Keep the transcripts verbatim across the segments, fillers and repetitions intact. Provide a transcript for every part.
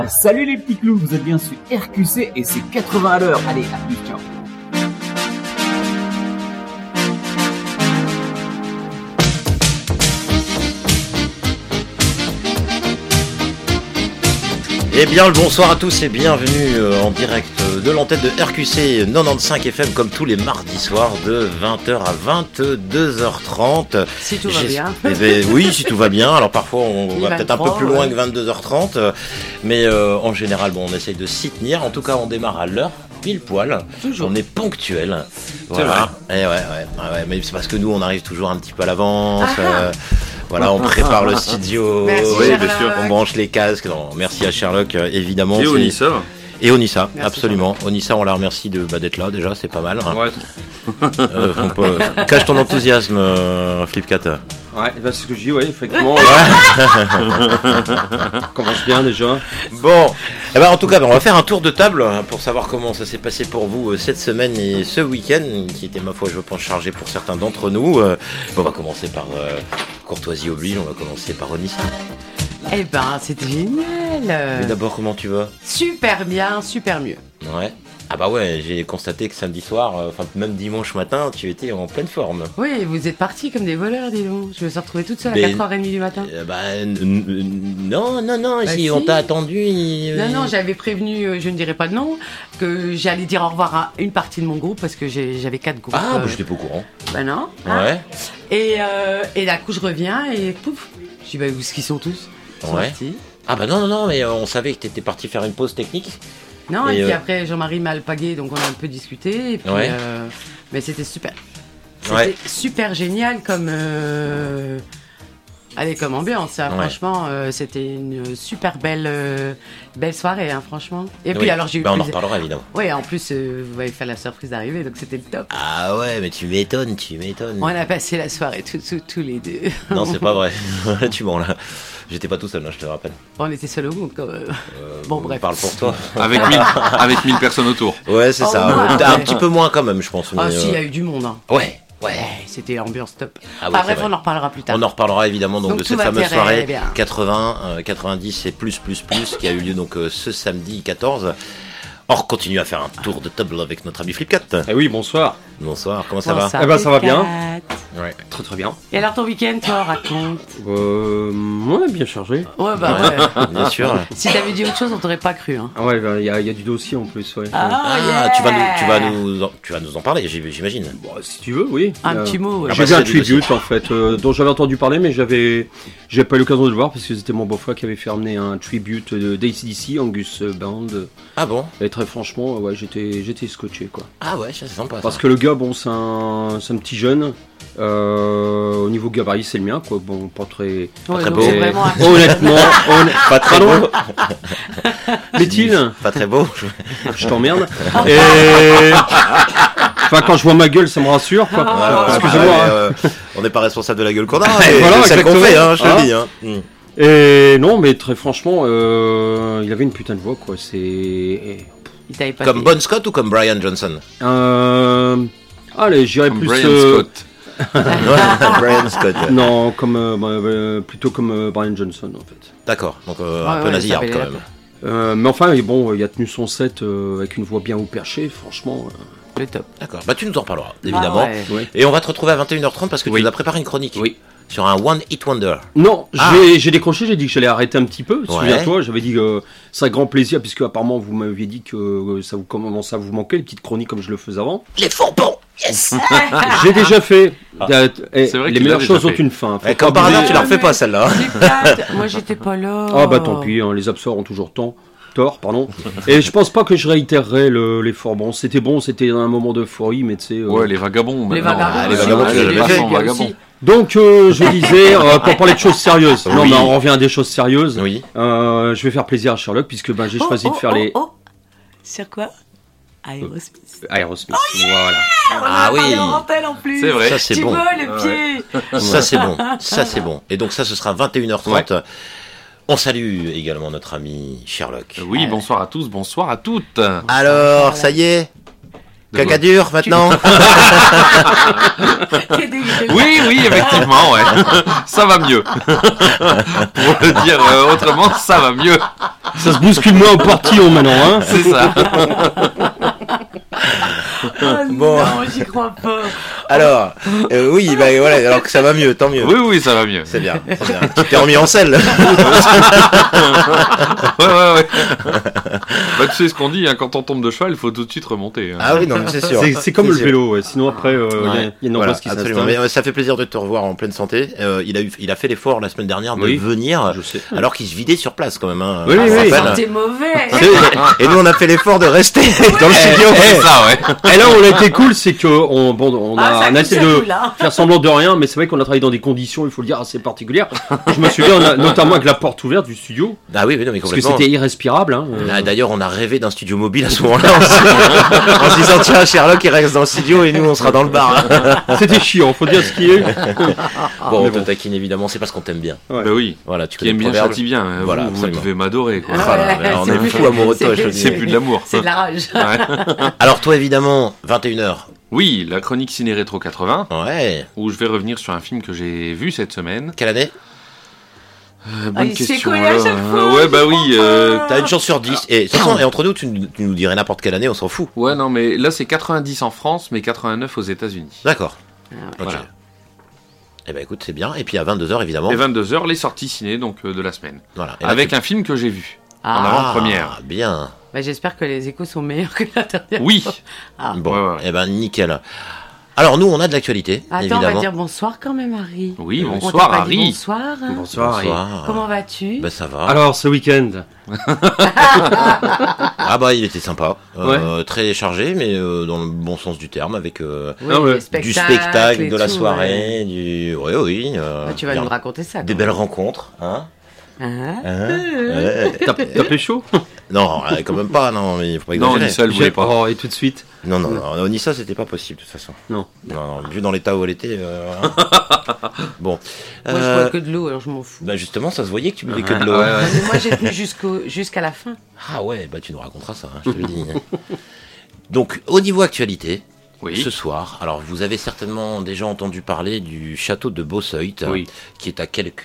Salut les petits clous, vous êtes bien sur R Q C et c'est quatre-vingts à l'heure. Allez, à plus, ciao. Eh bien le bonsoir à tous et bienvenue en direct de l'antenne de R Q C quatre-vingt-quinze F M comme tous les mardis soirs de vingt heures à vingt-deux heures trente. Si tout va J'ai... bien. Eh ben, oui, si tout va bien. Alors parfois on va vingt-trois, peut-être un peu plus loin ouais. que vingt-deux heures trente, mais euh, en général bon, on essaye de s'y tenir. En tout cas on démarre à l'heure. Pile poil, toujours. On est ponctuel. Voilà. Et ouais, ouais, ouais, ouais, mais c'est parce que nous on arrive toujours un petit peu à l'avance. Ah euh, voilà, on prépare le studio. Merci, oui, Sherlock. bien sûr. On branche les casques. Non, merci à Sherlock, évidemment. Et Onissa. Et Onissa, merci, absolument. Sherlock. Onissa, on la remercie de, bah, d'être là déjà, c'est pas mal. Hein. Ouais. euh, on peut... Cache ton enthousiasme, euh, Flipcat. Ouais, bah, c'est ce que je dis, ouais, effectivement. Commence bien déjà. Bon, eh ben, en tout cas, bah, on va faire un tour de table pour savoir comment ça s'est passé pour vous cette semaine et ce week-end, qui était, ma foi, je pense, chargé pour certains d'entre nous. Euh, on va commencer par euh, courtoisie oblige, on va commencer par Onissa. Eh ben, c'était génial. Mais d'abord, comment tu vas ? Super bien, super mieux. Ouais. Ah bah ouais, j'ai constaté que samedi soir, enfin euh, même dimanche matin, tu étais en pleine forme. Oui, vous êtes partis comme des voleurs, dis donc. Je me suis retrouvée toute seule Mais, à quatre heures trente du matin. Euh, bah n- n- non, non, non, Bah si, si. on t'a attendu. Et, Non, non, j'avais prévenu, euh, je ne dirai pas de nom, que j'allais dire au revoir à une partie de mon groupe parce que j'ai, j'avais quatre groupes. Ah, euh, bah j'étais pas au courant. Bah non. Hein. Ouais. Et, euh, et d'un coup, je reviens et pouf. Je dis, bah où est-ce qu'ils sont tous ? Ils sont Ouais. partis. Ah bah non, non, non, mais euh, on savait que t'étais parti faire une pause technique. Non, Et et, puis euh, après, Jean-Marie m'a alpagué, donc on a un peu discuté. Et puis, Ouais. euh, mais c'était super. C'était Ouais. super génial comme, euh, allez, comme ambiance. Hein. Ouais. Franchement, euh, c'était une super belle, euh, belle soirée, hein, franchement. Et Oui. puis alors j'ai eu Bah, on en plaisir- reparlera évidemment. Ouais, en plus, euh, vous m'avez fait la surprise d'arriver, donc c'était le top. Ah ouais, mais tu m'étonnes, tu m'étonnes. On a passé la soirée tous, tous, tous les deux. Non, c'est pas vrai. tu mens là. J'étais pas tout seul, là, je te rappelle. On était seuls au monde quand même. Euh, Bon, bref. Parle pour toi. Avec mille, avec mille personnes autour. Ouais, c'est Oh, ça. ouais. Un petit peu moins quand même, je pense. Ah mais, si, il y euh, a eu du monde. Hein. Ouais, ouais. Ouais, c'était ambiance top. Ah ouais, Enfin, c'est bref, vrai. on en reparlera plus tard. On en reparlera évidemment donc, Donc, de tout cette va fameuse très soirée bien. quatre-vingts, euh, quatre-vingt-dix et plus plus plus qui a eu lieu donc euh, ce samedi quatorze. On continue à faire un tour de table avec notre ami Flipcat. Eh oui, bonsoir. Bonsoir, comment ça Bon, va Eh ben, ça va bien. Kat. Ouais. Très très bien. Et alors ton week-end, toi, raconte. Euh, on est bien chargé. Ouais, bah ouais. Bien sûr. Si t'avais dit autre chose, on t'aurait pas cru. Hein. Ah ouais, il ben, y, a, y a du dossier en plus, ouais. Ah, Ah, yeah. tu vas nous, tu vas nous, en, tu vas nous en parler, j'imagine. Bon, si tu veux, oui. Un Euh, petit mot. Ouais. Ah, J'ai bah, vu un c'est du tribute dossier. en fait, euh, dont j'avais entendu parler, mais j'avais, j'avais pas eu l'occasion de le voir parce que c'était mon beau-frère qui avait fait amener un tribute de d'A C D C, Angus Band. Ah bon? Et très franchement, ouais, j'étais, j'étais scotché quoi. Ah ouais, ça c'est sympa. Ça. Parce que le gars, bon, c'est un, c'est un petit jeune. Euh, au niveau gabarit, c'est le mien, quoi. Bon, pas très. Ouais, très donc beau. c'est vraiment un- Honnêtement, honn- Pas très Pardon beau. L'est-il Pas très beau. Je t'emmerde. Et. Enfin, quand je vois ma gueule, ça me rassure, quoi. Ah, Excusez-moi. bah, hein. euh, on n'est pas responsable de la gueule qu'on a. Et Et voilà, c'est celle qu'on exactement. fait, hein, je te Hein le dis. Hein. Mm. Et non, mais très franchement, euh, il avait une putain de voix, quoi. C'est. Il t'avait pas Comme fait. Bon Scott ou comme Brian Johnson? Euh... Allez, j'irais Comme plus. Brian euh, Scott. Ouais, Brian Scott. ouais. Non, comme euh, bah, euh, plutôt comme euh, Brian Johnson, en fait. D'accord, donc euh, Ouais, un peu ouais, nasillarde ça quand valait même. Euh, mais enfin, et bon, il a tenu son set euh, avec une voix bien haut perchée, franchement. euh, Le top. D'accord, bah tu nous en parleras, évidemment. Ah ouais. ouais. Et on va te retrouver à vingt et une heures trente parce que Oui. tu nous as préparé une chronique. Oui. Sur un One Hit Wonder. Non, Ah. j'ai, j'ai décroché, j'ai dit que j'allais arrêter un petit peu. Ouais. Souviens-toi, j'avais dit que c'est un grand plaisir, puisque apparemment vous m'aviez dit que euh, ça vous commençait à vous manquer, les petites chroniques comme je le faisais avant. Les fourbons. Yes. J'ai déjà fait. Ah. Euh, eh, C'est vrai les qu'il meilleures l'a déjà choses ont fait. une fin. Faut Eh, pas Comme par hasard, oublier- tu la refais pas celle-là. hein. J'ai pas- Moi, j'étais pas là. Ah bah tant pis, hein, les absorts ont toujours tant. Tort, pardon. Et je pense pas que je réitérerai le, les forts bons. C'était bon, c'était un moment d'euphorie, mais tu sais. euh, Ouais, les vagabonds. Les maintenant. vagabonds. Ah, les aussi, vagabonds, moi, tu j'ai les déjà as fait, fait, moi, bien aussi. vagabonds. Donc euh, je disais, euh, pour parler de choses sérieuses. Non, Oui. mais on revient à des choses sérieuses. Oui. Euh, je vais faire plaisir à Sherlock puisque ben j'ai Oh, choisi oh, de faire oh, les oh. Sur quoi Aerosmith. Aerosmith. Voilà. Ah On en a oui. parlé en antenne, en plus. C'est vrai. Ça, c'est tu bon. vois le pied. Ça c'est bon, ça c'est bon. Et donc ça ce sera vingt et une heures trente. On salue également notre ami Sherlock. Oui, bonsoir à tous, bonsoir à toutes. Alors, ça y est, De caca quoi dur maintenant. T'es dégueulasse. Oui, oui, effectivement, ouais. Ça va mieux. Pour le dire euh, autrement, ça va mieux. Ça se bouscule moins au portillon maintenant, hein. C'est ça. Oh, Bon. Non, j'y crois pas. Alors, euh, oui, bah voilà, alors que ça va mieux, tant mieux. Oui, oui, ça va mieux. C'est bien, c'est bien. Tu t'es remis en selle. Ouais, ouais, ouais. Bah, tu sais ce qu'on dit, hein, quand on tombe de cheval, il faut tout de suite remonter. Hein. Ah oui, non, mais c'est sûr. C'est, c'est comme C'est le sûr. vélo, ouais. Sinon après, il euh, y, a- y a une Voilà, angoisse qui absolument. s'installe. Mais, euh, ça fait plaisir de te revoir en pleine santé. Euh, il a eu, il a fait l'effort la semaine dernière de Oui, venir, je sais. alors qu'il se vidait sur place quand même. Hein, Oui, on oui, se oui. rappelle. T'es mauvais. Et nous, on a fait l'effort de rester dans le studio. C'est ça, ouais. Et là, on a été cool, c'est que on, bon, on a, Ah, ça on a coûte, essayé ça de coûte, là. faire semblant de rien, mais c'est vrai qu'on a travaillé dans des conditions, il faut le dire, assez particulières. Je me souviens, on a, notamment avec la porte ouverte du studio, Ah oui, oui, non, mais parce que complètement. c'était irrespirable. Hein. Euh, Ah, d'ailleurs, on a rêvé d'un studio mobile à ce moment-là. On se, on se disant, tiens, Sherlock, il reste dans le studio et nous, on sera dans le bar. C'était chiant, faut dire ce qui est. Bon, mais on te bon. taquine évidemment, c'est parce qu'on t'aime bien. Ouais. Bah oui. Voilà, tu Qui connais aime le bien proverbe. châtie bien. hein. Voilà, vous, vous absolument. devez m'adorer, quoi. Ah, là, là, on est fou amoureux de toi, je te dis. C'est plus de l'amour. C'est de la rage. Ouais. Alors, toi, évidemment, vingt et une heures. Oui, la chronique Ciné Rétro quatre-vingts, Ouais. où je vais revenir sur un film que j'ai vu cette semaine. Quelle année? Euh, bonne Ah, il se fait question. coller à alors. chaque Euh, fois, ouais, je bah oui. comprends euh, pas. T'as une chance sur dix. Et, de toute façon, et entre nous, tu, nous- tu nous dirais n'importe quelle année, on s'en fout. Ouais, non, mais là c'est quatre-vingt-dix en France, mais quatre-vingt-neuf aux États-Unis. D'accord. Ah, Ok. Voilà. Eh ben écoute, c'est bien. Et puis à vingt-deux heures, évidemment. Et vingt-deux heures, les sorties ciné donc euh, de la semaine. Voilà. Et là, Avec tu- un film que j'ai vu. Ah. En avant-première. Ah, bien. Bah, j'espère que les échos sont meilleurs que la dernière Oui. fois. Ah. Bon, Ouais, ouais. eh ben nickel. Alors nous, on a de l'actualité, Attends, évidemment. on va dire bonsoir quand même, Harry. Oui, On bonsoir t'a pas dit Harry. Bonsoir. hein Bonsoir. Harry. Bonsoir. Comment vas-tu? Ben ça va. Alors, ce week-end, Ah bah il était sympa, Euh, très chargé, mais euh, dans le bon sens du terme, avec euh, Oui, Ah ouais. les du spectacles spectacle, et de la tout, soirée, du, oui oui. euh, ouais. Ah, tu vas bien. nous raconter ça. Des quand belles même. rencontres, hein. Hein Hein Ouais. t'as, t'as pécho? Non, euh, quand même pas, non, mais il faut pas Non, exagérer. ni ça, elle voulait pas. Oh, et tout de suite. Non, non, non, Onissa, c'était pas possible de toute façon. Non. Non, non, vu dans l'état où elle était. euh, hein. Bon. Moi, je Euh, bois que de l'eau, alors je m'en fous. Bah justement, ça se voyait que tu buvais que de l'eau. Ouais, ouais. Mais moi, j'ai tenu jusqu'au, jusqu'à la fin. Ah ouais, bah tu nous raconteras ça, hein, je te le dis. Donc, au niveau actualité, Oui. ce soir, alors vous avez certainement déjà entendu parler du château de Beauseuil, Oui. qui est à quelques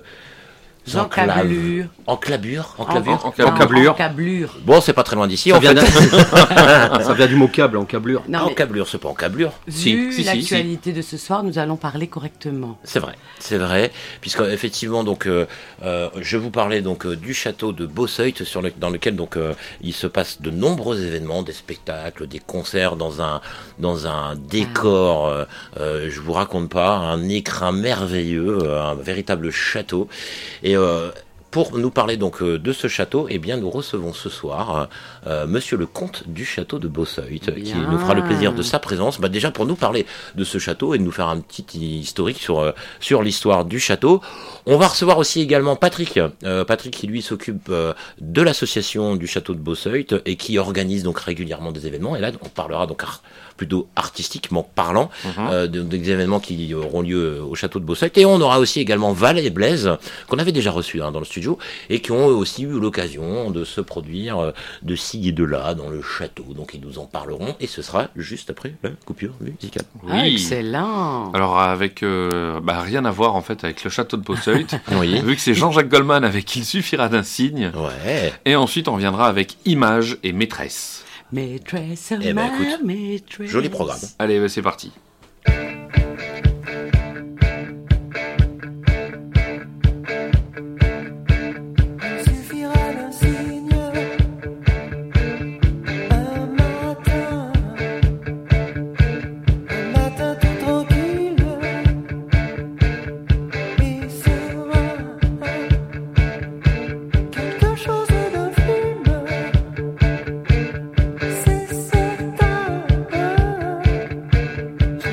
Encablure. Enclabure, En- enclavure. en- Encablure. Encablure. Bon, c'est pas très loin d'ici. Ça En vient, fait, d'un- ça vient du mot câble, encablure. Non, mais encablure, c'est pas encablure. vu si, si, l'actualité de ce soir, nous allons parler correctement. C'est vrai, c'est vrai, puisque effectivement donc euh, euh, je vous parlais donc euh, du château de Beauseuil sur le- dans lequel donc euh, il se passe de nombreux événements, des spectacles, des concerts dans un dans un décor, euh, euh, je vous raconte pas, un écrin merveilleux, euh, un véritable château. Et euh, pour nous parler donc euh, de ce château, eh bien nous recevons ce soir euh, Monsieur le comte du château de Beauseuil, qui Bien. nous fera le plaisir de sa présence. Bah, déjà pour nous parler de ce château et de nous faire un petit historique sur euh, sur l'histoire du château. On va recevoir aussi également Patrick, euh, Patrick qui lui s'occupe euh, de l'association du château de Beauseuil et qui organise donc régulièrement des événements. Et là on parlera donc ar- plutôt artistiquement parlant Mhm. euh, de- des événements qui auront lieu au château de Beauseuil. Et on aura aussi également Val et Blaise qu'on avait déjà reçus hein, dans le studio et qui ont aussi eu l'occasion de se produire euh, de ci et de là dans le château. Donc ils nous en parleront et ce sera juste après la coupure musicale. Ah, Oui. excellent. Alors avec euh, bah, rien à voir en fait avec le château de Beauseuil, Oui. vu que c'est Jean-Jacques Goldman avec Il suffira d'un signe. Ouais. Et ensuite on viendra avec Images et Maîtresse. Maîtresse, Eh ben, ma écoute, maîtresse. joli programme. Allez, bah, c'est parti. Il suffira d'un signe, un matin, un matin tout tranquille et serein. Quelque chose de flume, c'est certain.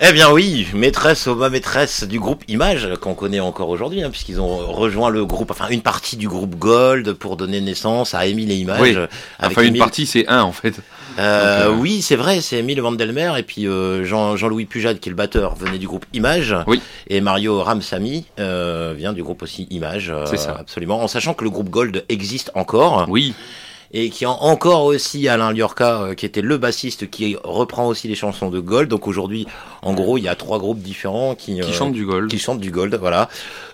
Eh bien oui, maîtresse au bas maîtresse du groupe Image, qu'on connaît encore aujourd'hui, hein, puisqu'ils ont rejoint le groupe, enfin une partie du groupe Gold pour donner naissance à Émile et Images. Oui. Avec Enfin, une Émile- partie, c'est un en fait. Euh, Donc, euh, Oui, c'est vrai, c'est Émile Vandelmer et puis euh, Jean, Jean-Louis Pujade, qui est le batteur, venait du groupe Image. Oui. Et Mario Ramsamy euh, vient du groupe aussi Image. euh, C'est ça. Absolument. En sachant que le groupe Gold existe encore. Oui. Et qui a encore aussi Alain Liorca, euh, qui était le bassiste, qui reprend aussi les chansons de Gold. Donc aujourd'hui, en gros, il y a trois groupes différents qui, Qui euh, chante du gold. qui chantent du Gold, voilà.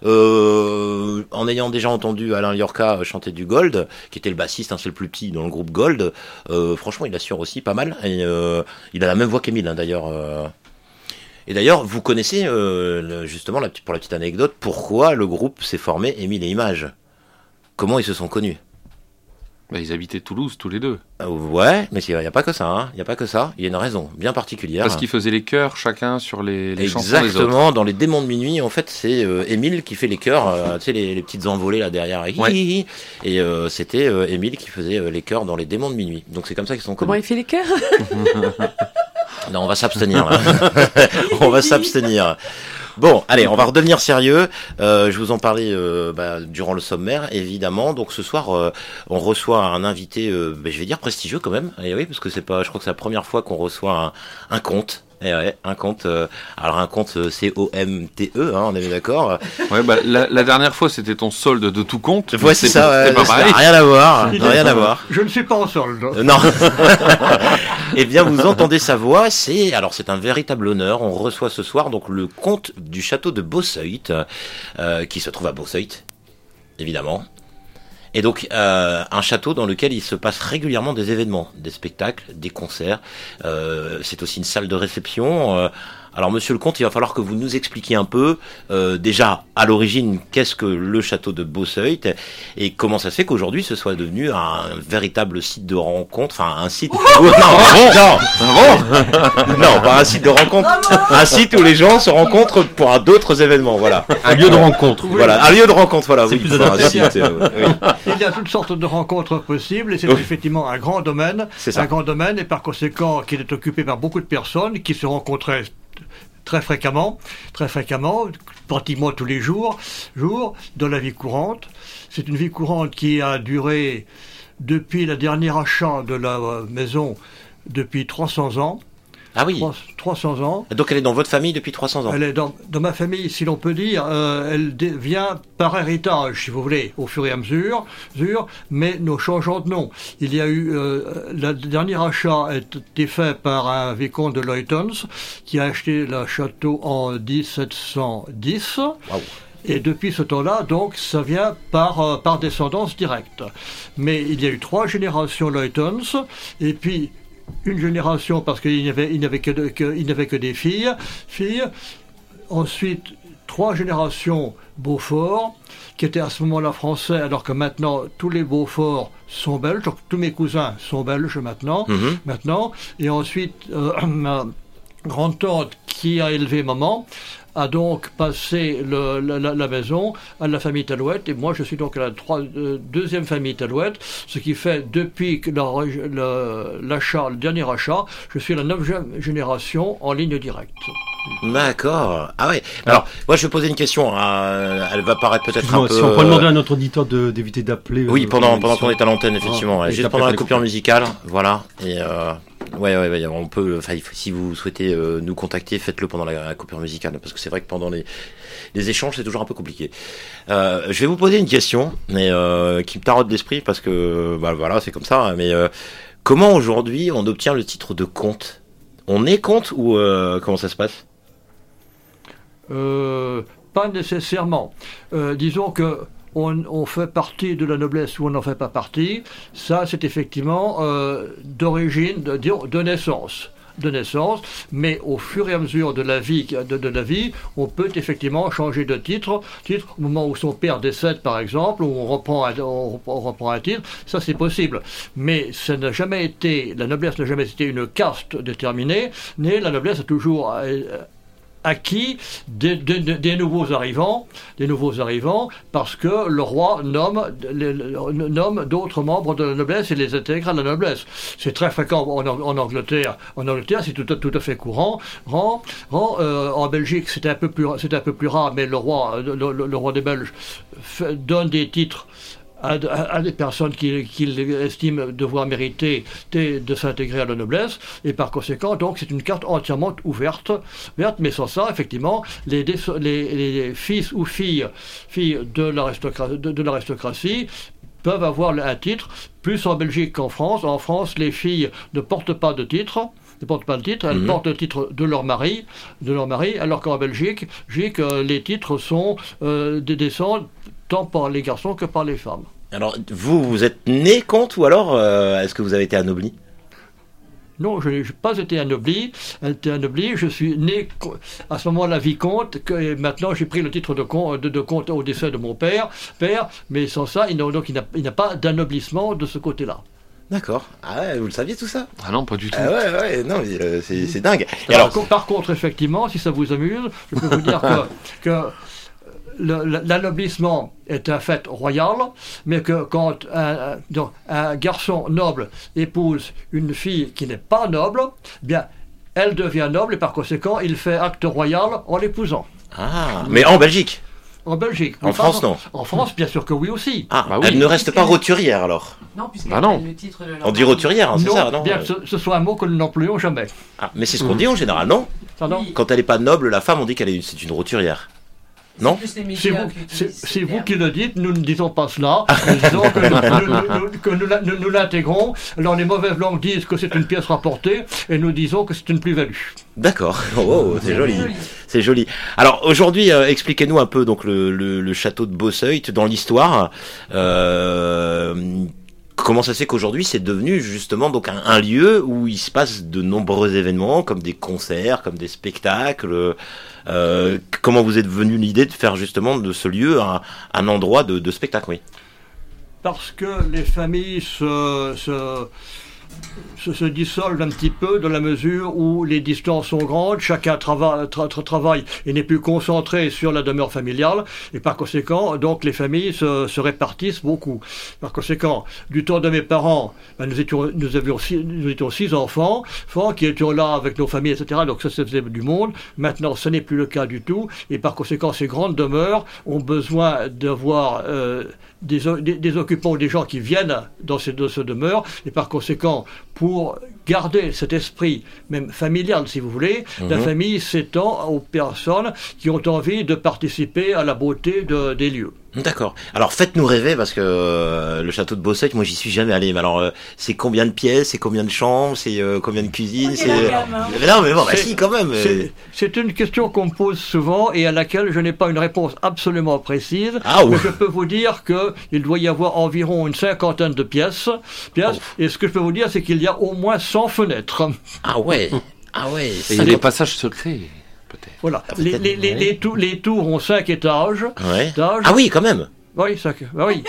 Euh, en ayant déjà entendu Alain Liorca chanter du Gold, qui était le bassiste, hein, c'est le plus petit dans le groupe Gold, euh, franchement, il assure aussi pas mal. Et euh, il a la même voix qu'Émile, hein, d'ailleurs. euh. Et d'ailleurs, vous connaissez, euh, le- justement, la, petite- pour la petite anecdote, pourquoi le groupe s'est formé Émile et Images. Comment ils se sont connus. Bah, ils habitaient Toulouse tous les deux. Euh, Ouais, mais il n'y a pas que ça, hein. Il n'y a pas que ça. Il y a une raison bien particulière. Parce qu'ils faisaient les chœurs chacun sur les, les chansons des autres. Exactement, dans les démons de minuit, en fait, c'est euh, Émile qui fait les chœurs, euh, tu sais, les, les petites envolées là derrière. Hi, Ouais. hi, hi. Et euh, c'était euh, Émile qui faisait euh, les chœurs dans les démons de minuit. Donc c'est comme ça qu'ils sont Comment connus. il fait les cœurs? Non, on va s'abstenir là. On va s'abstenir. Bon, allez, on va redevenir sérieux. Euh, je vous en parlais euh, bah, durant le sommaire, évidemment. Donc ce soir, euh, on reçoit un invité, euh, bah, je vais dire prestigieux quand même. Et oui, parce que c'est pas, je crois que c'est la première fois qu'on reçoit un, un conte. Et ouais, un conte. Euh, alors un conte euh, C O M T E, hein, on est bien d'accord. Ouais, bah, la, la dernière fois, c'était ton solde de tout compte. Ouais, c'est ça. Ouais, C'est pas ça pareil. n'a rien à voir. Il Rien est- à voir. Je ne suis pas en solde. Euh, Non. Eh bien, vous entendez sa voix. C'est alors c'est un véritable honneur. On reçoit ce soir donc le comte du château de Beauseuil, euh, qui se trouve à Beauseuil, évidemment. Et donc euh, un château dans lequel il se passe régulièrement des événements, des spectacles, des concerts. Euh, c'est aussi une salle de réception. Euh, alors, monsieur le comte, il va falloir que vous nous expliquiez un peu, euh, déjà, à l'origine, qu'est-ce que le château de Beauseuil et comment ça se fait qu'aujourd'hui ce soit devenu un véritable site de rencontre, enfin un site... Oh, non, non, non, non, pas un site de rencontre, un site où les gens se rencontrent pour un- d'autres événements, voilà. Un lieu de rencontre. Voilà, un lieu de rencontre, voilà. C'est Oui, plus pas un adapté. site, euh, oui. Il y a toutes sortes de rencontres possibles et c'est Oui. effectivement un grand domaine, C'est ça. un grand domaine et par conséquent qui est occupé par beaucoup de personnes qui se rencontraient très fréquemment, très fréquemment, pratiquement tous les jours, jours dans la vie courante. C'est une vie courante qui a duré depuis le dernier achat de la euh, maison depuis trois cents ans. Ah oui, Trois- trois cents ans. donc elle est dans votre famille depuis trois cents ans. Elle est dans, dans ma famille, si l'on peut dire, euh, elle dé- vient par héritage, si vous voulez, au fur et à mesure, mesure, mais nous changeons de nom. Il y a eu, euh, le dernier achat a été fait par un vicomte de Leutens, qui a acheté le château en dix-sept cent dix. Waouh. Et depuis ce temps-là, donc, ça vient par, euh, par descendance directe. Mais il y a eu trois générations Leutens, et puis une génération parce qu'il n'y avait, il n'y avait, que, de- que- il n'y avait que des filles, filles. Ensuite, trois générations Beaufort, qui étaient à ce moment-là français, alors que maintenant, tous les Beaufort sont belges. Donc, tous mes cousins sont belges maintenant. Mhm. maintenant. Et ensuite, euh, ma grande-tante qui a élevé maman a donc passé le- la, la- la maison à la famille Talouette, et moi je suis donc à la trois- euh, deuxième famille Talouette, ce qui fait depuis que la ré- le- l'achat, le dernier achat, je suis la neuvième génération en ligne directe. D'accord. Ah ouais. Alors, moi je vais poser une question. euh, elle va paraître peut-être un Excuse-moi, peu... si on peut demander à notre auditeur de- d'éviter d'appeler. Oui, euh, pendant, l'émission. pendant qu'on est à l'antenne, effectivement. Ah, ouais. et Juste après, pendant la fallait coupure couper. musicale, voilà. Et euh, ouais, ouais, ouais, on peut. Enfin, il faut- si vous souhaitez euh, nous contacter, faites-le pendant la, la coupure musicale, parce que c'est vrai que pendant les, les échanges, c'est toujours un peu compliqué. Euh, je vais vous poser une question, mais euh, qui me taraude l'esprit, parce que bah, voilà, c'est comme ça. hein, Mais euh, comment aujourd'hui on obtient le titre de comte? On est comte ou euh, comment ça se passe? Euh, pas nécessairement. Euh, disons que on, on fait partie de la noblesse ou on n'en fait pas partie. Ça, c'est effectivement euh, d'origine, de, disons, de naissance. De naissance, mais au fur et à mesure de la vie, de, de la vie, on peut effectivement changer de titre, titre au moment où son père décède, par exemple, où on reprend un, on, on reprend un titre, ça c'est possible. Mais ça n'a jamais été, la noblesse n'a jamais été une caste déterminée, mais la noblesse a toujours euh, acquis des, des, des nouveaux arrivants, des nouveaux arrivants, parce que le roi nomme, les, nomme d'autres membres de la noblesse et les intègre à la noblesse. C'est très fréquent en, en Angleterre. En Angleterre, c'est tout, tout à fait courant. En, en, euh, en Belgique, c'est un peu plus, c'est un peu plus rare, mais le roi, le, le, le roi des Belges fait, donne des titres À, à, à des personnes qu'il qui estime devoir mériter de, de s'intégrer à la noblesse, et par conséquent, donc, c'est une carte entièrement ouverte, ouverte mais sans ça, effectivement, les, les, les fils ou filles, filles de l'aristocratie, de, de l'aristocratie peuvent avoir un titre, plus en Belgique qu'en France. En France, les filles ne portent pas de titre, ne portent pas de titre, elles mmh. portent le titre de leur mari, de leur mari, alors qu'en Belgique, Belgique les titres sont euh, des descendants tant par les garçons que par les femmes. Alors, vous, vous êtes né comte ou alors euh, est-ce que vous avez été anobli ? Non, je n'ai pas été anobli. été anobli. Je suis né à ce moment-là vicomte, que, et maintenant j'ai pris le titre de comte, de, de comte au décès de mon père, père mais sans ça, il n'a, donc il n'a, il n'a pas d'anoblissement de ce côté-là. D'accord. Ah ouais, vous le saviez tout ça ? Ah non, pas du tout. Ah ouais, ouais, non, mais, euh, c'est, c'est dingue. Et Alors, alors... Par contre, effectivement, si ça vous amuse, je peux vous dire que... que Le, l'anoblissement est un fait royal, mais que quand un, donc, un garçon noble épouse une fille qui n'est pas noble, bien, elle devient noble et par conséquent, il fait acte royal en l'épousant. Ah, mais en Belgique ? En Belgique. En France, non. En France, bien sûr que oui aussi. Ah, bah oui. Elle ne reste pas roturière alors ? Non, puisqu'elle bah non. a le titre de leur On dit roturière, hein, c'est non, ça, non ? bien que ce, ce soit un mot que nous n'employons jamais. Ah, mais c'est ce qu'on dit en général, non ? Pardon ? Oui. Quand elle n'est pas noble, la femme, on dit qu'elle est, c'est une roturière. Non ? C'est vous, c'est, c'est vous qui le dites, nous ne disons pas cela. Nous disons que, nous, nous, nous, que nous, nous, nous l'intégrons. Alors les mauvaises langues disent que c'est une pièce rapportée et nous disons que c'est une plus-value. D'accord. Oh, c'est joli. C'est joli. Alors aujourd'hui, euh, expliquez-nous un peu donc le, le, le château de Beauseuil dans l'histoire. Euh, Comment ça se fait qu'aujourd'hui c'est devenu justement donc un, un lieu où il se passe de nombreux événements, comme des concerts, comme des spectacles. Euh, comment vous êtes venu l'idée de faire justement de ce lieu un, un endroit de, de spectacle, oui ? Parce que les familles se, se, se, se dissolvent un petit peu dans la mesure où les distances sont grandes, chacun trava, tra, tra, travaille et n'est plus concentré sur la demeure familiale, et par conséquent, donc les familles se, se répartissent beaucoup. Par conséquent, du temps de mes parents, ben, nous, étions, nous, avions six, nous étions six enfants, enfants qui étaient là avec nos familles, et cetera. Donc ça, ça faisait du monde. Maintenant, ce n'est plus le cas du tout, et par conséquent, ces grandes demeures ont besoin d'avoir euh, des, des, des occupants ou des gens qui viennent dans ces, dans ces demeures, et par conséquent, pour garder cet esprit, même familial si vous voulez, mmh. la famille s'étend aux personnes qui ont envie de participer à la beauté de, des lieux. D'accord. Alors faites-nous rêver parce que euh, le château de Beauseuil, moi j'y suis jamais allé. Mais alors euh, c'est combien de pièces, c'est combien de chambres, c'est euh, combien de cuisines, c'est. Mais non, mais bon, bah si quand même. C'est, c'est une question qu'on me pose souvent et à laquelle je n'ai pas une réponse absolument précise. Ah, mais je peux vous dire que il doit y avoir environ une cinquantaine de pièces. pièces oh. Et ce que je peux vous dire, c'est qu'il y a au moins cent fenêtres. Ah ouais. Ah ouais. Et il y a des passages secrets. Peut-être. Voilà. Ah, les, les, les, les, tours, les tours ont cinq étages. Ouais. Ah oui, quand même. Oui, cinq. Ah oui.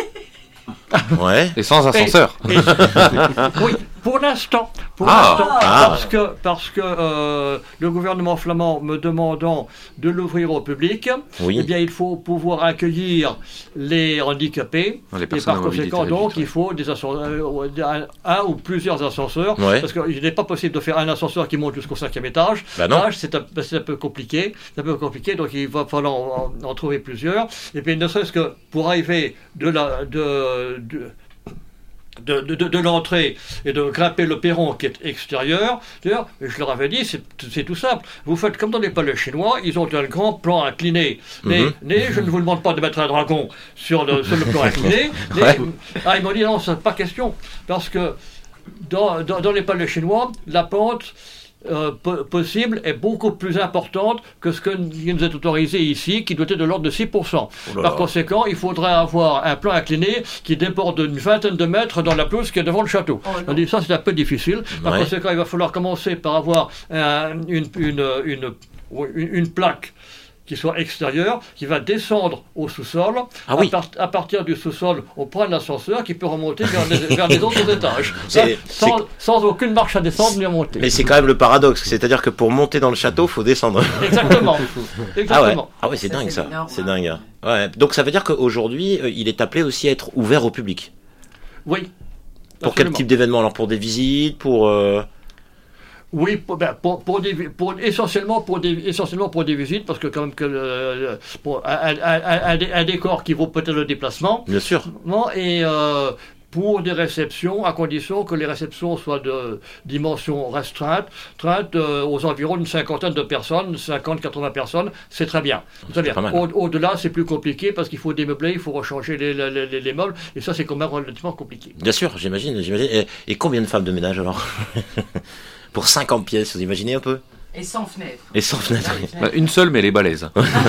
Ouais. Et sans ascenseur. Et, et, oui, pour l'instant. Pour ah, l'instant. Ah. Parce que, parce que euh, le gouvernement flamand me demandant de l'ouvrir au public, oui. eh bien, il faut pouvoir accueillir les handicapés. Les et par conséquent, donc, il faut des ascenseurs, un, un ou plusieurs ascenseurs. Ouais. Parce qu'il n'est pas possible de faire un ascenseur qui monte jusqu'au cinquième étage. Bah non. Là, c'est, un, c'est un peu compliqué. C'est un peu compliqué, donc il va falloir en, en trouver plusieurs. Et puis, ne serait-ce que pour arriver de la. De, de, De, de, de l'entrée et de grimper le perron qui est extérieur. D'ailleurs, je leur avais dit, c'est, c'est tout simple. Vous faites comme dans les palais chinois, ils ont un grand plan incliné. Mais, mm-hmm. mais je ne vous demande pas de mettre un dragon sur le, sur le plan incliné. Mais, ouais. ah, ils m'ont dit non, c'est pas question. Parce que dans, dans, dans les palais chinois, la pente Euh, po- possible est beaucoup plus importante que ce que qui nous est autorisé ici, qui doit être de l'ordre de six pour cent. Oh Par conséquent, il faudrait avoir un plan incliné qui déborde d'une vingtaine de mètres dans la pelouse qui est devant le château. Oh On dit ça, c'est un peu difficile. Par ouais. conséquent, il va falloir commencer par avoir un, une, une, une, une, une plaque qui soit extérieur, qui va descendre au sous-sol. Ah oui. à, part- à partir du sous-sol, on prend un ascenseur qui peut remonter vers les, vers les autres étages. Ça, C'est- sans, sans aucune marche à descendre ni à monter. Mais c'est quand même le paradoxe, c'est-à-dire que pour monter dans le château, faut descendre. Exactement. Ah ouais, Exactement. ah ouais, c'est Ça, dingue c'est ça, énorme, c'est hein. dingue. Ouais. Donc ça veut dire qu'aujourd'hui, euh, il est appelé aussi à être ouvert au public. Oui. Pour quel Absolument. type d'événement? Alors pour des visites, pour... euh, Oui, pour, ben, pour, pour des, vi- pour, essentiellement, pour des, essentiellement pour des visites, parce que quand même que le, pour un, un, un, un dé- un décor qui vaut peut-être le déplacement, Bien sûr. non, et euh, pour des réceptions, à condition que les réceptions soient de dimension restreinte, restreinte, euh, aux environs d'une cinquantaine de personnes, cinquante à quatre-vingts personnes, c'est très bien. Très bien. pas mal. Au, au-delà, c'est plus compliqué parce qu'il faut démeubler, il faut rechanger les, les, les, les meubles, et ça, c'est quand même relativement compliqué. Bien sûr, j'imagine, j'imagine. Et, et combien de femmes de ménage alors? Pour cinquante pièces, vous imaginez un peu? Et sans fenêtre. Et sans fenêtre. Bah, une seule, mais elle est balèze.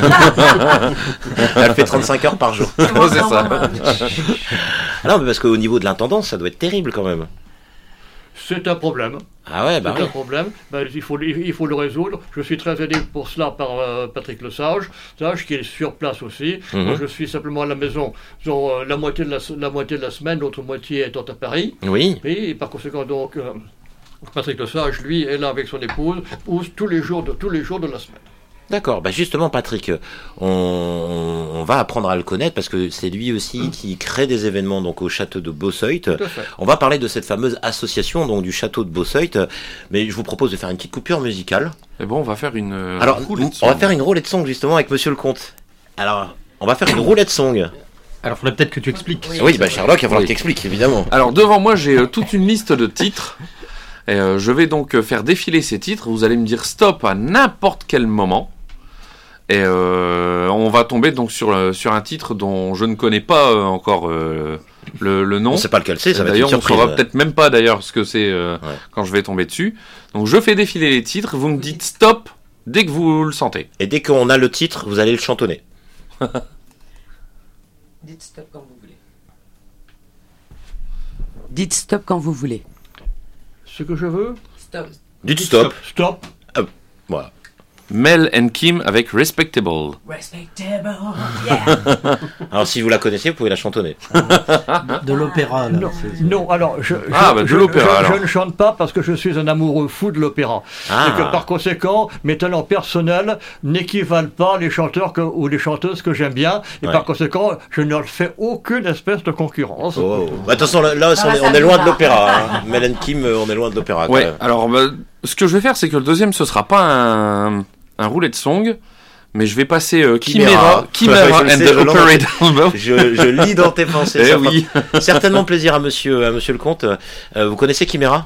Elle fait trente-cinq heures par jour. c'est ça. Ah non, mais parce qu'au niveau de l'intendance, ça doit être terrible quand même. C'est un problème. Ah ouais, bah c'est oui. un problème. Ben, il, faut, il faut le résoudre. Je suis très aidé pour cela par euh, Patrick Lesage, Sage, qui est sur place aussi. Mhm. Moi, je suis simplement à la maison disons, euh, la, moitié de la, la moitié de la semaine, l'autre moitié étant à Paris. Oui. Et, par conséquent, donc, euh, Patrick Lesage, lui, est là avec son épouse, épouse tous les jours de, tous les jours de la semaine. D'accord, bah justement Patrick, on, on va apprendre à le connaître parce que c'est lui aussi qui crée des événements donc au château de Bosseuil. Tout à fait. On va parler de cette fameuse association donc du château de Bosseuil, mais je vous propose de faire une petite coupure musicale. Et bon, on va faire une. euh, Alors, roulette on va son. faire une roulette song justement avec Monsieur le Comte. Alors, on va faire une roulette song. Alors, faudrait peut-être que tu expliques. Oui, bah Sherlock, il va falloir Oui. que t'expliques évidemment. Alors devant moi j'ai euh, toute une liste de titres et euh, je vais donc euh, faire défiler ces titres. Vous allez me dire stop à n'importe quel moment et euh, on va tomber donc sur, euh, sur un titre dont je ne connais pas euh, encore euh, le, le nom. On sait pas lequel c'est, ça va être une D'ailleurs on surprise. saura peut-être même pas d'ailleurs ce que c'est euh, Ouais. quand je vais tomber dessus. Donc je fais défiler les titres, vous me dites stop dès que vous le sentez. Et dès qu'on a le titre, vous allez le chantonner. Dites stop quand vous voulez. Dites stop quand vous voulez. Ce que je veux, Stop. Dites stop. stop. Voilà. Mel and Kim avec Respectable. Respectable. Yeah. Alors si vous la connaissez, vous pouvez la chantonner. De l'opéra, là. Non, c'est- c'est- non, alors, je, Ah, je, bah, de je- l'opéra, je- alors. je ne chante pas parce que je suis un amoureux fou de l'opéra. Ah. Et que par conséquent, mes talents personnels n'équivalent pas les chanteurs que, ou les chanteuses que j'aime bien. Et Ouais. par conséquent, je ne leur fais aucune espèce de concurrence. Oh. Bah, attention, là, là, on, Ah, est, ça on est me loin va. de l'opéra. Hein. Mel and Kim, euh, on est loin de l'opéra. quand Ouais, même. alors bah, ce que je vais faire, c'est que le deuxième, ce sera pas un, un roulette song, mais je vais passer euh, Chimera. Chimera, Chimera Ouais, je and sais, the je l'entends. Operator. Je, je lis dans tes pensées. Eh ça oui. fera certainement plaisir à monsieur, à monsieur le comte. Euh, vous connaissez Chimera?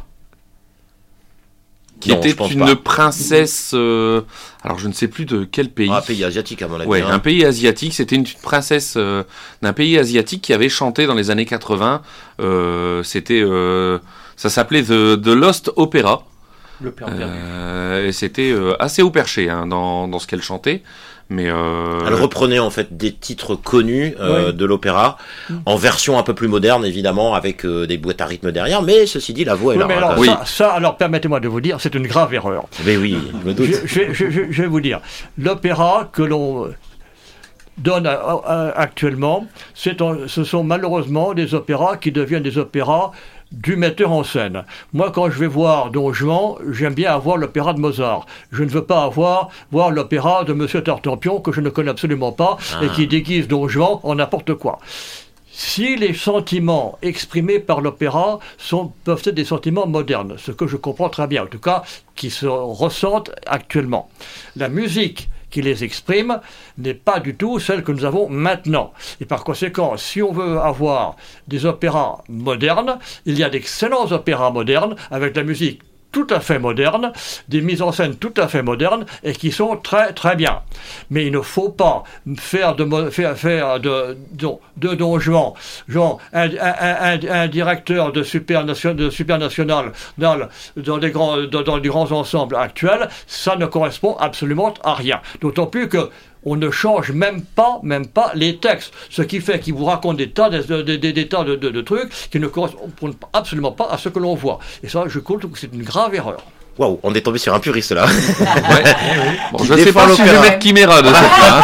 Qui Non, était je pense une pas. princesse, euh, alors je ne sais plus de quel pays. Ah, pays asiatique à mon avis. Ouais, hein. un pays asiatique. C'était une princesse euh, d'un pays asiatique qui avait chanté dans les années quatre-vingts. Euh, c'était, euh, ça s'appelait The, The Lost Opera. Le père perdu. Euh, et c'était euh, assez haut perché hein, dans, dans ce qu'elle chantait. Mais euh, Elle reprenait en fait des titres connus euh, Oui. de l'opéra en version un peu plus moderne évidemment avec euh, des boîtes à rythme derrière, mais ceci dit la voix est Oui, là. mais hein, alors, quand Oui. même. ça, ça, alors permettez-moi de vous dire, c'est une grave erreur. Mais oui, je me doute. Je, je- je- je- je vais vous dire, l'opéra que l'on donne à- à- actuellement, c'est en- ce sont malheureusement des opéras qui deviennent des opéras du metteur en scène. Moi, quand je vais voir Don Juan, j'aime bien avoir l'opéra de Mozart. Je ne veux pas avoir voir l'opéra de Monsieur Tartampion, que je ne connais absolument pas, et qui déguise Don Juan en n'importe quoi. Si les sentiments exprimés par l'opéra sont, peuvent être des sentiments modernes, ce que je comprends très bien, en tout cas, qui se ressentent actuellement. La musique qui les exprime n'est pas du tout celle que nous avons maintenant. Et par conséquent, si on veut avoir des opéras modernes, il y a d'excellents opéras modernes avec la musique tout à fait moderne, des mises en scène tout à fait modernes et qui sont très très bien. Mais il ne faut pas faire de mo- faire, faire de de, de Don Juan, genre un, un, un, un directeur de super nation, de super national dans, le- dans les grands dans, dans les grands ensembles actuels, ça ne correspond absolument à rien. D'autant plus que on ne change même pas, même pas les textes. Ce qui fait qu'il vous raconte des tas, de, des, des, des tas de, de, de trucs qui ne correspondent absolument pas à ce que l'on voit. Et ça, je trouve que c'est une grave erreur. Waouh, on est tombé sur un puriste là. Ouais. Bon, Qui je sais défend pas si je vais l'opéra. mettre Chimera de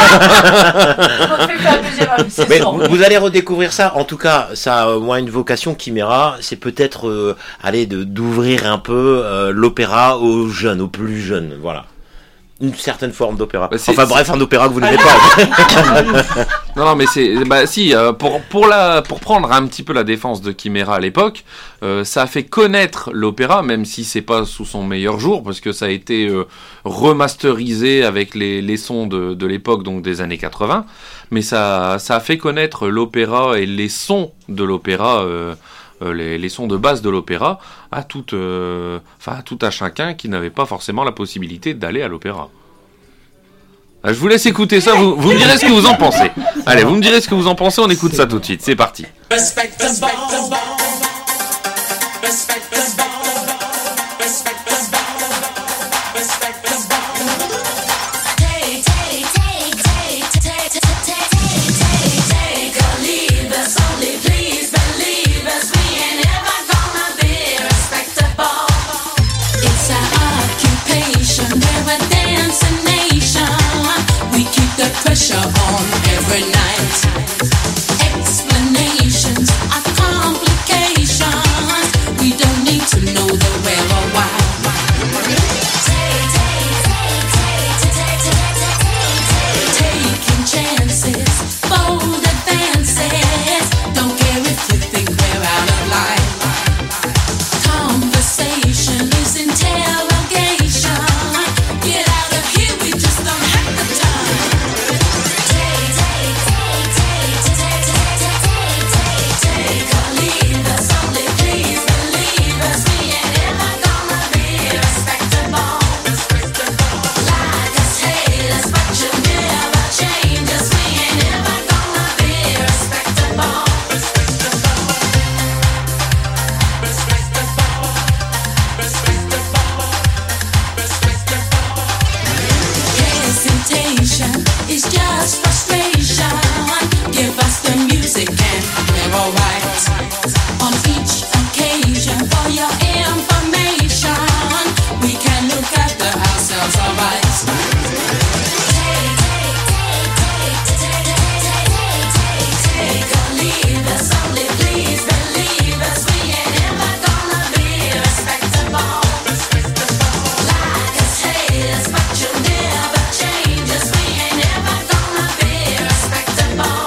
cette Mais vous, vous allez redécouvrir ça. En tout cas, ça a euh, moins une vocation Chimera. C'est peut-être euh, aller de d'ouvrir un peu euh, l'opéra aux jeunes, aux plus jeunes. Voilà. Une certaine forme d'opéra. Bah, c'est- enfin bref, un opéra que vous n'aimez pas. Non, non, mais c'est, bah, si, euh, pour, pour la, pour prendre un petit peu la défense de Chimera à l'époque, euh, ça a fait connaître l'opéra, même si c'est pas sous son meilleur jour, parce que ça a été euh, remasterisé avec les, les sons de, de l'époque, donc des années quatre-vingts, mais ça, ça a fait connaître l'opéra et les sons de l'opéra, euh, euh, les, les sons de base de l'opéra, à tout, euh, enfin, à tout à chacun qui n'avait pas forcément la possibilité d'aller à l'opéra. Ah, je vous laisse écouter ça, vous, vous me direz ce que vous en pensez. Allez, vous me direz ce que vous en pensez, on écoute ça tout de suite, c'est parti. Respect the ball. Respect the ball. Respect the ball. Respect the ball. Take, take, take, take, take, take, take, take, take or leave us. Only please believe us. We ain't ever gonna be respectable. It's our occupation. We're a dancing nation. We keep the pressure on every night. Explanations are complications. We don't need to know the where or why. Take, take, take, take, take, take, take, taking chances, bold advances. Don't care if you think we're out of line. Conversation is interrogation. Get out of here, we just don't have the time. Take, take, take, take, take, take, take, take, take or leave us. Only please believe us. We ain't ever gonna be respectable. Like us, hate us, but you never change us. We ain't ever gonna be respectable. Hesitation is just frustration. Give us the music and we're alright. On each occasion, for your information, we can look after ourselves alright. Take, take, take, take, take, take, take, take, take or leave us. Only please believe us. We ain't ever gonna be respectable. Like us, hate us, but you never change us. We ain't ever gonna be respectable.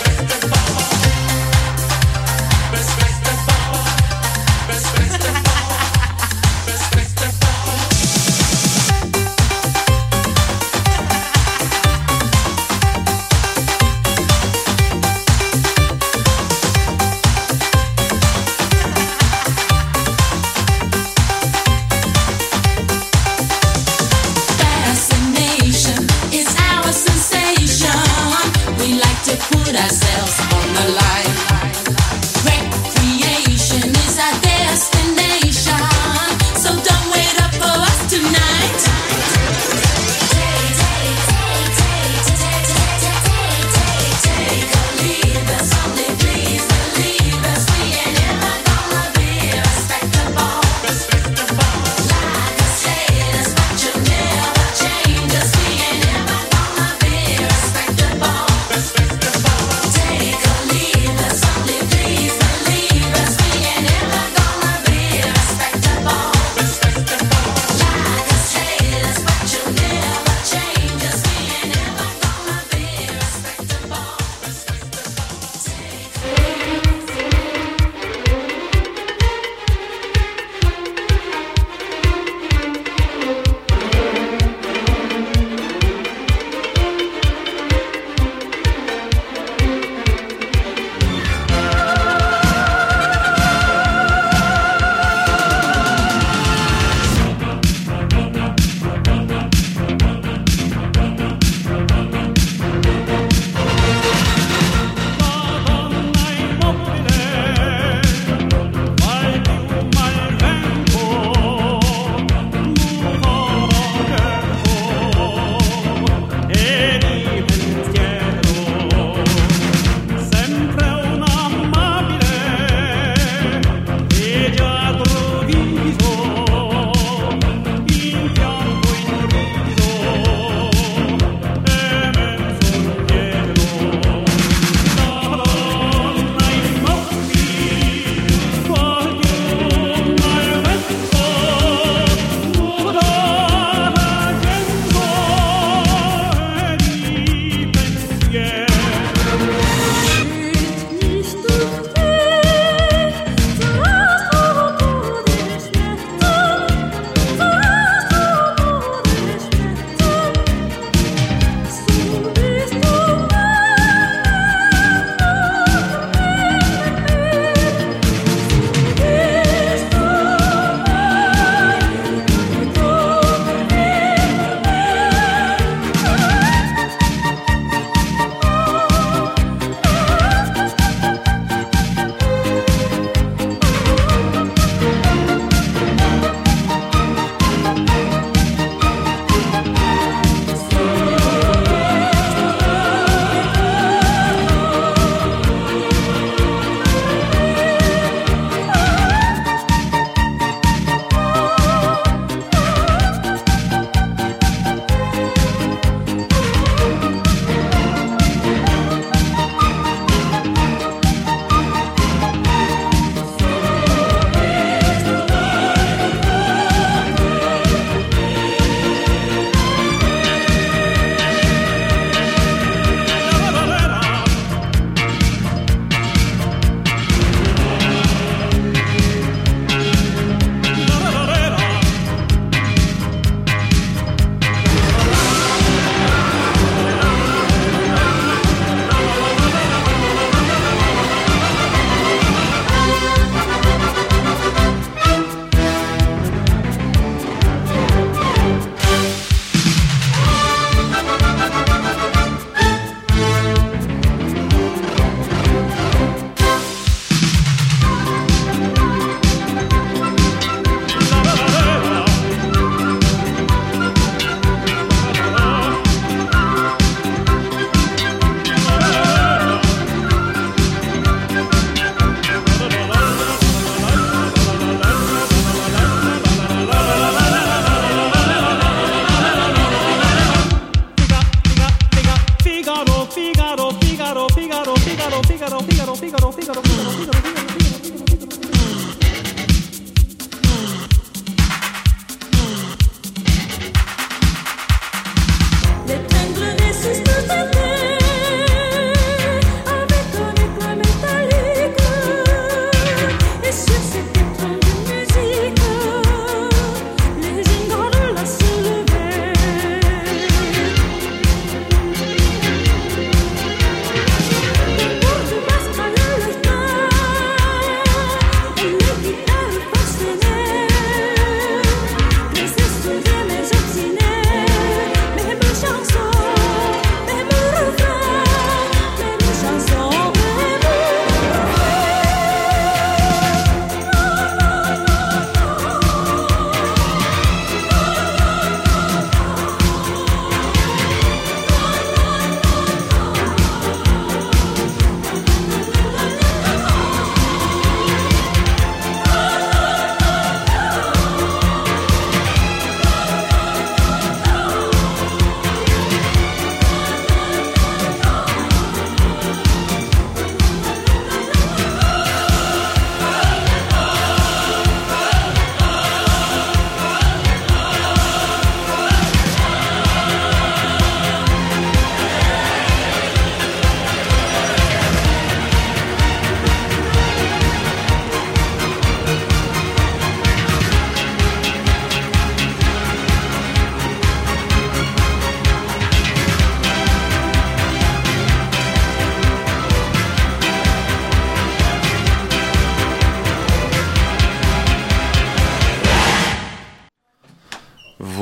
Fascination is our sensation. We like to put ourselves on the line. Recreation is our destination. So don't wait up for us tonight. Take, take, take, take, take, take, take, take, take or leave us. Only please believe us. We ain't ever gonna be respectable. Like us, hate us, but you never change us. We ain't ever gonna be respectable. Take,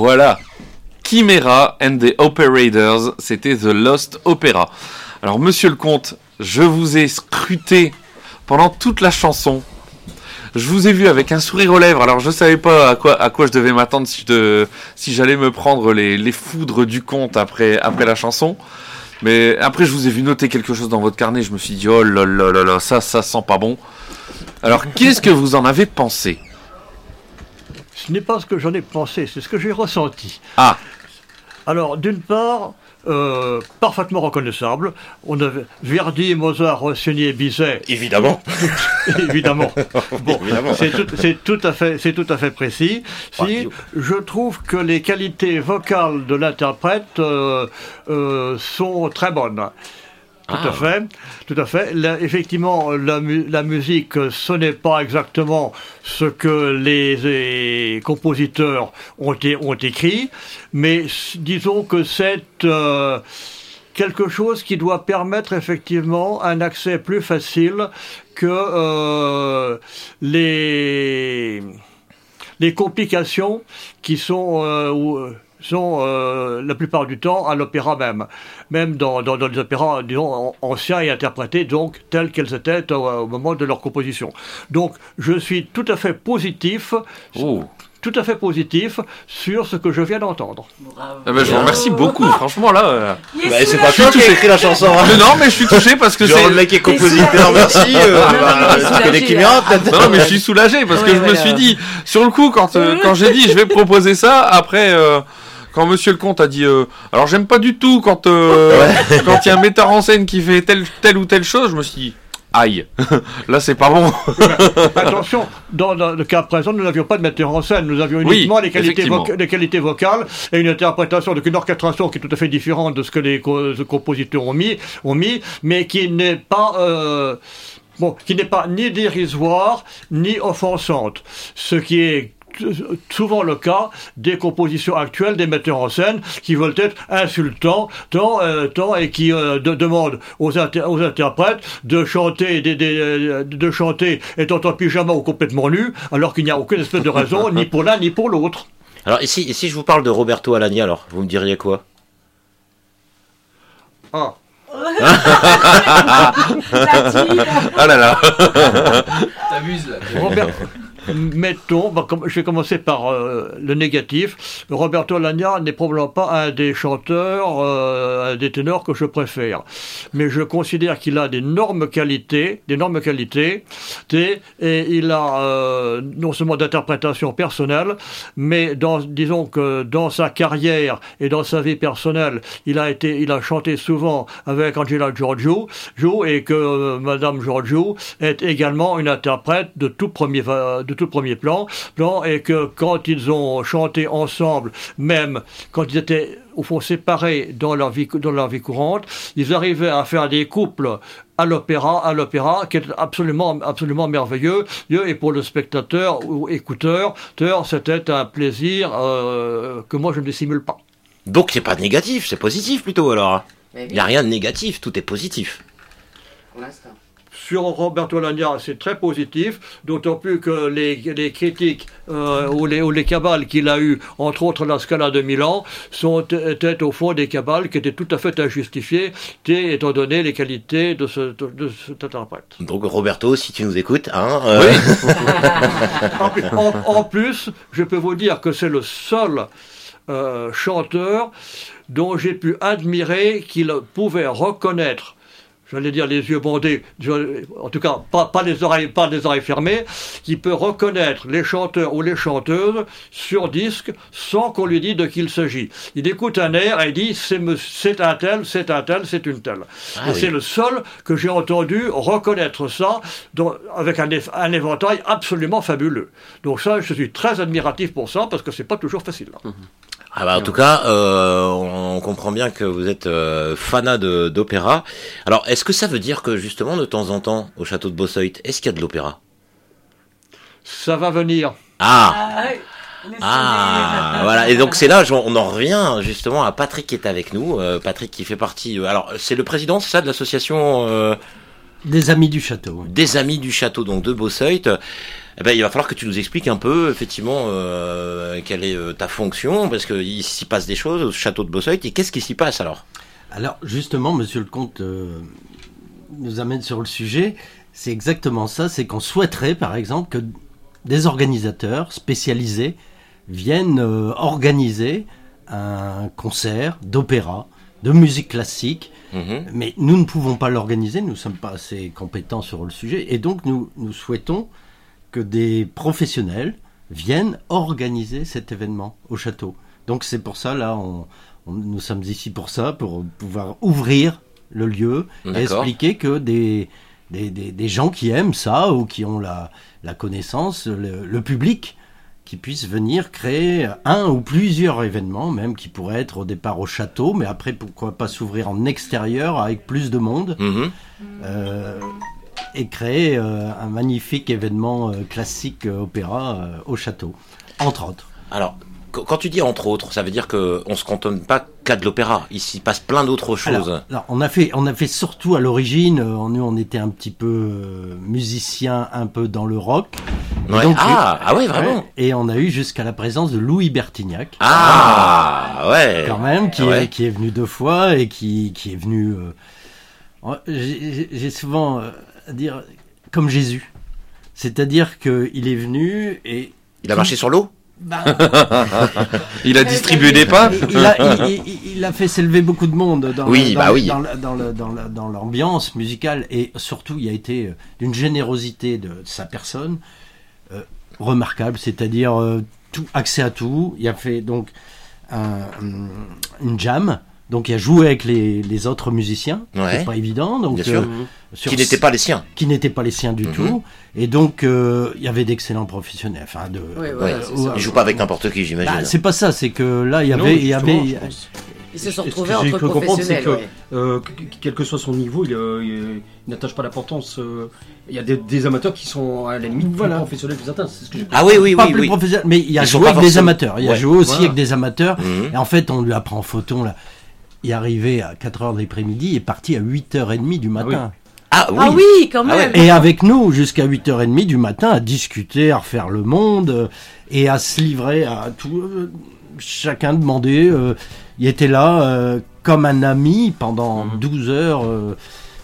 Voilà. Chimera and the Operators, c'était The Lost Opera. Alors, monsieur le comte, je vous ai scruté pendant toute la chanson. Je vous ai vu avec un sourire aux lèvres, alors je savais pas à quoi, à quoi je devais m'attendre si, je de, si j'allais me prendre les, les foudres du comte après, après la chanson. Mais après, je vous ai vu noter quelque chose dans votre carnet, je me suis dit, oh là là là là, ça, ça sent pas bon. Alors, qu'est-ce que vous en avez pensé ? Ce n'est pas ce que j'en ai pensé, c'est ce que j'ai ressenti. Ah. Alors, d'une part, euh, parfaitement reconnaissable. On avait Verdi, Mozart, Rossini et Bizet. Évidemment. Évidemment. Bon, Évidemment. c'est tout, c'est tout à fait, c'est tout à fait précis. Si je trouve que les qualités vocales de l'interprète euh, euh, sont très bonnes. Tout Ah. à fait, tout à fait. Là, effectivement, la, mu- la musique, ce n'est pas exactement ce que les, les compositeurs ont, é- ont écrit, mais s- disons que c'est euh, quelque chose qui doit permettre effectivement un accès plus facile que euh, les, les complications qui sont... euh, ou- sont euh, la plupart du temps à l'opéra même, même dans, dans, dans les opéras disons, an- anciens et interprétés donc tels qu'elles étaient au, au moment de leur composition. Donc je suis tout à fait positif, Oh. tout à fait positif sur ce que je viens d'entendre. Eh ben, je vous remercie beaucoup, franchement là. Euh... Bah, c'est pas toi qui as écrit la chanson. Hein. Mais non, mais je suis touché parce que Genre, c'est. le mec est compositeur, merci. Euh, Non, non, bah, mais tu connais soulagé, Chimera, hein. peut-être. Non, mais je suis soulagé parce que Ouais, je me voilà. suis dit, sur le coup, quand, euh, quand j'ai dit je vais proposer ça, après, euh, quand monsieur le comte a dit, euh, alors j'aime pas du tout quand euh, quand il y a un metteur en scène qui fait telle, telle ou telle chose, je me suis dit, aïe, là c'est pas bon. Attention, dans, dans le cas présent, nous n'avions pas de metteur en scène, nous avions Oui, uniquement les, qualités effectivement. voca- les qualités vocales et une interprétation, donc une orchestration qui est tout à fait différente de ce que les co- les compositeurs ont mis, ont mis, mais qui n'est pas... euh, Bon, qui n'est pas ni dérisoire, ni offensante. Ce qui est t- souvent le cas des compositions actuelles des metteurs en scène qui veulent être insultants tant, euh, tant et qui euh, de- demandent aux, inter- aux interprètes de chanter des, des, euh, de chanter étant en pyjama ou complètement nu alors qu'il n'y a aucune espèce de raison ni pour l'un ni pour l'autre. Alors, et si, et si je vous parle de Roberto Alagna, alors, vous me diriez quoi? Ah. Ah là là. T'abuses là. Robert, mettons, bah, comme- je vais commencer par euh, le négatif. Roberto Alagna n'est probablement pas un des chanteurs, euh, un des ténors que je préfère. Mais je considère qu'il a d'énormes qualités, d'énormes qualités, et, et il a euh, non seulement d'interprétation personnelle, mais dans, disons que dans sa carrière et dans sa vie personnelle, il a été, il a chanté souvent avec Angela Giorgio, Jo, et que euh, Madame Giorgio est également une interprète de tout premier, va- de tout premier plan, plan, et que quand ils ont chanté ensemble, même quand ils étaient au fond séparés dans leur vie, dans leur vie courante, ils arrivaient à faire des couples à l'opéra, à l'opéra, qui est absolument, absolument merveilleux. Et pour le spectateur ou écouteur, c'était un plaisir euh, que moi je ne dissimule pas. Donc, c'est pas négatif, c'est positif plutôt, alors. Mais oui, Il n'y a rien de négatif, tout est positif. pour l'instant. Sur Roberto Alagna, c'est très positif, d'autant plus que les, les critiques euh, ou, les, ou les cabales qu'il a eues, entre autres la Scala de Milan, sont, étaient au fond des cabales qui étaient tout à fait injustifiées, étant donné les qualités de, ce, de, de cet interprète. Donc, Roberto, si tu nous écoutes, hein. euh, En, plus- en- en plus, je peux vous dire que c'est le seul euh, chanteur dont j'ai pu admirer qu'il pouvait reconnaître, j'allais dire les yeux bandés, je- en tout cas pas, pas, les oreilles, pas les oreilles fermées, qui peut reconnaître les chanteurs ou les chanteuses sur disque sans qu'on lui dise de qui il s'agit. Il écoute un air et il dit c'est, me- c'est un tel, c'est un tel, c'est une telle. Ah et oui. c'est le seul que j'ai entendu reconnaître ça dans- avec un, eff- un éventail absolument fabuleux. Donc ça, je suis très admiratif pour ça parce que c'est pas toujours facile. Ah bah en tout cas, euh, on, on comprend bien que vous êtes euh, fanat de, d'opéra. Alors, est-ce que ça veut dire que justement, de temps en temps, au château de Bossoit, est-ce qu'il y a de l'opéra? Ça va venir. Ah, Ah, ouais. Laissez ah, dire. voilà. Et donc c'est là, j'en- on en revient justement à Patrick qui est avec nous. Euh, Patrick qui fait partie. euh, alors, c'est le président, c'est ça, de l'association euh, Des amis du château. des Amis du Château, donc de Bossoit. Eh ben, il va falloir que tu nous expliques un peu, effectivement, euh, quelle est euh, ta fonction, parce qu'il s'y passe des choses au château de Bossoit, et qu'est-ce qui s'y passe alors ? Alors, justement, monsieur le comte euh, nous amène sur le sujet. C'est exactement ça, c'est qu'on souhaiterait, par exemple, que des organisateurs spécialisés viennent euh, organiser un concert d'opéra, de musique classique, mmh. mais nous ne pouvons pas l'organiser, nous ne sommes pas assez compétents sur le sujet, et donc nous, nous souhaitons que des professionnels viennent organiser cet événement au château. Donc c'est pour ça, là, on, on, nous sommes ici pour ça, pour pouvoir ouvrir le lieu, et expliquer que des, des, des, des gens qui aiment ça, ou qui ont la, la connaissance, le, le public, qui puissent venir créer un ou plusieurs événements, même qui pourraient être au départ au château, mais après pourquoi pas s'ouvrir en extérieur avec plus de monde, mmh. euh, et créer euh, un magnifique événement euh, classique euh, opéra euh, au château, entre autres. Alors, qu- quand tu dis entre autres, ça veut dire qu'on ne se cantonne pas qu'à de l'opéra, il s'y passe plein d'autres choses. Alors, alors, on a fait, on a fait surtout à l'origine, euh, nous on était un petit peu euh, musiciens, un peu dans le rock. Ouais. Donc, ah, ah ouais, vraiment. Et on a eu jusqu'à la présence de Louis Bertignac. Ah, ouais. Quand même, qui, ouais. est, qui est venu deux fois et qui, qui est venu... Euh, j'ai, j'ai souvent euh, à dire comme Jésus. C'est-à-dire qu'il est venu et... Il a marché sur l'eau bah, il a distribué des pains. il, a, il, il, il a fait s'élever beaucoup de monde dans, oui, dans, bah dans, oui. dans, dans, le, dans, le, dans l'ambiance musicale, et surtout il a été d'une générosité de sa personne euh, remarquable, c'est-à-dire euh, tout, accès à tout. Il a fait donc un, une jam, donc il a joué avec les, les autres musiciens, ouais. c'est pas évident, donc bien sûr. Euh, sur qui n'étaient pas les siens, qui n'étaient pas les siens du mm-hmm. tout, et donc euh, il y avait d'excellents professionnels. Enfin, de. Ouais, ouais, euh, euh, ils jouent pas avec n'importe qui, j'imagine. Bah, c'est pas ça, c'est que là il y avait, non, il y avait. Il Ils se sont retrouvés entre que professionnels. Que, ouais. euh, quel que soit son niveau, il, euh, il, il n'attache pas d'importance. Euh, il y a des, des amateurs qui sont à la limite voilà. plus professionnels que certains. C'est ce que j'ai ah oui, oui, pas oui. plus oui. professionnels, mais il a ils joué avec des amateurs. Il ouais. a joué aussi voilà. avec des amateurs. Mmh. Et en fait, on lui a pris en photo. Là. Il est arrivé à quatre heures de l'après-midi et est parti à huit heures trente du matin. Ah oui, ah oui quand même. Ah ouais. Et avec nous jusqu'à huit heures trente du matin à discuter, à refaire le monde et à se livrer à tout. Euh, chacun demandait. Euh, il était là euh, comme un ami pendant mmh. douze heures, euh,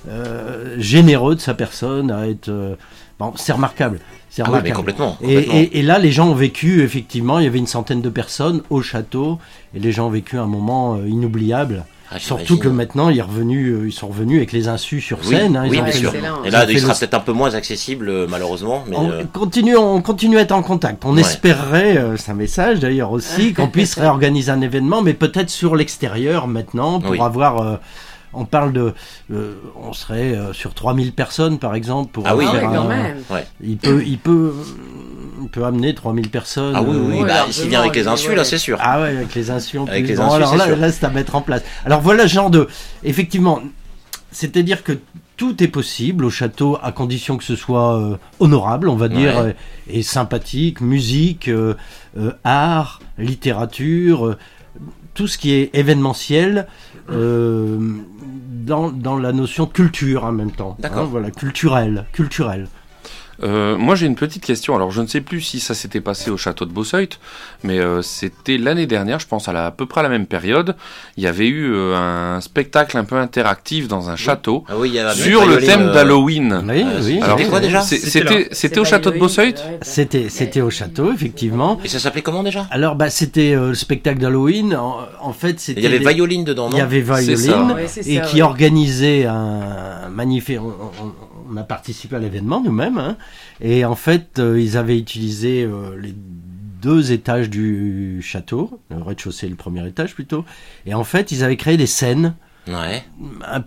euh, généreux de sa personne, à être. Euh, bon, c'est remarquable. C'est remarquable. Ah oui, mais complètement. Et, complètement. et, et là, les gens ont vécu, effectivement, il y avait une centaine de personnes au château, et les gens ont vécu un moment euh, inoubliable. Ah, surtout que maintenant, il est revenu, euh, ils sont revenus avec les insus sur oui, scène. Hein, oui, ils ont bien fait sûr. le, et là, il sera le... peut-être un peu moins accessible, euh, malheureusement. Mais on, euh... continue, on continue à être en contact. On ouais. espérerait, euh, c'est un message d'ailleurs aussi, qu'on puisse réorganiser un événement, mais peut-être sur l'extérieur maintenant, pour oui. avoir... Euh, on parle de... Euh, on serait euh, sur trois mille personnes, par exemple. Pour ah oui, faire quand un, même. Ouais. Il peut... Il peut il peut amener trois mille personnes. Ah oui, oui, euh, bah, s'il vient avec les insus, ouais. là, c'est sûr. Ah ouais, avec les insus en Avec plus. les Bon, insus, alors c'est là, sûr. là, c'est à mettre en place. Alors voilà, genre de... Effectivement, c'est-à-dire que tout est possible au château, à condition que ce soit euh, honorable, on va dire, ouais. et, et sympathique, musique, euh, euh, art, littérature, euh, tout ce qui est événementiel, euh, dans, dans la notion de culture en même temps. D'accord. Hein, voilà, culturel, culturel. Euh, moi j'ai une petite question, alors je ne sais plus si ça s'était passé au château de Bossoit, mais euh, c'était l'année dernière, je pense à, la, à peu près à la même période, il y avait eu euh, un spectacle un peu interactif dans un château ah oui, il y a sur le thème euh... d'Halloween. Oui, euh, oui. Alors, c'était quoi déjà c'est, C'était, c'était au château de Bossoit. C'était, c'était au château, effectivement. Et ça s'appelait comment déjà? Alors bah c'était euh, le spectacle d'Halloween. En, en fait, c'était. Il y avait des... Violine dedans, non? Il y avait Violine ouais, c'est et ça, qui ouais. organisait un magnifique. On, on, on a participé à l'événement nous-mêmes, hein, et en fait, euh, ils avaient utilisé euh, les deux étages du château, le rez-de-chaussée et le premier étage plutôt, et en fait, ils avaient créé des scènes. Ouais. Un,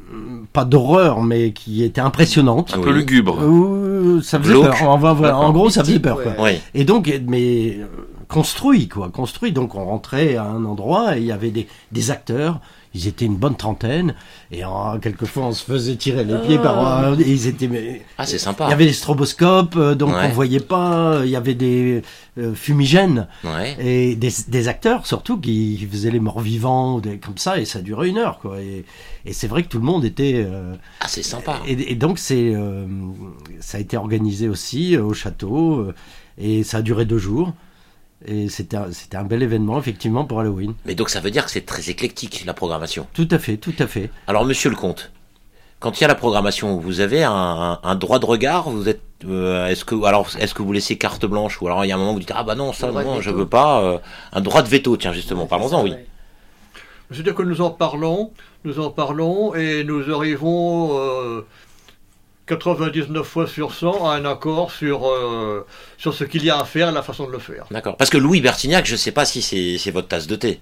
pas d'horreur, mais qui étaient impressionnantes. Un oui. peu lugubre. Euh, ça faisait Glauque. peur. En, en, en gros, ça faisait peur. Quoi. Ouais. Et donc, mais construit, quoi, construit. Donc on rentrait à un endroit et il y avait des, des acteurs. Ils étaient une bonne trentaine et en, quelquefois on se faisait tirer les pieds Oh. par. Et ils étaient. Mais, Ah, c'est sympa. il y avait des stroboscopes, euh, donc Ouais. on voyait pas. Il y avait des euh, fumigènes Ouais. et des, des acteurs surtout qui, qui faisaient les morts vivants, des, comme ça, et ça durait une heure, quoi. Et, et c'est vrai que tout le monde était. Euh, Ah, c'est sympa. et, et donc c'est, euh, ça a été organisé aussi euh, au château euh, et ça a duré deux jours. Et c'était un, c'était un bel événement effectivement pour Halloween. Mais donc ça veut dire que c'est très éclectique la programmation. Tout à fait, tout à fait. Alors Monsieur le Comte, quand il y a la programmation, vous avez un, un- un droit de regard. Vous êtes, euh, est-ce que alors est-ce que vous laissez carte blanche ou alors il y a un moment où vous dites ah bah non ça Le droit de non je veto. veux pas euh, un droit de veto tiens justement parlons-en oui. C'est-à-dire que nous en parlons, nous en parlons et nous arrivons euh, quatre-vingt-dix-neuf fois sur cent à un accord sur, euh, sur ce qu'il y a à faire et la façon de le faire. D'accord. Parce que Louis Bertignac, je sais pas si c'est c'est votre tasse de thé.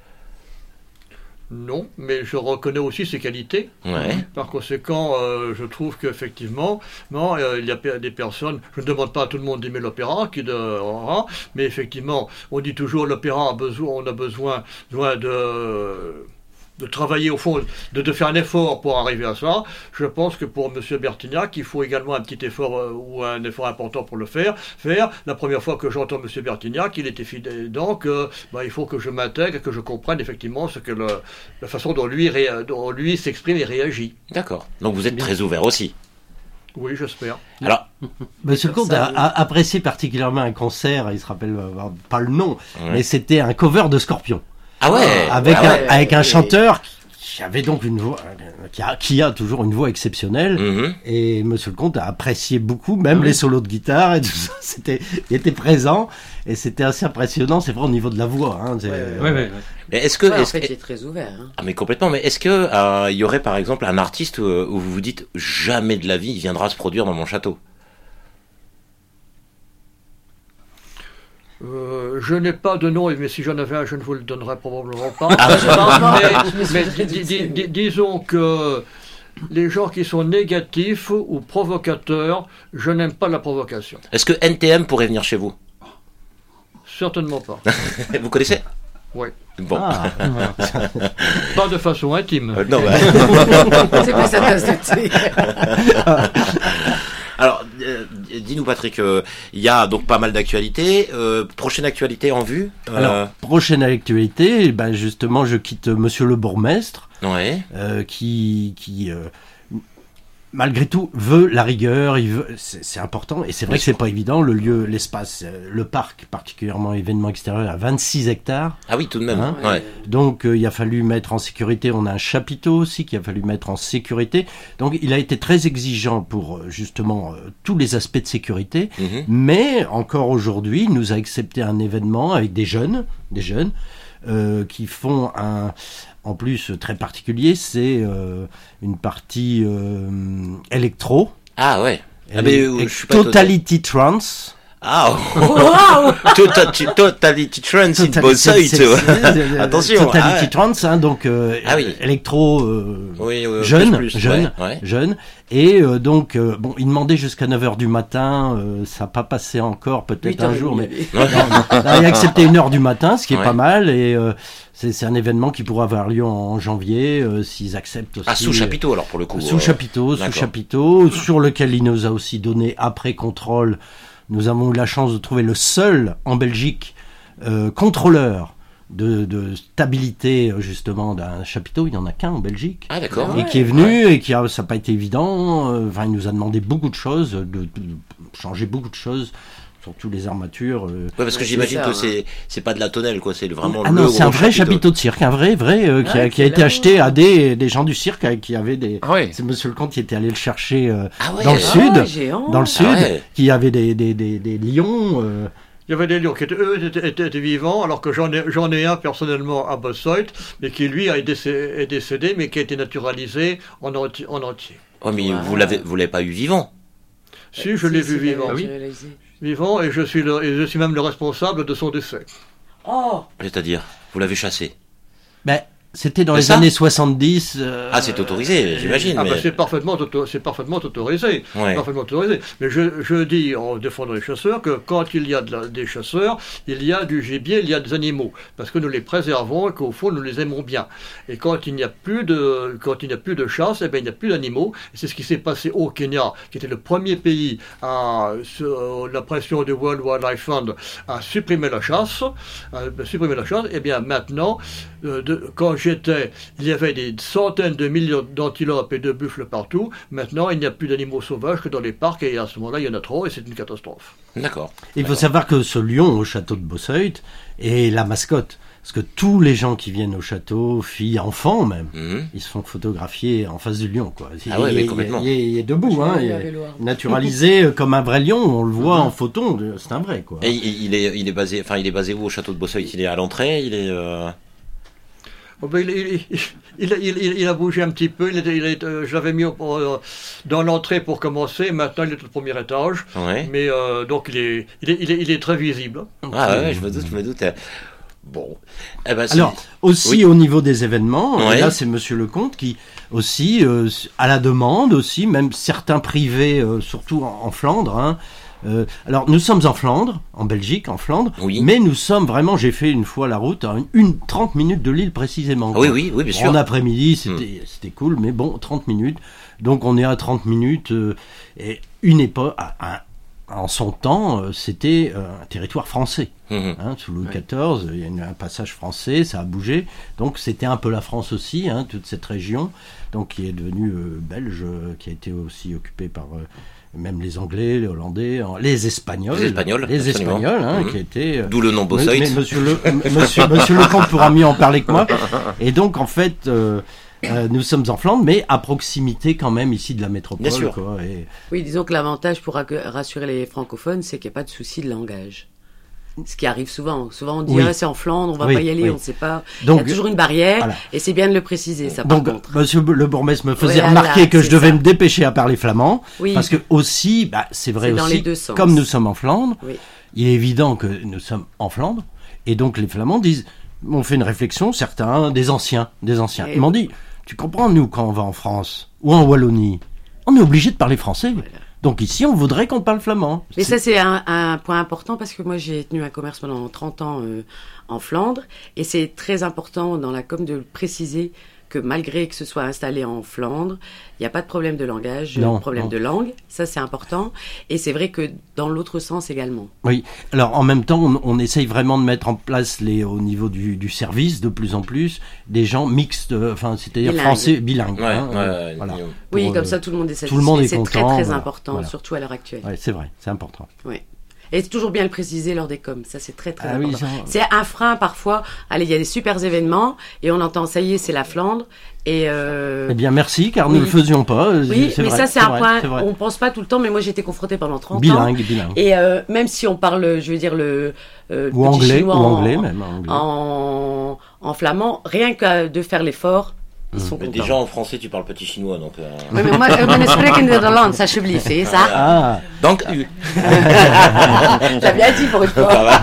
Non, mais je reconnais aussi ses qualités. Ouais. Par conséquent, euh, je trouve qu'effectivement, non, euh, il y a pe- des personnes, je ne demande pas à tout le monde d'aimer l'opéra, qui de, hein, mais effectivement, on dit toujours l'opéra a besoin, on a besoin, besoin de, de travailler au fond, de, de faire un effort pour arriver à ça. Je pense que pour M. Bertignac, il faut également un petit effort euh, ou un effort important pour le faire. Faire. La première fois que j'entends M. Bertignac, il était fidèle, donc euh, bah, il faut que je m'intègre, que je comprenne effectivement ce que le, la façon dont lui, ré, dont lui s'exprime et réagit. D'accord. Donc vous êtes très ouvert aussi. Oui, j'espère. Alors, Monsieur le Comte Ça, a, oui. a apprécié particulièrement un concert, il se rappelle euh, pas le nom, Ouais. mais c'était un cover de Scorpion. ah ouais. avec, ah ouais. un, avec un ouais. chanteur qui avait donc une voix, euh, qui a, qui a toujours une voix exceptionnelle. Mhm. Et Monsieur le Comte a apprécié beaucoup, même Oui. les solos de guitare et tout ça. C'était, il était présent et c'était assez impressionnant. C'est vrai au niveau de la voix. Hein, c'est- Ouais, Ouais, ouais, ouais. Mais est-ce que Ouais, en est-ce fait, que- il est très ouvert. Hein. ah mais complètement. Mais est-ce que euh, il y aurait par exemple un artiste où, où vous vous dites jamais de la vie il viendra se produire dans mon château. Euh, je n'ai pas de nom, mais si j'en avais un, je ne vous le donnerais probablement pas. Ah, je pense pas. mais Je me suis mais très di- di- difficile. di- disons que les gens qui sont négatifs ou provocateurs, je n'aime pas la provocation. Est-ce que N T M pourrait venir chez vous? Certainement pas. Vous connaissez? Oui. Bon. Ah, Pas de façon intime. Euh, non, bah. C'est pas sa tasse de thé. Alors, euh, dis-nous Patrick, euh, il y a donc pas mal d'actualités. Euh, prochaine actualité en vue euh, Alors, prochaine actualité, ben justement, je quitte Monsieur le bourgmestre, ouais. euh, qui, qui euh, malgré tout, veut la rigueur. Il veut, c'est, c'est important, et c'est vrai que c'est pas évident. Le lieu, l'espace, euh, le parc, particulièrement événement extérieur, à vingt-six hectares. Ah oui, tout de même. Hein ouais. Donc, euh, il a fallu mettre en sécurité. On a un chapiteau aussi qu'il a fallu mettre en sécurité. Donc, il a été très exigeant pour euh, justement euh, tous les aspects de sécurité. Mhm. Mais encore aujourd'hui, il nous a accepté un événement avec des jeunes, des jeunes euh, qui font un, en plus très particulier, c'est euh, une partie euh, électro. Ah ouais. Ah, Ele- mais, euh, je suis pas Totality Trance. Ah, Waouh. Totality, totality Trance in Bosseuil, tu vois. Attention. Totality ah ouais. Trance, hein, donc euh, Ah oui. électro euh, Oui, oui, jeune, plus, plus, jeune, ouais, ouais. jeune. Et euh, donc, euh, bon, il demandait jusqu'à neuf heures du matin, euh, ça n'a pas passé encore, peut-être un jour, mais Ouais. non, il a accepté une heure du matin, ce qui est Ouais. pas mal, et euh, c'est, c'est un événement qui pourra avoir lieu en janvier, euh, s'ils acceptent aussi. Ah, sous chapiteau alors pour le coup. Sous euh, chapiteau, sous d'accord. chapiteau, sur lequel il nous a aussi donné, après contrôle, nous avons eu la chance de trouver le seul en Belgique euh, contrôleur de, de stabilité euh, justement d'un chapiteau. Il n'y en a qu'un en Belgique. Ah d'accord. Ouais. Et qui est venu et qui a, ça n'a pas été évident. euh, Enfin, il nous a demandé beaucoup de choses, de, de- de changer beaucoup de choses, surtout les armatures. euh. Ouais, parce que Ouais, j'imagine c'est que ça, c'est c'est pas de la tonnelle quoi, c'est vraiment Ah le non, c'est un gros vrai chapiteau de cirque, un vrai, vrai, euh, qui, a, Ouais, qui a c'est été là-haut. acheté à des, des gens du cirque euh, qui avaient des. Ah oui. C'est Monsieur le Comte qui était allé le chercher euh, Ah ouais. dans le Ah, sud, géant. dans le sud, ouais. qui avait des, des, des, des lions. euh, Il y avait des lions qui étaient, eux, étaient, étaient- étaient vivants, alors que j'en ai, j'en ai un personnellement à Bossoit, mais qui lui est décédé, est décédé, mais qui a été naturalisé en, enti- en entier. Oh mais Wow. vous l'avez vous l'avez pas eu vivant. Si, je l'ai vu vivant. Ah oui. Vivant, et je suis, le, et je suis même le responsable de son décès. Oh. C'est-à-dire, vous l'avez chassé. Ben, C'était dans C'est les ça années soixante-dix. euh, Ah, c'est autorisé, j'imagine. Ah mais... ben c'est parfaitement, auto- c'est parfaitement autorisé. Ouais. Parfaitement autorisé. Mais je, je dis en défendant les chasseurs que quand il y a de la- des chasseurs, il y a du gibier, il y a des animaux. Parce que nous les préservons et qu'au fond nous les aimons bien. Et quand il n'y a plus de, quand il n'y a plus de chasse, eh bien, il n'y a plus d'animaux. Et c'est ce qui s'est passé au Kenya, qui était le premier pays à, sur la pression du World Wildlife Fund, à supprimer la chasse. À supprimer la chasse. Et bien maintenant, euh, de, quand j'étais, il y avait des centaines de millions d'antilopes et de buffles partout. Maintenant, il n'y a plus d'animaux sauvages que dans les parcs et à ce moment-là, il y en a trop et c'est une catastrophe. D'accord. Il faut D'accord. savoir que ce lion au château de Bossuet est la mascotte. Parce que tous les gens qui viennent au château, filles, enfants même, Mhm. ils se font photographier en face du lion, quoi. Ah ouais, il, mais il- complètement. il est- il est debout, hein, Je il vais est à vélo. naturalisé euh, comme un vrai lion. On le voit en photo, c'est un vrai, quoi. Et il, il est, il est basé, enfin, il est basé où au château de Bossuet? Il est à l'entrée, il est. euh, Oh, ben, il, il, il, il, il- il a bougé un petit peu. Il était, il est, euh, je l'avais mis au- euh, dans l'entrée pour commencer. Maintenant, il est au premier étage. Ouais. Mais euh, donc, il est, il, est, il, est, il est très visible. Ah ouais, ouais, je me doute, je me doute. Bon. Eh ben, c'est- Alors, aussi Oui. au niveau des événements, Ouais. et là c'est Monsieur Lecomte qui aussi, euh, à la demande aussi, même certains privés, euh, surtout en, en Flandre. Hein, euh, alors nous sommes en Flandre, en Belgique, en Flandre, Oui. mais nous sommes vraiment, j'ai fait une fois la route, à une, une trente minutes de Lille précisément. Ah oui, quoi. oui, oui, bien sûr. En après-midi, c'était c'était cool, mais bon, trente minutes. Donc on est à trente minutes, euh, et une époque, à- à- en son temps, euh, c'était euh, un territoire français. Mhm. Hein, sous Louis quatorze, il y a eu un passage français, ça a bougé. Donc c'était un peu la France aussi, hein, toute cette région, donc qui est devenue euh, belge, euh, qui a été aussi occupée par euh, même les Anglais, les Hollandais, en- les Espagnols. Les Espagnols, les absolument. Espagnols, hein, Mhm. qui étaient. euh, D'où le nom mais- Bossuet. mais monsieur, le, euh, monsieur, monsieur Lecomte pourra mieux en parler que moi. Et donc en fait. euh, euh, nous sommes en Flandre, mais à proximité quand même ici de la métropole. Bien sûr. Quoi, et... Oui, disons que l'avantage pour rac- rassurer les francophones, c'est qu'il n'y a pas de souci de langage. Ce qui arrive souvent. Souvent, on dit, Oui. ah, c'est en Flandre, on va Oui, pas y aller, oui. on ne sait pas. Donc, il y a toujours une barrière, voilà. et c'est bien de le préciser, ça, par Donc, contre. monsieur le bourgmestre me faisait Voilà, remarquer que je c'est devais ça. me dépêcher à parler flamand, Oui. parce que aussi, bah, c'est vrai C'est dans aussi, les deux sens. comme nous sommes en Flandre, Oui. il est évident que nous sommes en Flandre, et donc les Flamands disent, on fait une réflexion, certains, des anciens, des anciens, Et- ils m'ont dit, tu comprends, nous, quand on va en France, ou en Wallonie, on est obligé de parler français. Donc ici, on voudrait qu'on parle flamand. Mais C'est- ça, c'est un, un point important parce que moi, j'ai tenu un commerce pendant trente ans euh, en Flandre. Et c'est très important dans la com de le préciser que malgré que ce soit installé en Flandre, il n'y a pas de problème de langage, Non, de problème non. de langue. Ça, c'est important. Et c'est vrai que dans l'autre sens également. Oui, alors en même temps, on, on essaye vraiment de mettre en place les, au niveau du, du service, de plus en plus, des gens mixtes, euh, enfin, c'est-à-dire Bilingues. français, bilingues. Ouais, hein, ouais, euh, ouais, voilà. Guillaume. Oui, Pour, comme euh, ça, tout le monde est satisfait. tout le monde est c'est très, content, très voilà, important, voilà. surtout à l'heure actuelle. Ouais, c'est vrai, c'est important. Oui. Et c'est toujours bien de le préciser lors des coms. Ça, c'est très, très Ah oui, important. ça- C'est un frein parfois. Allez, il y a des super événements et on entend, ça y est, c'est la Flandre. Et euh, Eh bien, merci, car oui. nous ne le faisions pas. euh, oui, c'est mais vrai, ça, c'est un vrai, point. c'est vrai. On pense pas tout le temps, mais moi, j'ai été confrontée pendant trente ans. Bilingue, bilingue. Et euh, même si on parle, je veux dire, le. euh, Ou petit anglais, chinois ou en- anglais même. Anglais. En, en flamand, rien que de faire l'effort, ils sont Mais contents. déjà en français, tu parles petit chinois, donc. euh, Oui, mais moi, ik ben spreken Nederlands, alsjeblieft, c'est ça. Ah, Donc, J'ai bien dit pour une fois.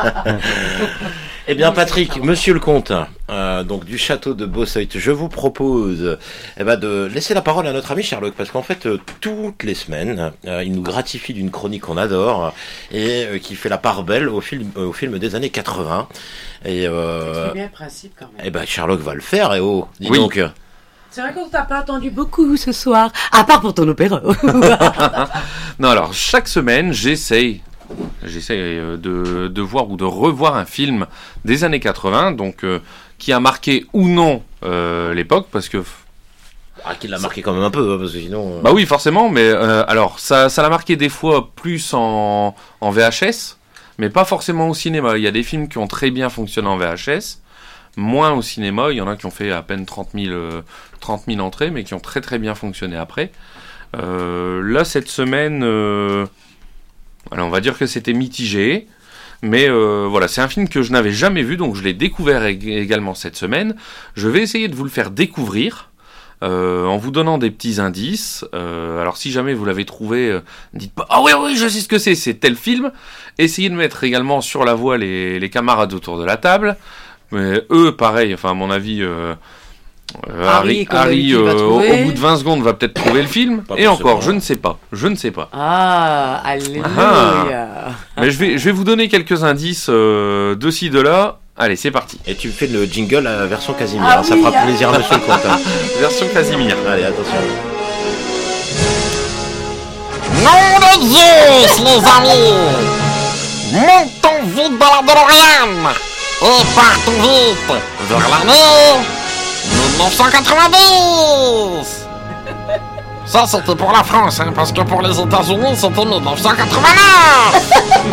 eh bien, Patrick, Monsieur le Comte, euh, donc du château de Bossuet, je vous propose eh ben, de laisser la parole à notre ami Sherlock, parce qu'en fait, euh, toutes les semaines, euh, il nous gratifie d'une chronique qu'on adore et euh, qui fait la part belle au film, euh, au film des années quatre-vingts. Et euh, C'est bien le principe quand même. eh ben, Sherlock va le faire. Et oh, dis Oui. donc. C'est vrai qu'on t'a pas entendu beaucoup ce soir, à part pour ton opéra. Non, alors, chaque semaine, j'essaye, j'essaye euh, de, de voir ou de revoir un film des années quatre-vingts, donc, euh, qui a marqué ou non euh, l'époque, parce que... Ah, qu'il l'a marqué quand même un peu, hein, parce que sinon. euh, Bah oui, forcément, mais euh, alors, ça, ça l'a marqué des fois plus en, en V H S, mais pas forcément au cinéma. Il y a des films qui ont très bien fonctionné en V H S, moins au cinéma. Il y en a qui ont fait à peine trente mille, euh, trente mille entrées, mais qui ont très très bien fonctionné après. Euh, là, cette semaine, euh, alors on va dire que c'était mitigé, mais euh, voilà, c'est un film que je n'avais jamais vu, donc je l'ai découvert ég- également cette semaine. Je vais essayer de vous le faire découvrir euh, en vous donnant des petits indices. Euh, alors si jamais vous l'avez trouvé, euh, dites pas « Ah oui, oui, je sais ce que c'est, c'est tel film ». Essayez de mettre également sur la voie les, les camarades autour de la table, Mais eux, pareil, enfin, à mon avis, euh, euh, Harry, Harry, comme Harry d'habitude, va euh, au, au trouver. bout de vingt secondes, va peut-être trouver le film. Pas Et forcément. encore, je ne sais pas. Je ne sais pas. Ah, alléluia. Ah. Mais je vais, je vais vous donner quelques indices euh, de ci, de là. Allez, c'est parti. Et tu me fais le jingle à la version Casimir, Ah hein, ça oui, fera ah plaisir à monsieur le comte. hein. Version Casimir. Allez, attention. Nom de Zeus, les amis! Montons vite dans la DeLorean et partons vite vers l'année dix-neuf cent quatre-vingt-dix! Ça, c'était pour la France, hein, parce que pour les États-Unis, c'était dix-neuf cent quatre-vingt-neuf!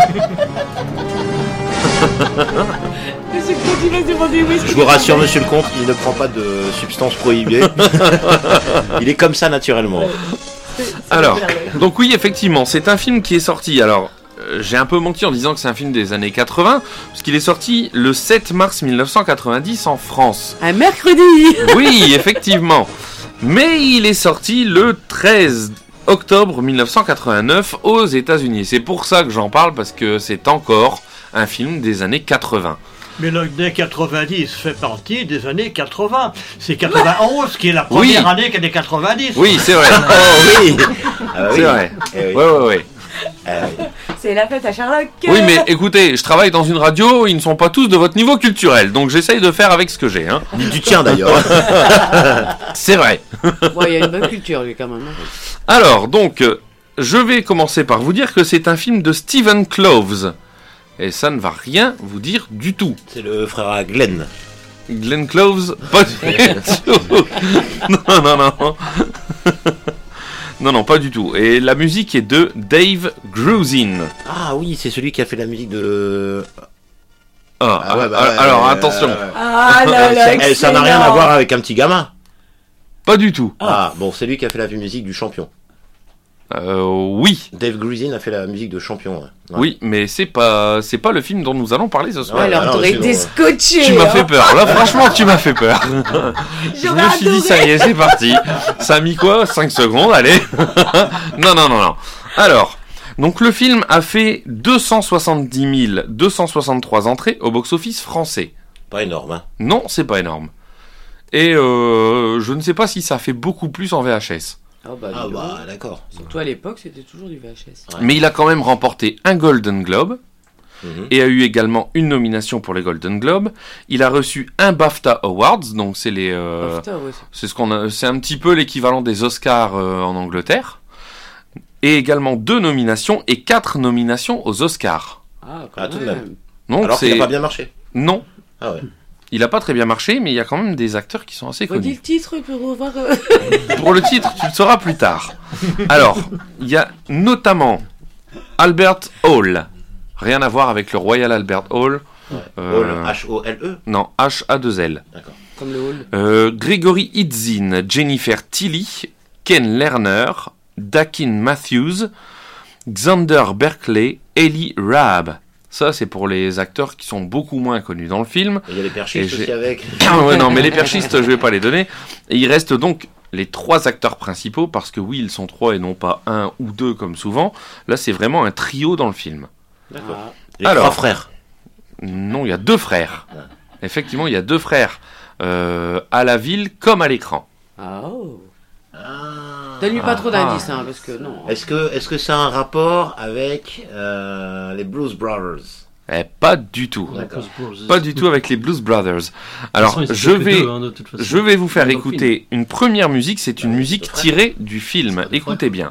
Monsieur le comte, il va se demander où est-ce Je qu'il vous est rassure, tombé. monsieur le comte, il ne prend pas de substances prohibées. Il est comme ça naturellement. Alors, donc oui, effectivement, c'est un film qui est sorti. Alors, euh, j'ai un peu menti en disant que c'est un film des années quatre-vingts, parce qu'il est sorti le sept mars mille neuf cent quatre-vingt-dix en France. Un mercredi. Oui, effectivement. Mais il est sorti le treize octobre mille neuf cent quatre-vingt-neuf aux États-Unis. C'est pour ça que j'en parle, parce que c'est encore un film des années quatre-vingts. Mais l'année quatre-vingt-dix fait partie des années quatre-vingts. C'est quatre-vingt-onze qui est la première Oui. année des quatre-vingt-dix. Oui, c'est vrai. Oh oui, ah, oui. C'est vrai. Eh oui. Ouais, ouais, ouais. Ah, oui. C'est la fête à Sherlock. Oui, mais écoutez, je travaille dans une radio, ils ne sont pas tous de votre niveau culturel, donc j'essaye de faire avec ce que j'ai. Hein. Ni du tien d'ailleurs. C'est vrai. Ouais, il y a une bonne culture, lui, quand même. hein. Alors, donc, euh, je vais commencer par vous dire que c'est un film de Stephen Kloves. Et ça ne va rien vous dire du tout. C'est le frère à Glenn. Glenn Cloves, pas du tout. Non, non, non. Non, non, pas du tout. Et la musique est de Dave Grusin. Ah oui, c'est celui qui a fait la musique de... Ah, Ah ouais, bah ah, ouais, alors, euh, attention. Ah là là, Eh, ça n'a rien à excellent. voir avec un petit gamin. Pas du tout. Ah, bon, c'est lui qui a fait la musique du Champion. Euh, oui. Dave Grusin a fait la musique de Champion. Ouais. Ouais. Oui, mais c'est pas, c'est pas le film dont nous allons parler ce soir. Ouais, Alors, alors, t'aurais sinon, été ouais. scotché. Tu m'as hein. fait peur. Là, franchement, tu m'as fait peur. Je J'aurais me suis dit, adoré. ça y est, c'est parti. Ça a mis quoi cinq secondes, allez. Non, non, non, non. Alors, donc le film a fait deux cent soixante-dix mille deux cent soixante-trois entrées au box-office français. Pas énorme, hein. Non, c'est pas énorme. Et euh, je ne sais pas si ça fait beaucoup plus en V H S. Ah bah, Ah dis donc. bah, d'accord. Surtout à l'époque, c'était toujours du V H S. Ouais. Mais il a quand même remporté un Golden Globe. Mhm. Et a eu également une nomination pour les Golden Globes. Il a reçu un BAFTA Awards, donc c'est les, euh, BAFTA, ouais. c'est ce qu'on a, c'est un petit peu l'équivalent des Oscars euh, en Angleterre. Et également deux nominations et quatre nominations aux Oscars. Ah, quand Ah, tout de même. même. Donc Alors qu'il c'est n'a pas bien marché. non, Ah ouais. il a pas très bien marché, mais il y a quand même des acteurs qui sont assez Redis connus. le titre pour voir. euh, Pour le titre, tu le sauras plus tard. Alors, il y a notamment Albert Hall. Rien à voir avec le Royal Albert Hall. Ouais. Euh, Hall, H O L E. Non, H A deux L. D'accord. Comme le hall. Euh, Gregory Itzin, Jennifer Tilly, Ken Lerner, Dakin Matthews, Xander Berkeley, Ellie Raab. Ça, c'est pour les acteurs qui sont beaucoup moins connus dans le film. Il y a les Et perchistes j'ai- aussi avec. Ah ouais, non, mais les perchistes, je vais pas les donner. Et il reste donc les trois acteurs principaux, parce que oui, ils sont trois et non pas un ou deux comme souvent. Là, c'est vraiment un trio dans le film. D'accord. Ah. Les Alors. trois frères. Non, il y a deux frères. Effectivement, il y a deux frères. Euh, à la ville comme à l'écran. Ah, oh. Ah. Donne-lui pas trop Ah. d'indices, hein, parce que non. Est-ce que est-ce que ça a un rapport avec euh, les Blues Brothers? Eh, pas du tout. D'accord. Pas du tout avec les Blues Brothers. Alors, De toute façon, ils je sont que vais, deux, hein, de toute façon. je vais vous faire Dans le écouter une première musique. C'est une Ouais, musique c'est vrai. tirée du film. C'est pas de Écoutez bien.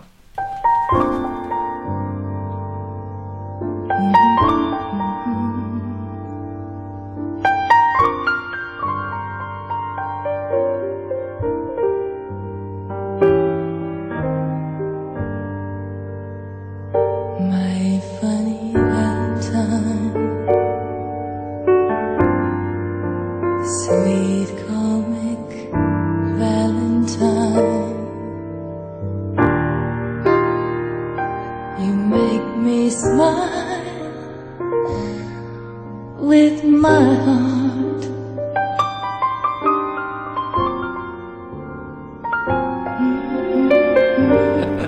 My funny Valentine, sweet comic Valentine,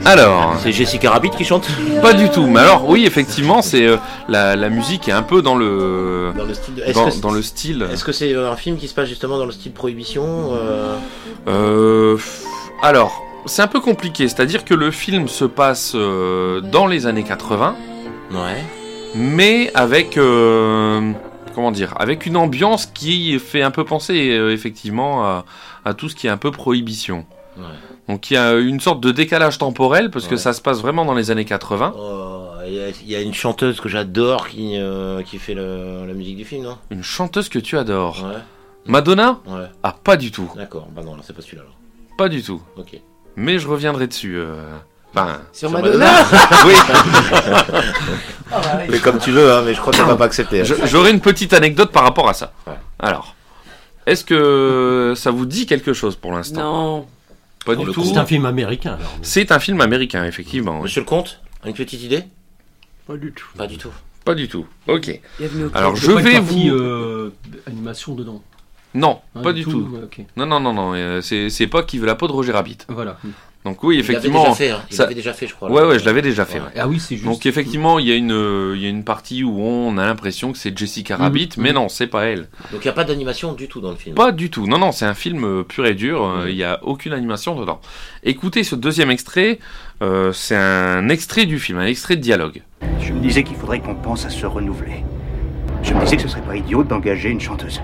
Alors, c'est Jessica Rabbit qui chante? Pas du tout. Mais alors, oui, effectivement, c'est euh, la, la musique est un peu dans le dans le style. De... Dans, que dans le style. Est-ce que c'est un film qui se passe justement dans le style Prohibition euh... Euh, alors, c'est un peu compliqué. C'est-à-dire que le film se passe euh, dans les années quatre-vingts. Ouais. Mais avec euh, comment dire, avec une ambiance qui fait un peu penser euh, effectivement à, à tout ce qui est un peu prohibition. Ouais. Donc il y a une sorte de décalage temporel parce ouais. que ça se passe vraiment dans les années quatre-vingts. Il oh, y, y a une chanteuse que j'adore qui euh, qui fait le, la musique du film, non? Une chanteuse que tu adores. Ouais. Madonna? Ouais. Ah, pas du tout. D'accord. Bah non, là c'est pas celui-là. Alors. Pas du tout. Ok. Mais je reviendrai dessus. Euh... Enfin, sur, sur Madonna. Oui. Ah bah oui. Mais comme tu veux, hein, mais je crois que ça va pas accepter. Hein. J'aurai une petite anecdote par rapport à ça. Ouais. Alors, est-ce que ça vous dit quelque chose pour l'instant? Non. Pas pour du tout. C'est un film américain. Alors. C'est un film américain, effectivement. Monsieur le comte, une petite idée? Pas du tout. Pas du tout. Pas du tout. Ok. Bienvenue au Alors Il y a je pas une vais partie, vous. Euh, animation dedans. Non, Ah, pas du tout. tout. Ouais, okay. Non, non, non, non. euh, C'est c'est pas qui veut la peau de Roger Rabbit. Voilà. Donc oui, effectivement. Il l'avait déjà fait. Hein. Il ça... l'avait déjà fait, je crois. Ouais, ouais, je l'avais déjà fait. Ouais. Ouais. Ah oui, c'est juste. Donc effectivement, il y a une, euh, il y a une partie où on a l'impression que c'est Jessica Rabbit, mmh. mais non, c'est pas elle. Donc il y a pas d'animation du tout dans le film. Pas du tout. Non, non, c'est un film euh, pur et dur. Il mmh. euh, y a aucune animation dedans. Écoutez ce deuxième extrait. Euh, c'est un extrait du film, un extrait de dialogue. Je me disais qu'il faudrait qu'on pense à se renouveler. Je me disais que ce serait pas idiot d'engager une chanteuse.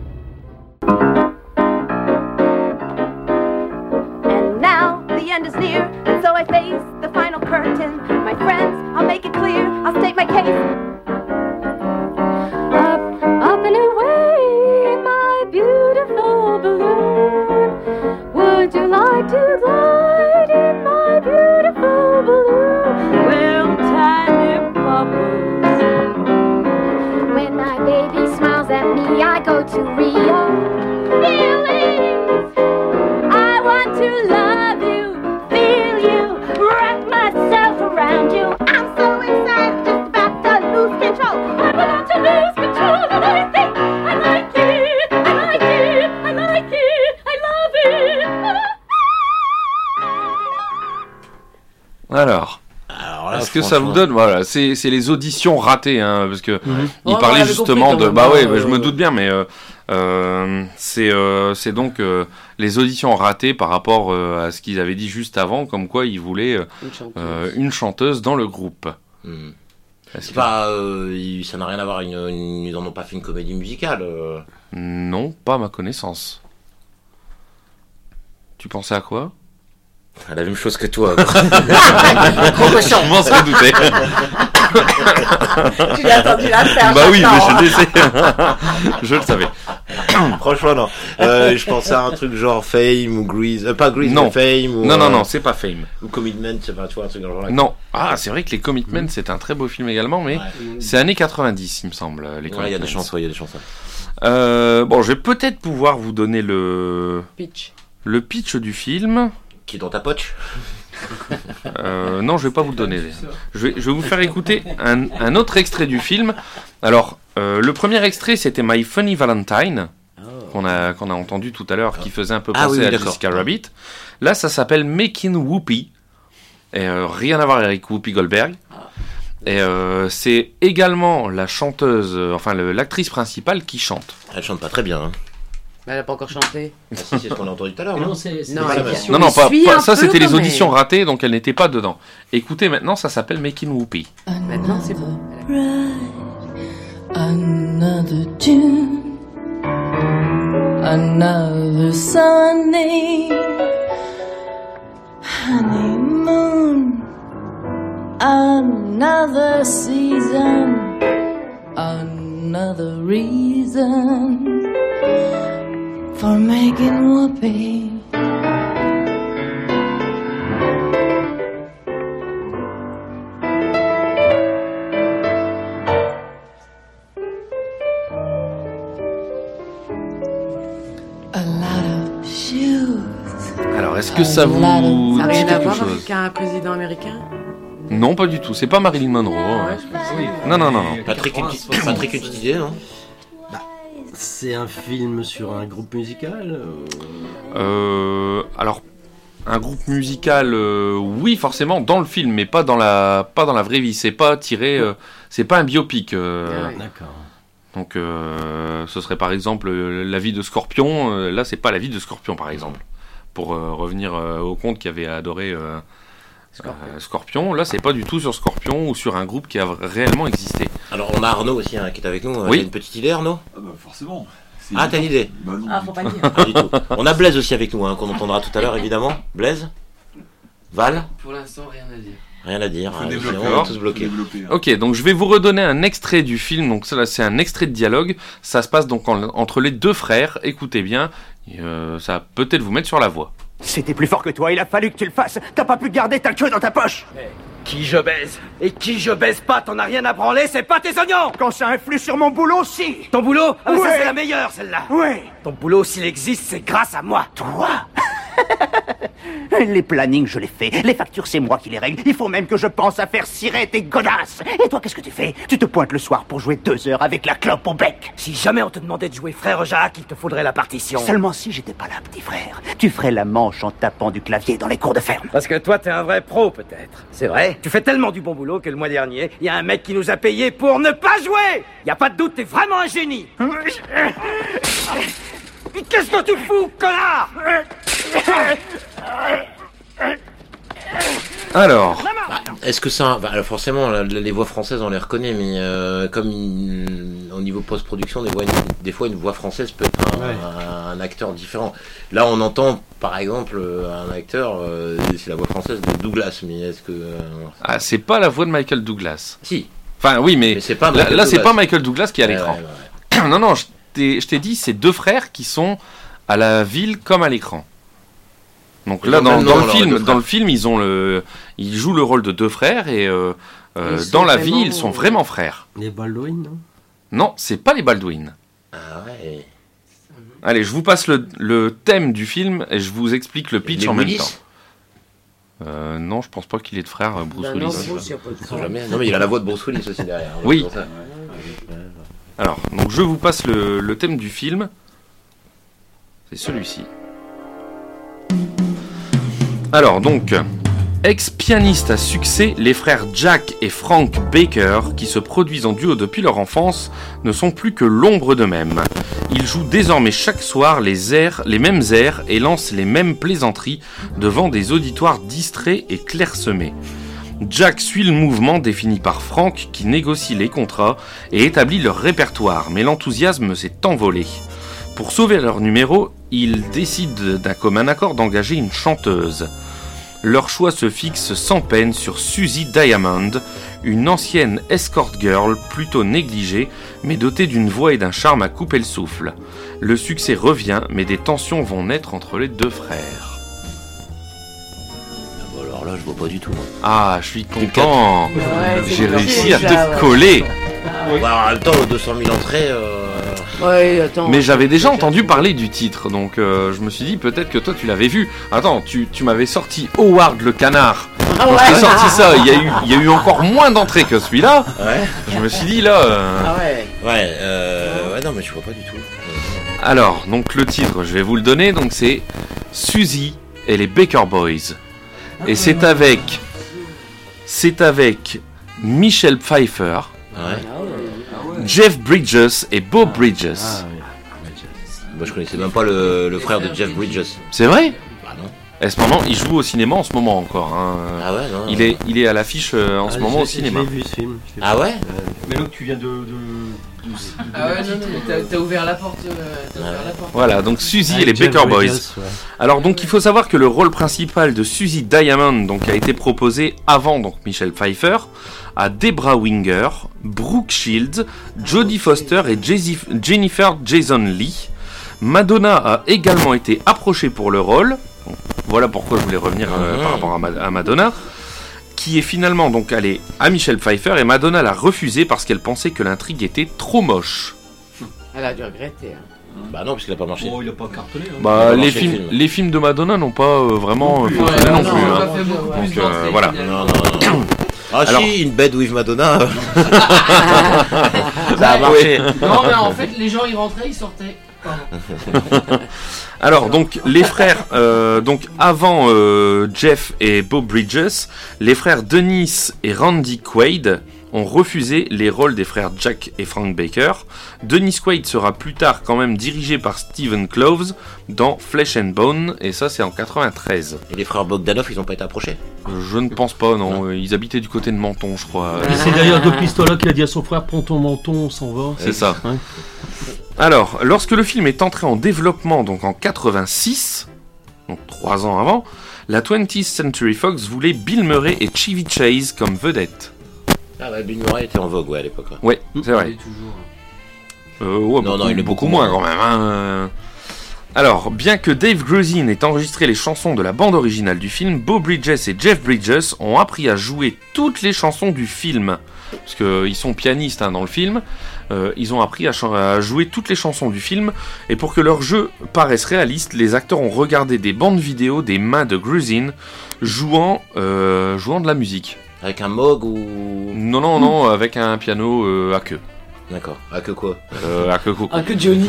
The end is near, and so I face the final curtain. My friends, I'll make it clear, I'll state my case. Up, up and away, my beautiful balloon. Would you like to glide in my beautiful balloon? Well, tiny bubbles. When my baby smiles at me, I go to Rio. Feelings, I want to love you. Wrap myself around you. I'm so excited, just about to lose control. I'm about to lose control, and I think I like it. I like it. I like it. I love it. Alors. Alors là, est-ce que ça vous donne, voilà, c'est c'est les auditions ratées, hein, parce que mmh. il oh, parlait ouais, justement compris, de, bah même, ouais, euh... bah, je me doute bien, mais euh, euh, c'est euh, c'est donc euh, les auditions ratées par rapport euh, à ce qu'ils avaient dit juste avant, comme quoi ils voulaient euh, une, chanteuse. Euh, une chanteuse dans le groupe. Mmh. C'est que... pas, euh, ça n'a rien à voir, une, une, ils n'en ont pas fait une comédie musicale. Euh... Non, pas à ma connaissance. Tu pensais à quoi? À la même chose que toi. Je m'en serais douté. Tu l'as entendu la faire. Bah oui, mais je le sais. Je le savais. Franchement, non. Euh, je pensais à un truc genre Fame ou Grease. Euh, pas Grease, non. mais Fame. Ou, non, non, euh, non, c'est pas Fame. Ou Commitment, c'est pas, tu vois, un truc genre là. Non. Ah, c'est vrai que les Commitments, mmh. c'est un très beau film également, mais ouais. c'est années quatre-vingt-dix, il me semble. Les ouais, il y a des chances, ouais, il y a des chances. Euh, bon, je vais peut-être pouvoir vous donner le... Pitch. Le pitch du film. Qui est dans ta poche? euh, Non, je vais pas vous le donner. Je vais, je vais vous faire écouter un, un autre extrait du film. Alors, euh, le premier extrait, c'était My Funny Valentine, oh. qu'on a, qu'on a entendu tout à l'heure, qui faisait un peu penser ah, oui, à Jessica Rabbit. Là, ça s'appelle Making Whoopi. Et euh, rien à voir avec Whoopi Goldberg. Et euh, c'est également la chanteuse, euh, enfin le, l'actrice principale qui chante. Elle chante pas très bien. Hein. Elle n'a pas encore chanté. Ah, si, c'est ce qu'on a entendu tout à l'heure. Non, c'est, c'est non, non, non, pas, pas ça c'était les auditions même. ratées, donc elle n'était pas dedans. Écoutez, maintenant ça s'appelle Making Whoopi. Maintenant c'est bon. Another June, another Sunday, honeymoon, another season, another reason for making whoopee. A lot of shoes. Alors, est-ce que ça vous ça dit n'a rien à quelque voir chose avec un président américain? Non, pas du tout. C'est pas Marilyn Monroe. Ouais, oui. Non, non, non, non. Patrick, une petite, Patrick, une petite idée, non? C'est un film sur un groupe musical euh, Alors, un groupe musical, euh, oui, forcément, dans le film, mais pas dans la, pas dans la vraie vie. C'est pas tiré, euh, c'est pas un biopic. Euh, Ah, d'accord. Donc, euh, ce serait par exemple euh, la vie de Scorpion. Euh, là, c'est pas la vie de Scorpion, par exemple. Pour euh, revenir euh, au conte qui avait adoré euh, Scorpion. Euh, Scorpion. Là, c'est pas du tout sur Scorpion ou sur un groupe qui a réellement existé. Alors, on a Arnaud aussi hein, qui est avec nous. Oui. T'as une petite idée, Arnaud? Ah bah forcément. C'est Ah, t'as une idée? Bah non. Ah, faut pas le dire. Pas du tout. On a Blaise aussi avec nous, hein, qu'on entendra tout à l'heure, évidemment. Blaise? Val? Pour l'instant, rien à dire. Rien à dire. Faut hein, développer. sinon, on est tous bloqués. Faut développer, hein. Ok, donc je vais vous redonner un extrait du film. Donc ça, là, c'est un extrait de dialogue. Ça se passe donc en- entre les deux frères. Écoutez bien, euh, ça va peut-être vous mettre sur la voie. C'était plus fort que toi, il a fallu que tu le fasses. T'as pas pu garder ta queue dans ta poche. Qui je baise et qui je baise pas, t'en as rien à branler, c'est pas tes oignons. Quand ça influe sur mon boulot, si. Ton boulot? Ah, mais ça Ouais. c'est la meilleure celle-là. Ouais. Ton boulot, s'il existe, c'est grâce à moi. Toi? Les plannings, je les fais. Les factures, c'est moi qui les règle. Il faut même que je pense à faire cirer tes godasses. Et toi, qu'est-ce que tu fais? Tu te pointes le soir pour jouer deux heures avec la clope au bec. Si jamais on te demandait de jouer Frère Jacques, il te faudrait la partition. Seulement si j'étais pas là, petit frère. Tu ferais la manche en tapant du clavier dans les cours de ferme. Parce que toi, t'es un vrai pro, peut-être. C'est vrai. Tu fais tellement du bon boulot que le mois dernier, il y a un mec qui nous a payé pour ne pas jouer. Y a pas de doute, t'es vraiment un génie. Qu'est-ce que tu fous, connard? Alors, Bah, est-ce que ça... Bah, alors forcément, la- les voix françaises, on les reconnaît, mais euh, comme il- au niveau post-production, des, voix, une- des fois, une voix française peut être un, Ouais. un- un acteur différent. Là, on entend, par exemple, euh, un acteur, euh, c'est la voix française de Douglas, mais est-ce que... euh, ah, c'est pas la voix de Michael Douglas. Si. Enfin, oui, mais, Mais c'est pas là, Michael là, c'est Douglas. pas Michael Douglas qui est à Ouais, l'écran. ouais, ouais. Non, non, je t'ai je t'ai dit, c'est deux frères qui sont à la ville comme à l'écran. Donc Ils là, ont dans, le même dans nom, le alors, les film, deux dans frères. le film, ils ont le, ils jouent le rôle de deux frères et euh, euh, Ils sont dans la vraiment- vie, ils sont vraiment frères. Les Baldwin, non? Non, c'est pas les Baldwin. Ah ouais. Allez, je vous passe le, le thème du film et je vous explique le pitch Les en même Willis temps. Euh, non, je pense pas qu'il ait de frère, euh, Bruce Bah Willis. non, Bruce, y a pas de Ils sont problème. jamais- Non, mais il a la voix de Bruce Willis aussi derrière. hein, Oui. c'est pour ça. Alors, donc je vous passe le, le thème du film. C'est celui-ci. Alors donc, ex-pianistes à succès, les frères Jack et Frank Baker, qui se produisent en duo depuis leur enfance, ne sont plus que l'ombre d'eux-mêmes. Ils jouent désormais chaque soir les airs, les mêmes airs et lancent les mêmes plaisanteries devant des auditoires distraits et clairsemés. Jack suit le mouvement défini par Frank qui négocie les contrats et établit leur répertoire, mais l'enthousiasme s'est envolé. Pour sauver leur numéro, ils décident d'un commun accord d'engager une chanteuse. Leur choix se fixe sans peine sur Suzy Diamond, une ancienne escort girl plutôt négligée, mais dotée d'une voix et d'un charme à couper le souffle. Le succès revient, mais des tensions vont naître entre les deux frères. Ah bah alors là, je vois pas du tout. moi. Ah, je suis content. Ouais, c'est J'ai bien. réussi à Déjà, te ouais. coller. Ouais, alors, en même temps, deux cent mille entrées... euh, Ouais, attends. Mais j'avais déjà entendu parler du titre, donc euh, je me suis dit peut-être que toi tu l'avais vu. Attends, tu, tu m'avais sorti Howard le canard. Ah Quand ouais. je t'ai sorti ça, il y, a eu, il y a eu encore moins d'entrées que celui-là. Ouais. Je me suis dit là... euh, Ah ouais. Ouais, euh... ouais, non, mais je vois pas du tout. Alors, donc le titre, je vais vous le donner, donc c'est Suzy et les Baker Boys. Et c'est avec... C'est avec Michelle Pfeiffer, Ouais. Jeff Bridges et Bo Bridges. Ah, oui. Moi, je connaissais même pas le, le frère de Jeff Bridges. C'est vrai? Bah non. Et ce moment, il joue au cinéma en ce moment encore. hein. Ah ouais, non. Il est, il est à l'affiche euh, en Ah, ce moment j'ai- au cinéma. Je l'ai vu ce film. je l'ai Ah vu. ouais Mais donc tu viens de. de, de- de- Ah ouais, non, non, mais t'as- t'as ouvert la porte. euh, T'as ouvert la porte. Voilà, donc Suzy Avec et les Jeff Baker Bridges, Boys. ouais. Alors donc il faut savoir que le rôle principal de Suzy Diamond donc a été proposé avant donc Michelle Pfeiffer à Debra Winger, Brooke Shields, Jodie Foster et Jay- Jennifer Jason Leigh. Madonna a également été approchée pour le rôle. Donc, voilà pourquoi je voulais revenir euh, Mmh. par rapport à, Ma- à Madonna, qui est finalement donc allée à Michelle Pfeiffer et Madonna l'a refusé parce qu'elle pensait que l'intrigue était trop moche. Elle a dû regretter. hein. Bah non, parce qu'il a pas marché. Oh, il a pas cartonné. Hein. Bah, pas les marché, films, le film. les films de Madonna n'ont pas euh, vraiment euh, plus, fonctionné Ouais, non non, plus. on hein. a fait beaucoup Donc, plus euh, d'entrées, voilà. finalement. Non, non, non. Ah Alors- si, une bed with Madonna. Ça a marché. Non, mais en fait, les gens ils rentraient, ils sortaient. Alors donc les frères, euh, donc avant euh, Jeff et Bob Bridges, les frères Dennis et Randy Quaid ont refusé les rôles des frères Jack et Frank Baker. Dennis Quaid sera plus tard quand même dirigé par Stephen Kloves dans Flesh and Bone, et ça c'est en quatre-vingt-treize. Et les frères Bogdanov, ils n'ont pas été approchés? Je ne pense pas, non. non. Ils habitaient du côté de Menton, je crois. Et c'est d'ailleurs De Pistola qui a dit à son frère, prends ton menton, on s'en va. C'est ça. Ouais. Alors, lorsque le film est entré en développement, donc en quatre-vingt-six, donc trois ans avant, la twentieth Century Fox voulait Bill Murray et Chevy Chase comme vedettes. Ah ouais, Bill Murray était en vogue, ouais, à l'époque. Ouais, ouais c'est vrai. Il est toujours. Euh, ouais, non, beaucoup, non, il est beaucoup beaucoup moins moins. quand même. Hein. Alors, bien que Dave Grusin ait enregistré les chansons de la bande originale du film, Bob Bridges et Jeff Bridges ont appris à jouer toutes les chansons du film. Parce qu'ils sont pianistes hein, dans le film. Euh, ils ont appris à, ch- à jouer toutes les chansons du film. Et pour que leur jeu paraisse réaliste, les acteurs ont regardé des bandes vidéo des mains de Grusin jouant, euh, jouant de la musique. Avec un Moog ou... Non, non, non, avec un piano euh, à queue. D'accord. À que quoi euh, À que coucou. À que Johnny.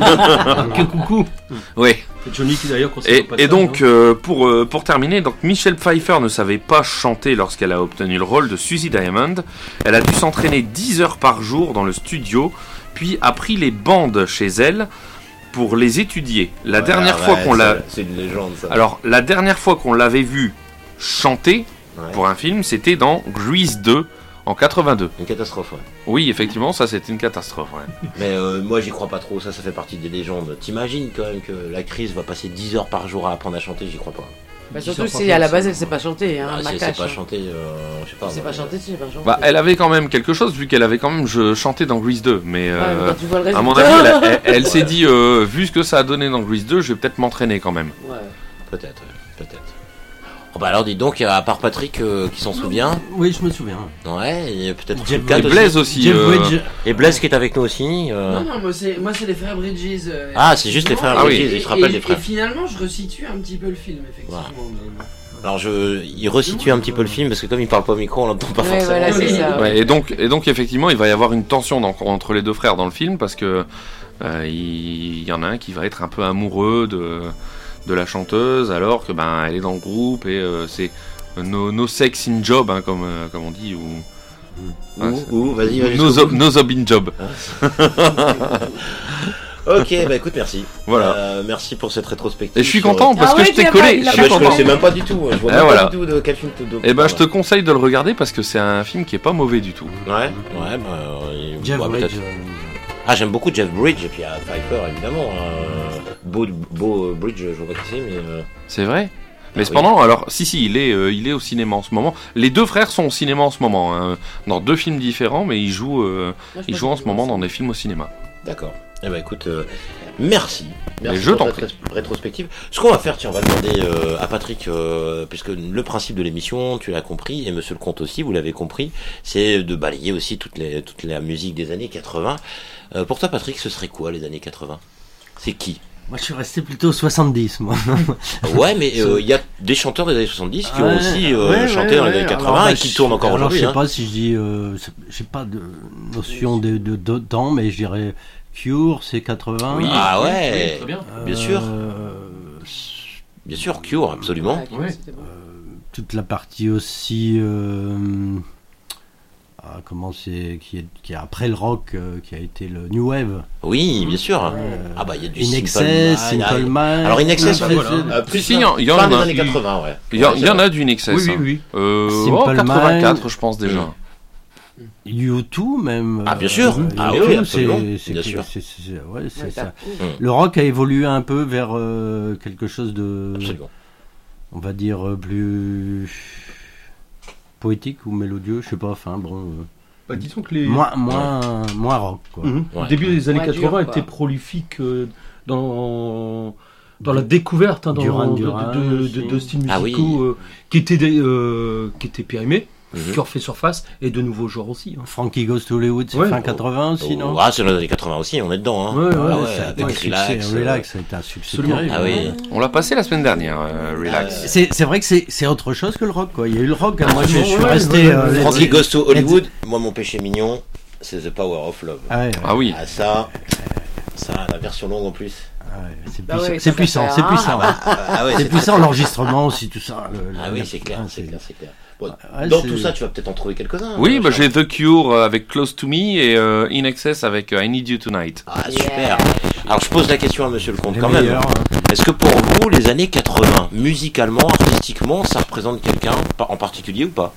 À que coucou. Oui. C'est Johnny qui d'ailleurs conseille Et, au passage, et donc, hein. euh, pour, euh, pour terminer, donc Michelle Pfeiffer ne savait pas chanter lorsqu'elle a obtenu le rôle de Suzy Diamond. Elle a dû s'entraîner dix heures par jour dans le studio, puis a pris les bandes chez elle pour les étudier. La Ouais, dernière ouais, fois qu'on l'a... C'est une légende, ça. Alors, la dernière fois qu'on l'avait vue chanter ouais. pour un film, c'était dans Grease deux en quatre-vingt-deux. Une catastrophe, ouais. Oui, effectivement, ça c'était une catastrophe. Ouais. Mais euh, moi j'y crois pas trop, ça ça fait partie des légendes. T'imagines quand même que l'actrice va passer dix heures par jour à apprendre à chanter, j'y crois pas. Bah, surtout si à la base elle sait pas chanter. Hein, Ah, si elle Macache, sait pas hein. chanter, euh, je sais pas. Elle sait moi, pas chanter, si elle sait pas chanter. Bah, elle avait quand même quelque chose vu qu'elle avait quand même je, chanté dans Grease deux, mais, euh, mais quand tu vois le à mon résultat. avis, elle, elle, elle s'est dit, euh, vu ce que ça a donné dans Grease deux, je vais peut-être m'entraîner quand même. Ouais. Peut-être, peut-être. Oh bah alors dis donc, à part Patrick euh, qui s'en souvient. Oui, je me souviens. Ouais, et peut-être Jeff Kat Et Blaise aussi. Jeff euh, Bridges. Et Blaise qui est avec nous aussi. euh. Non, non, moi c'est, moi c'est les frères Bridges. euh, Ah, c'est juste les frères Ah oui. Bridges, Et, il se rappelle et- des frères. et finalement, je resitue un petit peu le film, effectivement. mais- Alors je, il resitue un petit peu le film parce que comme il parle pas au micro, on l'entend pas Ouais, forcément. voilà, c'est ça. Ouais, et donc, et donc effectivement, il va y avoir une tension dans- entre les deux frères dans le film parce que euh, il, il y en a un qui va être un peu amoureux de de la chanteuse alors que ben elle est dans le groupe et euh, c'est no, no sex in job hein, comme euh, comme on dit ou Ou, ou, vas-y, vas-y. no, zo- no job in job. Ok, bah écoute, merci. Voilà. Euh, merci pour cette rétrospective. Et je suis sur- content parce Ah que ouais, je t'ai tu l'as collé. pas- il Je l'a Ah suis bah, je content. connaissais même pas du tout. Je vois Et même voilà. pas du tout de quel film te Et ben je te conseille de le regarder parce que c'est un film qui est pas mauvais du tout. Ouais, ouais, bah. il- Jeff bah, Bridges. peut-être. Ah, j'aime beaucoup Jeff Bridges et puis à Pfeiffer évidemment. Euh, Beau, Beau Bridge, je vois pas qui c'est, mais. Euh... C'est vrai. Mais Ah, cependant, alors, si, si, il est, euh, il est au cinéma en ce moment. Les deux frères sont au cinéma en ce moment, hein, dans deux films différents, mais ils jouent, euh, Moi, je ils pense jouent en que ce moment c'est- dans des films au cinéma. D'accord. Eh ben écoute, euh, merci. Merci Mais je pour t'en cette prie. ré- rétrospective. Ce qu'on va faire, tiens, on va demander euh, à Patrick, euh, puisque le principe de l'émission, tu l'as compris, et Monsieur le Comte aussi, vous l'avez compris, c'est de balayer aussi toute, les, toute la musique des années quatre-vingts. Euh, pour toi, Patrick, ce serait quoi les années quatre-vingts? C'est qui? Moi, je suis resté plutôt soixante-dix, moi. Ouais, mais il euh, y a des chanteurs des années soixante-dix qui ont Ouais, aussi euh, ouais, chanté ouais, dans les ouais. années quatre-vingts Alors, bah, et qui je- tournent encore alors, aujourd'hui. je sais hein. pas si je dis, euh, c'est- j'ai pas de notion de, de, de temps, mais je dirais Cure, c'est quatre-vingts. Oui. Ah ouais. Oui, très bien. Bien sûr. Euh, Bien sûr, Cure, absolument. Ouais, c'était bon. toute la partie aussi, euh, ah, comment c'est, qui est, qui est après le rock, euh, qui a été le New Wave. Oui, bien sûr. Euh, Ah bah il y a du In Simple Excess, Minds. Simple Minds. Alors In Excess, Ah, ouais, voilà. euh, plus Si, si, il y en- il y en fin des a. années quatre-vingts, ouais. Il y, en- Ouais, il c'est y en vrai. a du Nexus. Oui, oui, hein. oui. Euh, Simple oh, quatre-vingt-quatre, Minds. je pense déjà. U deux même. Ah, bien sûr. euh, Ah U oui, deux, absolument. c'est- c'est- Bien sûr. c'est- c'est- ouais, c'est Ouais, ça. t'as- Mm. Le rock a évolué un peu vers euh, quelque chose de, Absolument. on va dire, euh, plus poétique ou mélodieux, je sais pas, enfin bon, euh, Bah, disons que les. moins, moins, moins rock, quoi. Mhm. Ouais. Au début des années Ouais, quatre-vingts dur, était quoi. prolifique euh, dans dans la découverte hein, dans, Duran de, Duran de, de, aussi. de- de styles Ah oui. musicaux euh, qui étaient des, euh, qui étaient périmés, Mhm. qui ont refait surface et de nouveaux genres aussi. hein. Frankie Goes to Hollywood, c'est Ouais. fin quatre-vingts aussi, non? Oh, ah, c'est dans les années quatre-vingts aussi, on est dedans. Hein. Ouais, ouais, Ah Ouais, ça a été avec un succès, Relax. euh, Relax, ça a été un succès Absolument. terrible. Ah oui. On l'a passé la semaine dernière, euh, Relax. C'est, c'est vrai que c'est, c'est autre chose que le rock, quoi. Il y a eu le rock, hein. Moi, je, je suis Ouais, resté. ouais, euh, ouais. Led- Frankie Goes to Led- Hollywood, moi mon péché mignon, c'est The Power of Love. Ah ouais, ouais. Ah oui. Ah ça, Ça, la version longue en plus. Ah ouais, c'est Bah puissant, ouais, c'est ça, puissant, ça c'est fait puissant. Ah, ah ouais, c'est c'est puissant, très- l'enregistrement aussi, tout ça. le- le- Ah oui, le- c'est clair, hein, c'est clair, c'est clair. Bon, Ouais, dans c'est- tout ça, tu vas peut-être en trouver quelques-uns. Oui, hein, bah, Charles. j'ai The Cure euh, avec Close to Me et euh, In Excess avec euh, I Need You Tonight. Ah, super. Alors, je pose la question à Monsieur le Comte Les quand même. meilleurs, hein. Est-ce que pour vous, les années quatre-vingts, musicalement, artistiquement, ça représente quelqu'un pa- en particulier ou pas?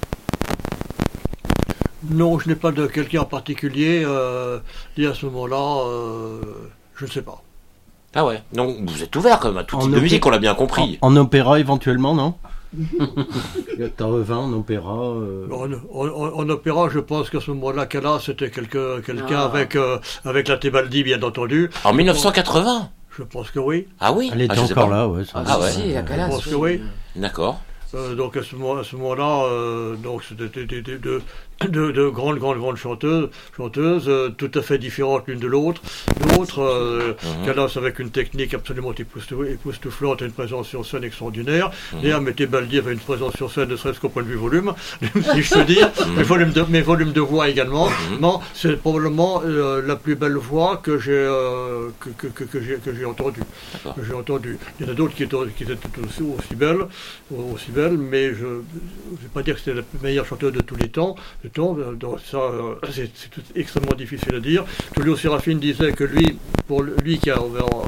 Non, je n'ai pas de quelqu'un en particulier. Euh, dit à ce moment-là, euh, je ne sais pas. Ah ouais. Donc, vous êtes ouvert quand même à tout En type de opé- musique, on l'a bien compris. En, en opéra éventuellement, non quatre-vingts en opéra. euh, En, en- en- en opéra, je pense qu'à ce moment-là, Callas, c'était quelque- quelqu'un Ah. avec, euh, avec la Tebaldi, bien entendu. En mille neuf cent quatre-vingts? Je pense que oui. Ah oui? Elle était Ah, je sais encore pas. là, ouais. ça- Ah ouais. Si, la Je Calas, pense que oui. oui. D'accord. Euh, donc à ce moment, à ce moment-là, euh, donc c'était des- des- des- de, de, de grandes, grandes, grandes chanteuses, chanteuses euh, tout à fait différentes l'une de l'autre. L'autre, euh, Mhm. Callas avec une technique absolument époustouflante époustouflante et une présence sur scène extraordinaire. Mhm. Et Amété Baldi avait une présence sur scène, ne serait-ce qu'au point de vue volume, si je peux dire, mes, volumes de, mes volumes de voix également. Mhm. Non, c'est probablement euh, la plus belle voix que j'ai euh, que, que, que, que j'ai que j'ai entendue. D'accord. Que j'ai entendue. Il y en a d'autres qui étaient, qui étaient tout aussi, aussi belles, aussi belles, mais je ne vais pas dire que c'était la meilleure chanteuse de tous les temps. Le temps, euh, donc ça, euh, c'est c'est tout- extrêmement difficile à dire. Tullio Serafine disait que lui, pour le- lui qui a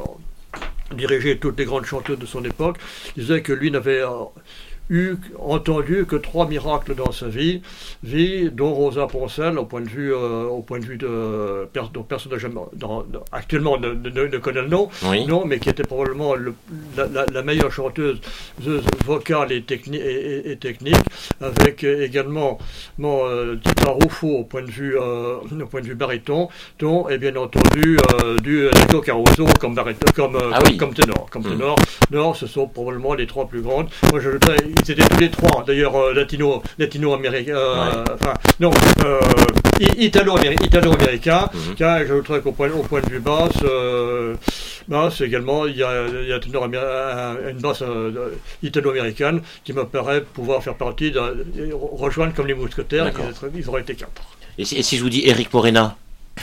euh, dirigé toutes les grandes chanteuses de son époque, disait que lui n'avait euh, eu entendu que trois miracles dans sa vie, vie dont Rosa Poncel, au point de vue, euh, au point de vue de per- dont personne n'a jamais, dans- dans- actuellement ne, ne- ne connaît le nom, Oui. non, mais qui était probablement le- la, la- la meilleure chanteuse euh, vocale et, techni- et, et- et technique, avec euh, également mon euh, Tita Ruffo au point de vue, euh, au point de vue baryton, dont et bien entendu euh, du Enrico Caruso comme baryton, comme, euh, Ah comme, oui. comme ténor, comme Mm. ténor. Non, ce sont probablement les trois plus grandes. Moi, je ils étaient tous les trois, d'ailleurs, euh, latino, latino-américains, euh, enfin, non, euh, i- italo-améri- italo-américains, Mhm. car je trouve qu'au point, au point de vue basse, euh, basse également, il y a, il y a un ténor améri- un- une basse euh, italo-américaine qui me paraît pouvoir faire partie, d'un- rejoindre comme les mousquetaires, D'accord. ils, seraient- ils auraient été quatre. Et si, et si je vous dis Eric Morena?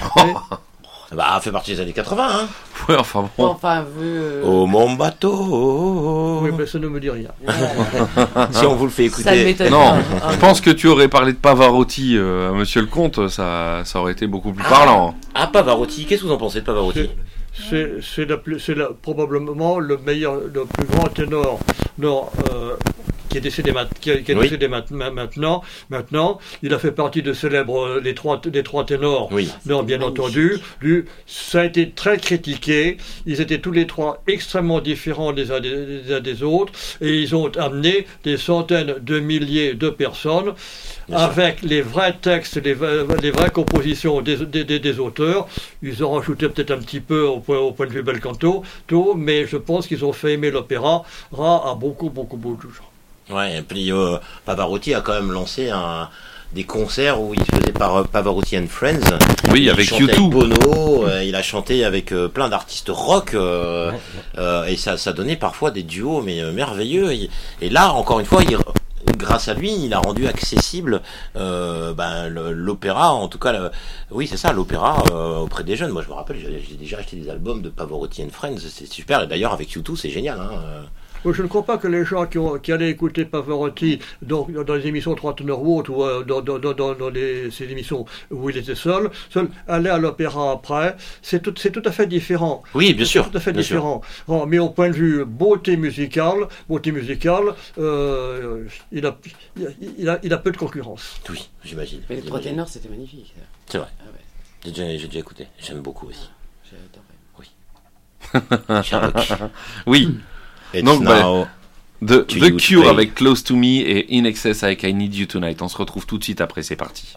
Bah, fait partie des années quatre-vingts, hein. Ouais, enfin bon. Enfin, vu. euh, Oh mon bateau. Oui, mais ça ne me dit rien. Si on vous le fait Ça ne écouter. m'étonne Non, pas. je pense que tu aurais parlé de Pavarotti euh, à Monsieur le Comte, ça, ça aurait été beaucoup plus Ah. parlant. Ah, Pavarotti. Qu'est-ce que vous en pensez de Pavarotti? C'est c'est la plus- c'est la- probablement le meilleur, le plus grand ténor non, euh, qui est décédé, ma- qui est, qui est Oui. décédé ma- ma- maintenant. Maintenant, il a fait partie de célèbres euh, les trois les trois ténors. Oui. Non, bien entendu. Du, ça a été très critiqué. Ils étaient tous les trois extrêmement différents les uns des, des uns des autres, et ils ont amené des centaines de milliers de personnes. Bien sûr. Avec les vrais textes, les, vrais- les vraies compositions des, des, des- des auteurs, ils ont rajouté peut-être un petit peu au point, au point de vue bel canto, tout, mais je pense qu'ils ont fait aimer l'opéra ra à beaucoup, beaucoup, beaucoup de gens. Ouais, et puis euh, Pavarotti a quand même lancé un, des concerts où il se faisait par euh, Pavarotti and Friends. Oui, Il avec chantait U deux. avec Bono, euh, il a chanté avec euh, plein d'artistes rock, euh, euh, et ça, ça donnait parfois des duos mais euh, merveilleux. Et, et là, encore une fois, il, grâce à lui, il a rendu accessible euh, ben, le- l'opéra, en tout cas, le- oui, c'est ça, l'opéra euh, auprès des jeunes. Moi, je me rappelle, j'ai j'ai déjà acheté des albums de Pavarotti and Friends, c'est super. Et d'ailleurs, avec U deux, c'est génial. Hein, euh. Je ne crois pas que les gens qui, ont, qui allaient écouter Pavarotti donc, dans les émissions Trois teneurs ou autres, ou euh, dans, dans, dans, dans, dans les, ces émissions où il était seul, seul aller à l'opéra après, c'est tout, c'est tout à fait différent. Oui, bien C'est sûr. tout à fait bien différent. Oh, mais au point de vue beauté musicale, beauté musicale, euh, il, a, il, a, il, a, il a peu de concurrence. sûr. Oui, j'imagine. Mais les trois j'imagine. ténors, c'était magnifique. ça. C'est vrai. Ah ouais, J'ai déjà, j'ai déjà écouté. J'aime beaucoup aussi. j'ai adoré. Sherlock. Oui. It's Donc, bah, now The, to The you to Cure play. avec Close to Me et In Excess avec I Need You Tonight. On se retrouve tout de suite après, c'est parti.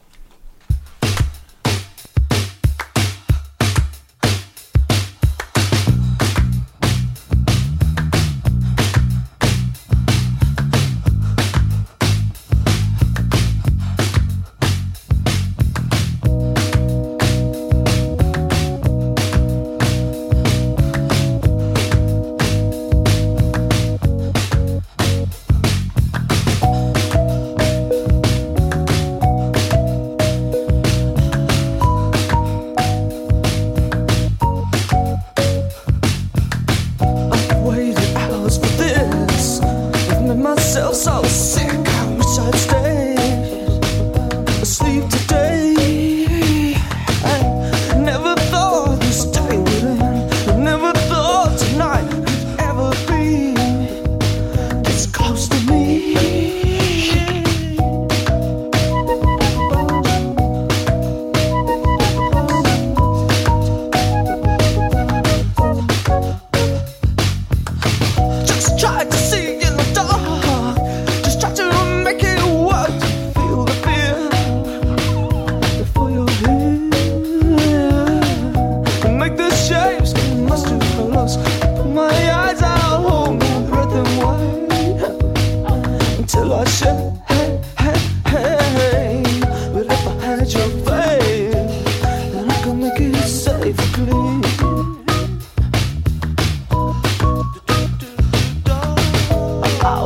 Thank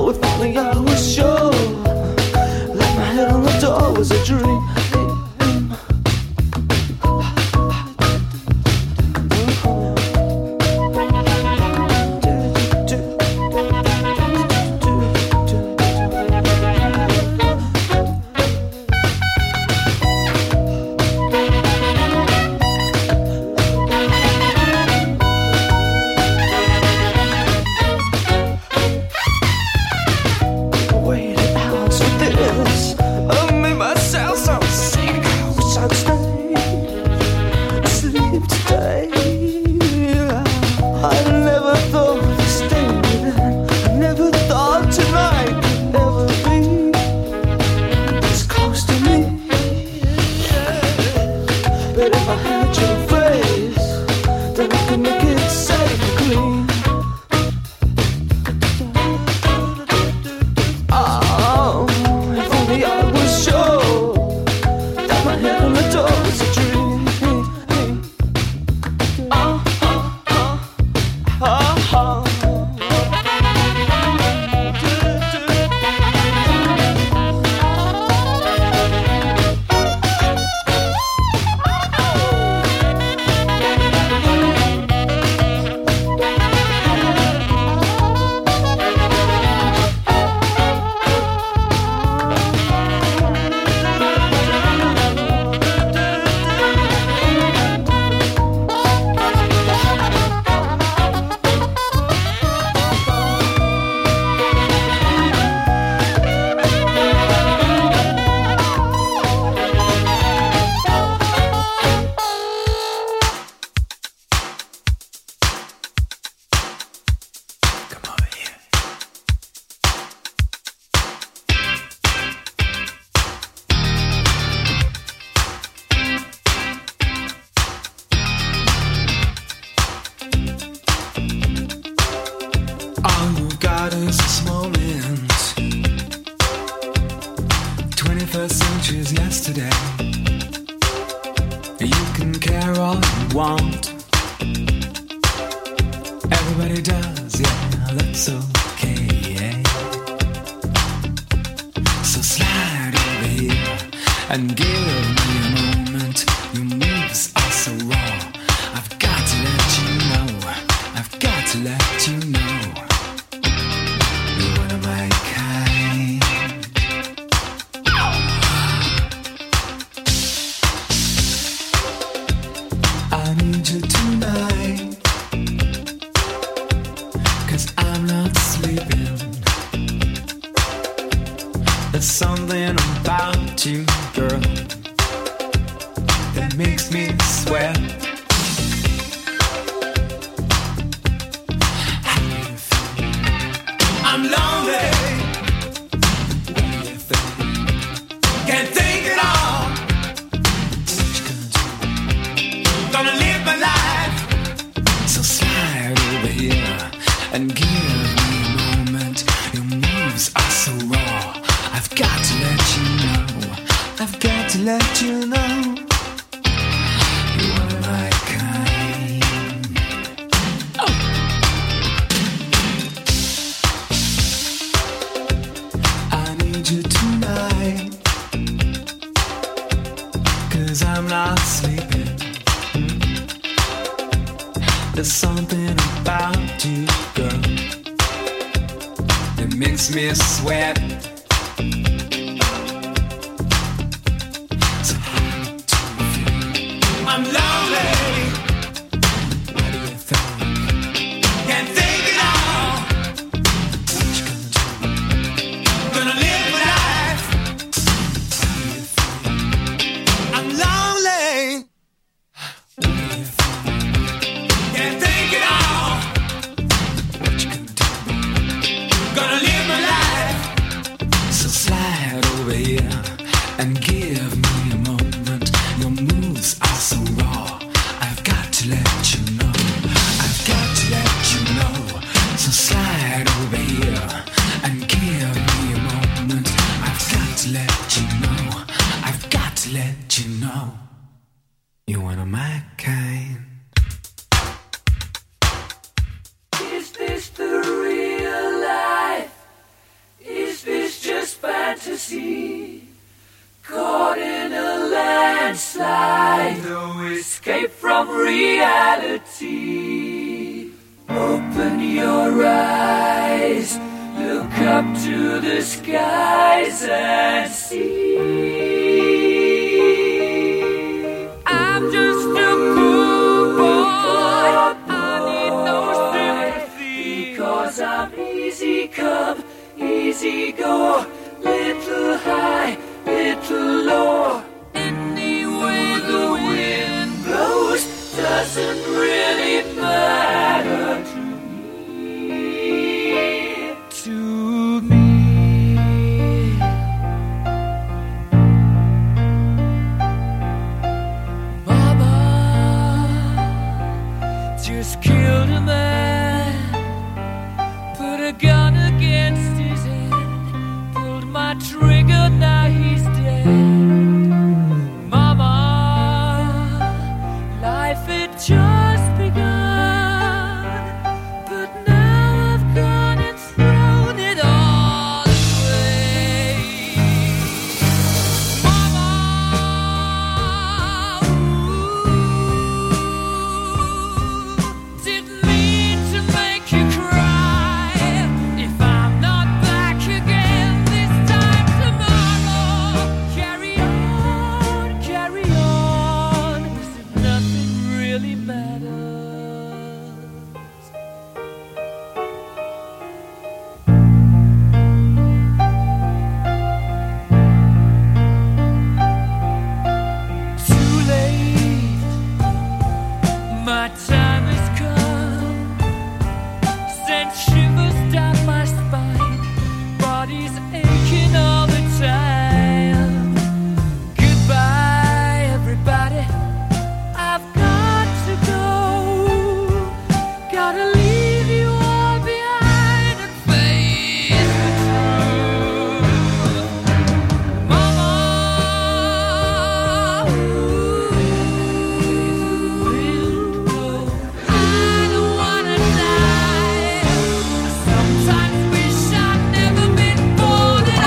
Oh, if only I was sure that my head on the door was a dream. fantasy, caught in a landslide, no escape from reality. Open your eyes, look up to the skies and see. I'm just a poor boy, I need no sympathy, because I'm easy come, easy go, little high, little low. Any way the wind blows doesn't really matter to me, to me. Mama just killed a man, put a gun against his head, pulled my trigger, now he's dead. Mama, life had just begun, but now I've gone and thrown it all away. Mama, ooh, didn't mean to make you cry. If I'm not back again this time tomorrow, carry on, carry on, as if nothing really matters. Too late, my time has come, sent shivers down my spine, body's aching all the time. Goodbye, everybody, I've got to go, gotta leave you all behind and face the truth. Mama, ooh, I don't wanna die. I sometimes wish I'd never been born at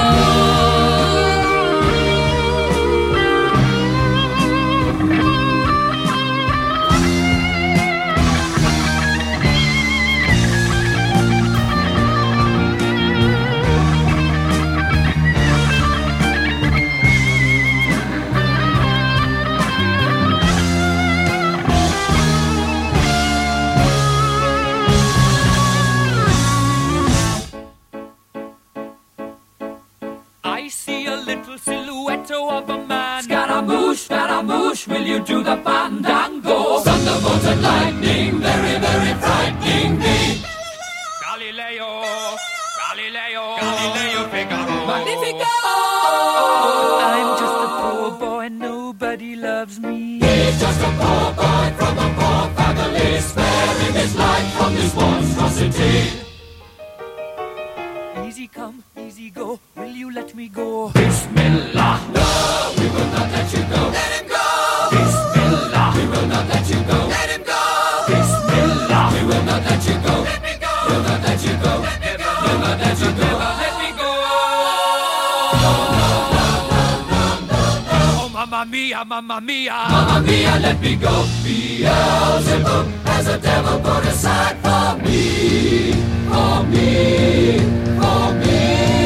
I see a little silhouette of a man. Scaramouche, Scaramouche, will you do the fandango? Thunderbolt and lightning, very, very frightening me. Galileo, Galileo, Galileo Figaro. Magnifico! I'm just a poor boy, nobody loves me. He's just a poor boy from a poor family, sparing his life from this monstrosity. Easy come, easy go, will you let me go? Bismillah, no, we will not let you go. Let him go! Bismillah, we will not let you go. Let him go! Bismillah, we will not let you go. Let me go! We'll not let you go. Let me go! We'll not let you go. Let me go! No, no, no, no, no, no, no. Oh, mamma mia, mamma mia. Mamma mia, let me go. Beelzebub has a devil put aside for me. For me. For me.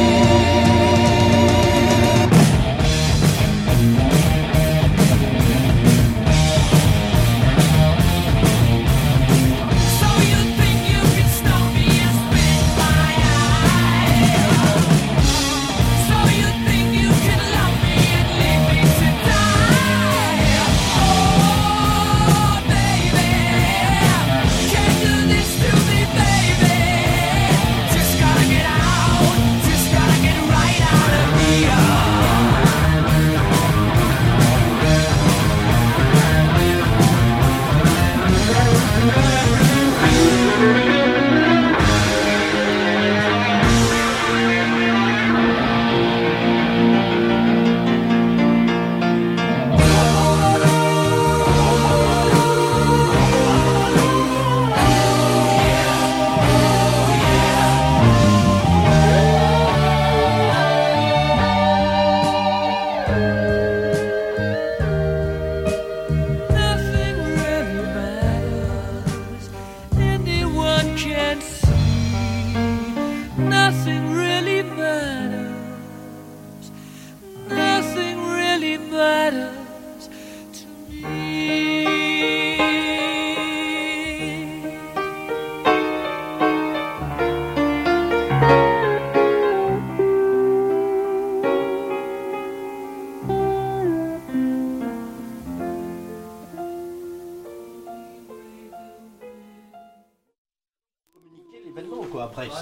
So you think you can stop me and spit my eye? So you think you can love me and leave me to die? Oh, baby, can't do this to me, baby. Just gotta get out.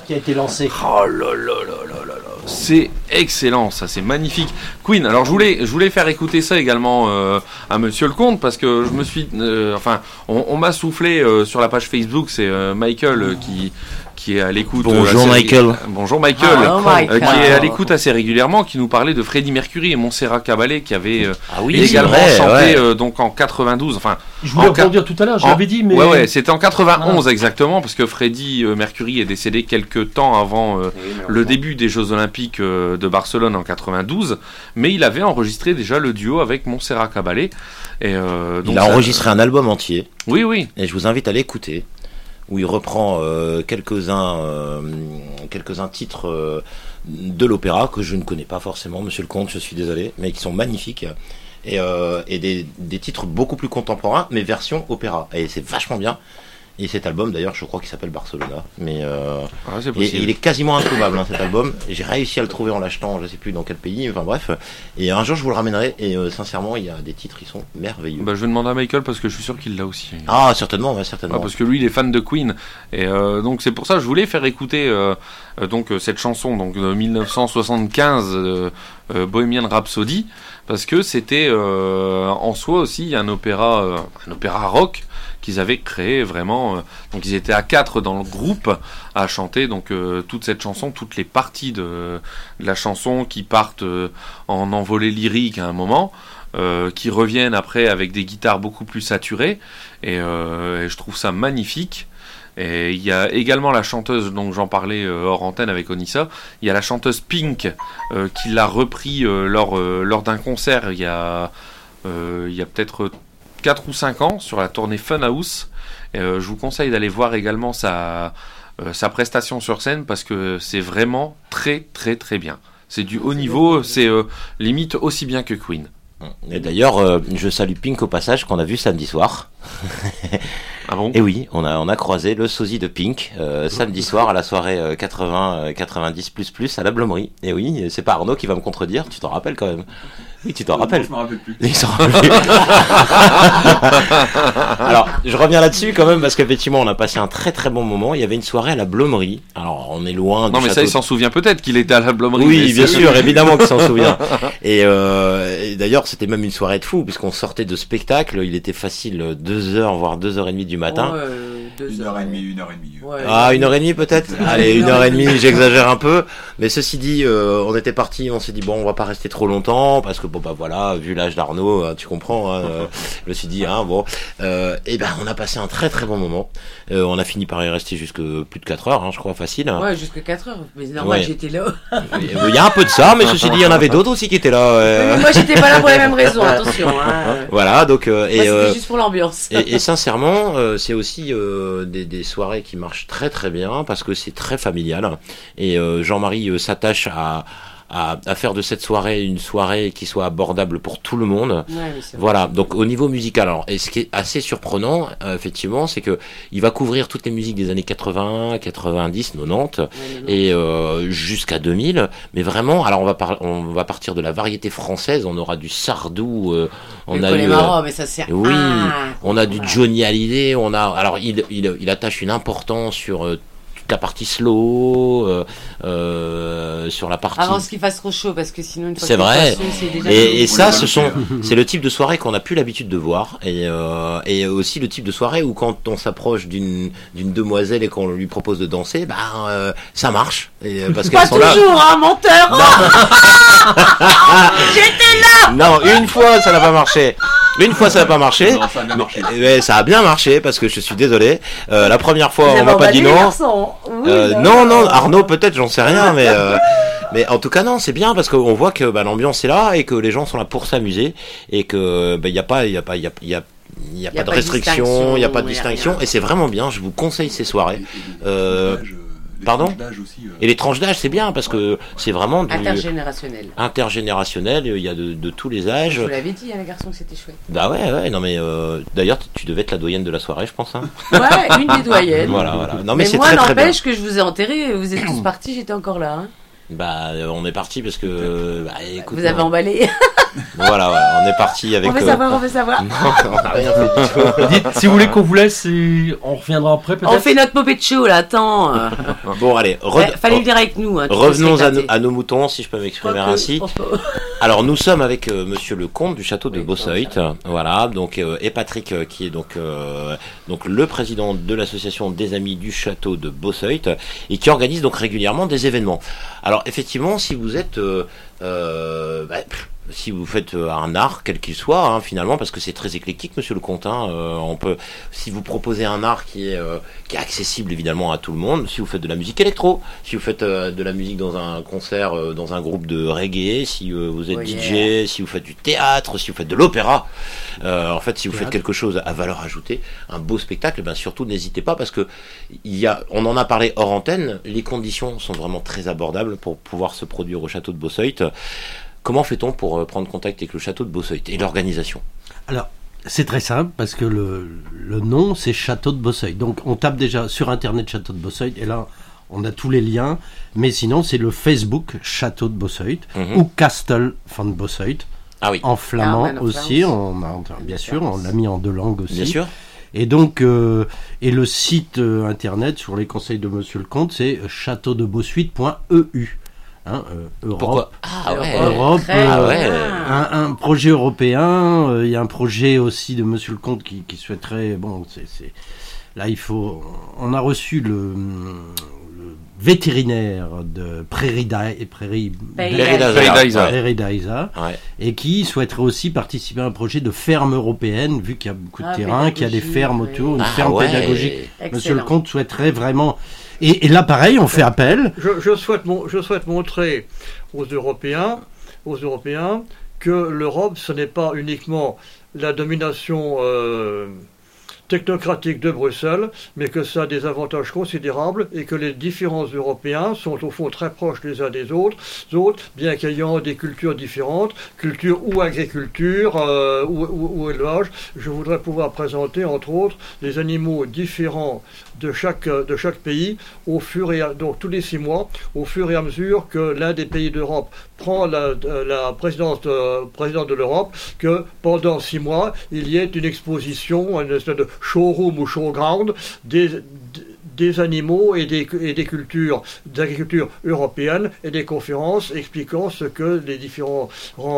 qui a été lancé. Oh là là là là là là. C'est excellent, ça, c'est magnifique. Queen, alors je voulais, je voulais faire écouter ça également euh, à Monsieur le Comte, parce que je me suis... Euh, enfin, on, on m'a soufflé euh, sur la page Facebook, c'est euh, Michael euh, qui... qui est à l'écoute. Bonjour assez... Michael. Bonjour Michael. Hello, Michael. Euh, qui est à l'écoute assez régulièrement, qui nous parlait de Freddie Mercury et Montserrat Caballé, qui avait euh, ah oui, également vrai, chanté ouais. euh, donc en quatre-vingt-douze. Enfin, Je voulais en rebondir tout à l'heure, je en... l'avais dit, mais. Ouais, ouais, c'était en quatre-vingt-onze exactement, parce que Freddie euh, Mercury est décédé quelques temps avant euh, oui, le début des Jeux Olympiques euh, de Barcelone en quatre-vingt-douze, mais il avait enregistré déjà le duo avec Montserrat Caballé. Et, euh, donc il a ça... enregistré un album entier. Oui, oui. Et je vous invite à l'écouter, où il reprend euh, quelques-uns, euh, quelques-uns titres euh, de l'opéra que je ne connais pas forcément, Monsieur le Comte, je suis désolé, mais qui sont magnifiques. Et, euh, et des, des titres beaucoup plus contemporains, mais version opéra. Et c'est vachement bien. Et cet album, d'ailleurs, je crois qu'il s'appelle Barcelona. Mais euh, ah, c'est et, il est quasiment introuvable, hein, cet album. J'ai réussi à le trouver en l'achetant, je sais plus dans quel pays. Enfin bref. Et un jour, je vous le ramènerai. Et euh, sincèrement, il y a des titres, ils sont merveilleux. Bah, je vais demander à Michael parce que je suis sûr qu'il l'a aussi. Ah, certainement, ouais, certainement. Ah, parce que lui, il est fan de Queen. Et euh, donc, c'est pour ça que je voulais faire écouter euh, euh, donc euh, cette chanson donc de dix-neuf cent soixante-quinze, euh, euh, Bohemian Rhapsody, parce que c'était euh, en soi aussi un opéra, euh, un opéra rock qu'ils avaient créé vraiment. Euh, donc ils étaient à quatre dans le groupe à chanter donc euh, toute cette chanson, toutes les parties de, de la chanson qui partent euh, en envolée lyrique à un moment, euh, qui reviennent après avec des guitares beaucoup plus saturées. Et, euh, et je trouve ça magnifique. Et il y a également la chanteuse, donc j'en parlais euh, hors antenne avec Onissa, il y a la chanteuse Pink euh, qui l'a repris euh, lors, euh, lors d'un concert il y a, euh, il y a peut-être quatre ou cinq ans sur la tournée Funhouse. Et, euh, je vous conseille d'aller voir également sa, euh, sa prestation sur scène parce que c'est vraiment très très très bien. C'est du haut niveau, c'est euh, limite aussi bien que Queen. Et d'ailleurs, euh, je salue Pink au passage qu'on a vu samedi soir. Ah bon ? Et oui, on a on a croisé le sosie de Pink euh, samedi soir à la soirée euh, quatre-vingts quatre-vingt-dix plus plus à la Blomerie. Et oui, c'est pas Arnaud qui va me contredire, tu t'en rappelles quand même. Oui, tu t'en rappelles. Je m'en rappelle plus. Il s'en rappelle plus. Alors, je reviens là-dessus quand même parce qu'effectivement, on a passé un très très bon moment. Il y avait une soirée à la Blomerie. Alors, on est loin. Non, du mais ça, château il s'en souvient peut-être qu'il était à la Blomerie. Oui, bien sûr, évidemment qu'il s'en souvient. Et, euh, et d'ailleurs, c'était même une soirée de fou puisqu'on sortait de spectacle. Il était facile deux heures voire deux heures et demie du matin. Oh, euh, deux une heure et demie, une heure et demie. Ouais, ah, une heure et demie peut-être. Allez, une heure et demie, j'exagère un peu. Mais ceci dit, euh, on était parti, on s'est dit bon, on va pas rester trop longtemps parce que bon bah voilà, vu l'âge d'Arnaud, hein, tu comprends. Hein, euh, je me suis dit hein bon, euh, et ben on a passé un très très bon moment. Euh, on a fini par y rester jusque plus de quatre heures, hein, je crois, facile. Ouais, jusque quatre heures. Mais normal, ouais. J'étais là. Il y a un peu de ça, mais ceci dit, il y en avait d'autres aussi qui étaient là. Euh... Oui, moi, j'étais pas là pour les mêmes raisons. Attention. Hein. Voilà, donc euh, et moi, c'était euh, juste pour l'ambiance. et, et sincèrement, euh, c'est aussi euh, des, des soirées qui marchent très très bien parce que c'est très familial et euh, Jean-Marie euh, s'attache à À, à faire de cette soirée une soirée qui soit abordable pour tout le monde. Ouais, oui, voilà. Donc au niveau musical, alors, et ce qui est assez surprenant, euh, effectivement, c'est que il va couvrir toutes les musiques des années quatre-vingts, quatre-vingt-dix, quatre-vingt-dix ouais, et euh, jusqu'à deux mille. Mais vraiment, alors on va par, on va partir de la variété française. On aura du Sardou. Euh, on le a eu. Euh, mais ça c'est. Oui. Ah, on a du Johnny Hallyday. On a. Alors il il, il attache une importance sur euh, la partie slow, euh, euh, sur la partie. Avant qu'il fasse trop chaud, parce que sinon une fois c'est vrai. Chaud, c'est déjà et, et ça, ce sont, c'est le type de soirée qu'on n'a plus l'habitude de voir, et, euh, et aussi le type de soirée où quand on s'approche d'une d'une demoiselle et qu'on lui propose de danser, bah euh, ça marche. Et, parce pas qu'elles sont toujours, là. hein, menteur. J'étais là. Non, une fois ça n'a pas marché. Une fois ça n'a pas marché. Non, ça a bien marché. Mais, mais ça a bien marché parce que je suis désolé. Euh, la première fois Vous on m'a pas dit non. Oui, euh, non, non, Arnaud peut-être, j'en sais rien, mais euh, mais en tout cas non, c'est bien parce qu'on voit que bah, l'ambiance est là et que les gens sont là pour s'amuser et que bah, y a pas, y a pas, y a, y a il n'y a, a pas de restriction, il n'y a pas de distinction, et c'est vraiment bien. Je vous conseille ces soirées. Euh, pardon. Aussi, euh... Et les tranches d'âge, c'est bien parce que c'est vraiment du intergénérationnel. Intergénérationnel, il y a de, de tous les âges. Je vous l'avais dit à la garçon que c'était chouette. Bah ouais, ouais. Non mais euh, d'ailleurs, tu devais être la doyenne de la soirée, je pense. Hein. Ouais, une des doyennes. Voilà, voilà. Non mais, mais c'est moi, très très bien. n'empêche que je vous ai enterré, vous êtes tous partis, j'étais encore là. Hein. Bah, euh, on est parti parce que. Bah, écoute, Vous avez emballé. Voilà, ouais, on est parti avec. On veut euh, savoir, on veut savoir. Non, on n'a rien fait du tout. Dites, si vous voulez qu'on vous laisse, et on reviendra après peut-être. On fait notre popée de show là, attends. euh. Bon, allez, re- Ouais, fallait venir avec nous. Hein, tu peux revenons se à, nos- éclater. à nos moutons, si je peux m'exprimer Quoique, ainsi. je pense pas. Alors, nous sommes avec euh, Monsieur le Comte du château de Bossuet, voilà, donc euh, et Patrick euh, qui est donc euh, donc le président de l'association des amis du château de Bossuet et qui organise donc régulièrement des événements. Alors, effectivement, si vous êtes euh, euh, bah, pff, si vous faites euh, un art, quel qu'il soit, hein, finalement, parce que c'est très éclectique, Monsieur le Comte. Hein, euh, on peut, si vous proposez un art qui est euh, qui est accessible évidemment à tout le monde, si vous faites de la musique électro, si vous faites euh, de la musique dans un concert, euh, dans un groupe de reggae, si euh, vous êtes Oh, D J, yeah. si vous faites du théâtre, si vous faites de l'opéra, euh, en fait, si vous Théâtre. faites quelque chose à valeur ajoutée, un beau spectacle, ben surtout n'hésitez pas parce que il y a, on en a parlé hors antenne, les conditions sont vraiment très abordables pour pouvoir se produire au château de Bossuet. Comment fait-on pour euh, prendre contact avec le château de Bossuet et l'organisation? Alors, c'est très simple parce que le, le nom c'est Château de Bossuet. Donc on tape déjà sur internet Château de Bossuet et là on a tous les liens. Mais sinon c'est le Facebook Château de Bossuet Mhm. ou Castle van Bossuet. Ah oui. En flamand Ah, ouais, en aussi, flamand. on a, on a- bien sûr, on l'a mis en deux langues aussi. Bien sûr. Et donc, euh, et le site euh, internet sur les conseils de Monsieur le Comte, c'est château de bossuet point e u. Hein, euh, Europe. Pourquoi? Ah ouais. Europe, Très euh, Ah ouais. un, un projet européen. euh, Il y a un projet aussi de Monsieur le Comte qui, qui souhaiterait. Bon, c'est, c'est- là il faut. On a reçu le, le vétérinaire de Prairie d'Aï- Prairie Prairie d'Aïsa. Prairie d'Aïsa. Prairie d'Aïsa, Ouais. et qui souhaiterait aussi participer à un projet de ferme européenne, vu qu'il y a beaucoup de Ah, terrain, qu'il y a des pédagogie, fermes oui. autour, une Ah ferme ouais. pédagogique. Monsieur le Excellent. Comte souhaiterait vraiment. Et, et là, pareil, on fait appel. Je, je souhaite, mon- je souhaite montrer aux Européens, aux Européens que l'Europe, ce n'est pas uniquement la domination euh, technocratique de Bruxelles, mais que ça a des avantages considérables et que les différents Européens sont au fond très proches les uns des autres, autres bien qu'ayant des cultures différentes, culture ou agriculture euh, ou, ou- ou élevage. Je voudrais pouvoir présenter, entre autres, les animaux différents de chaque, de chaque pays au fur et à, donc tous les six mois, au fur et à mesure que l'un des pays d'Europe prend la, la présidence de, présidence de l'Europe, que pendant six mois, il y ait une exposition, une espèce de showroom ou showground des, des animaux et des, et des cultures, d'agriculture européenne et des conférences expliquant ce que les différentes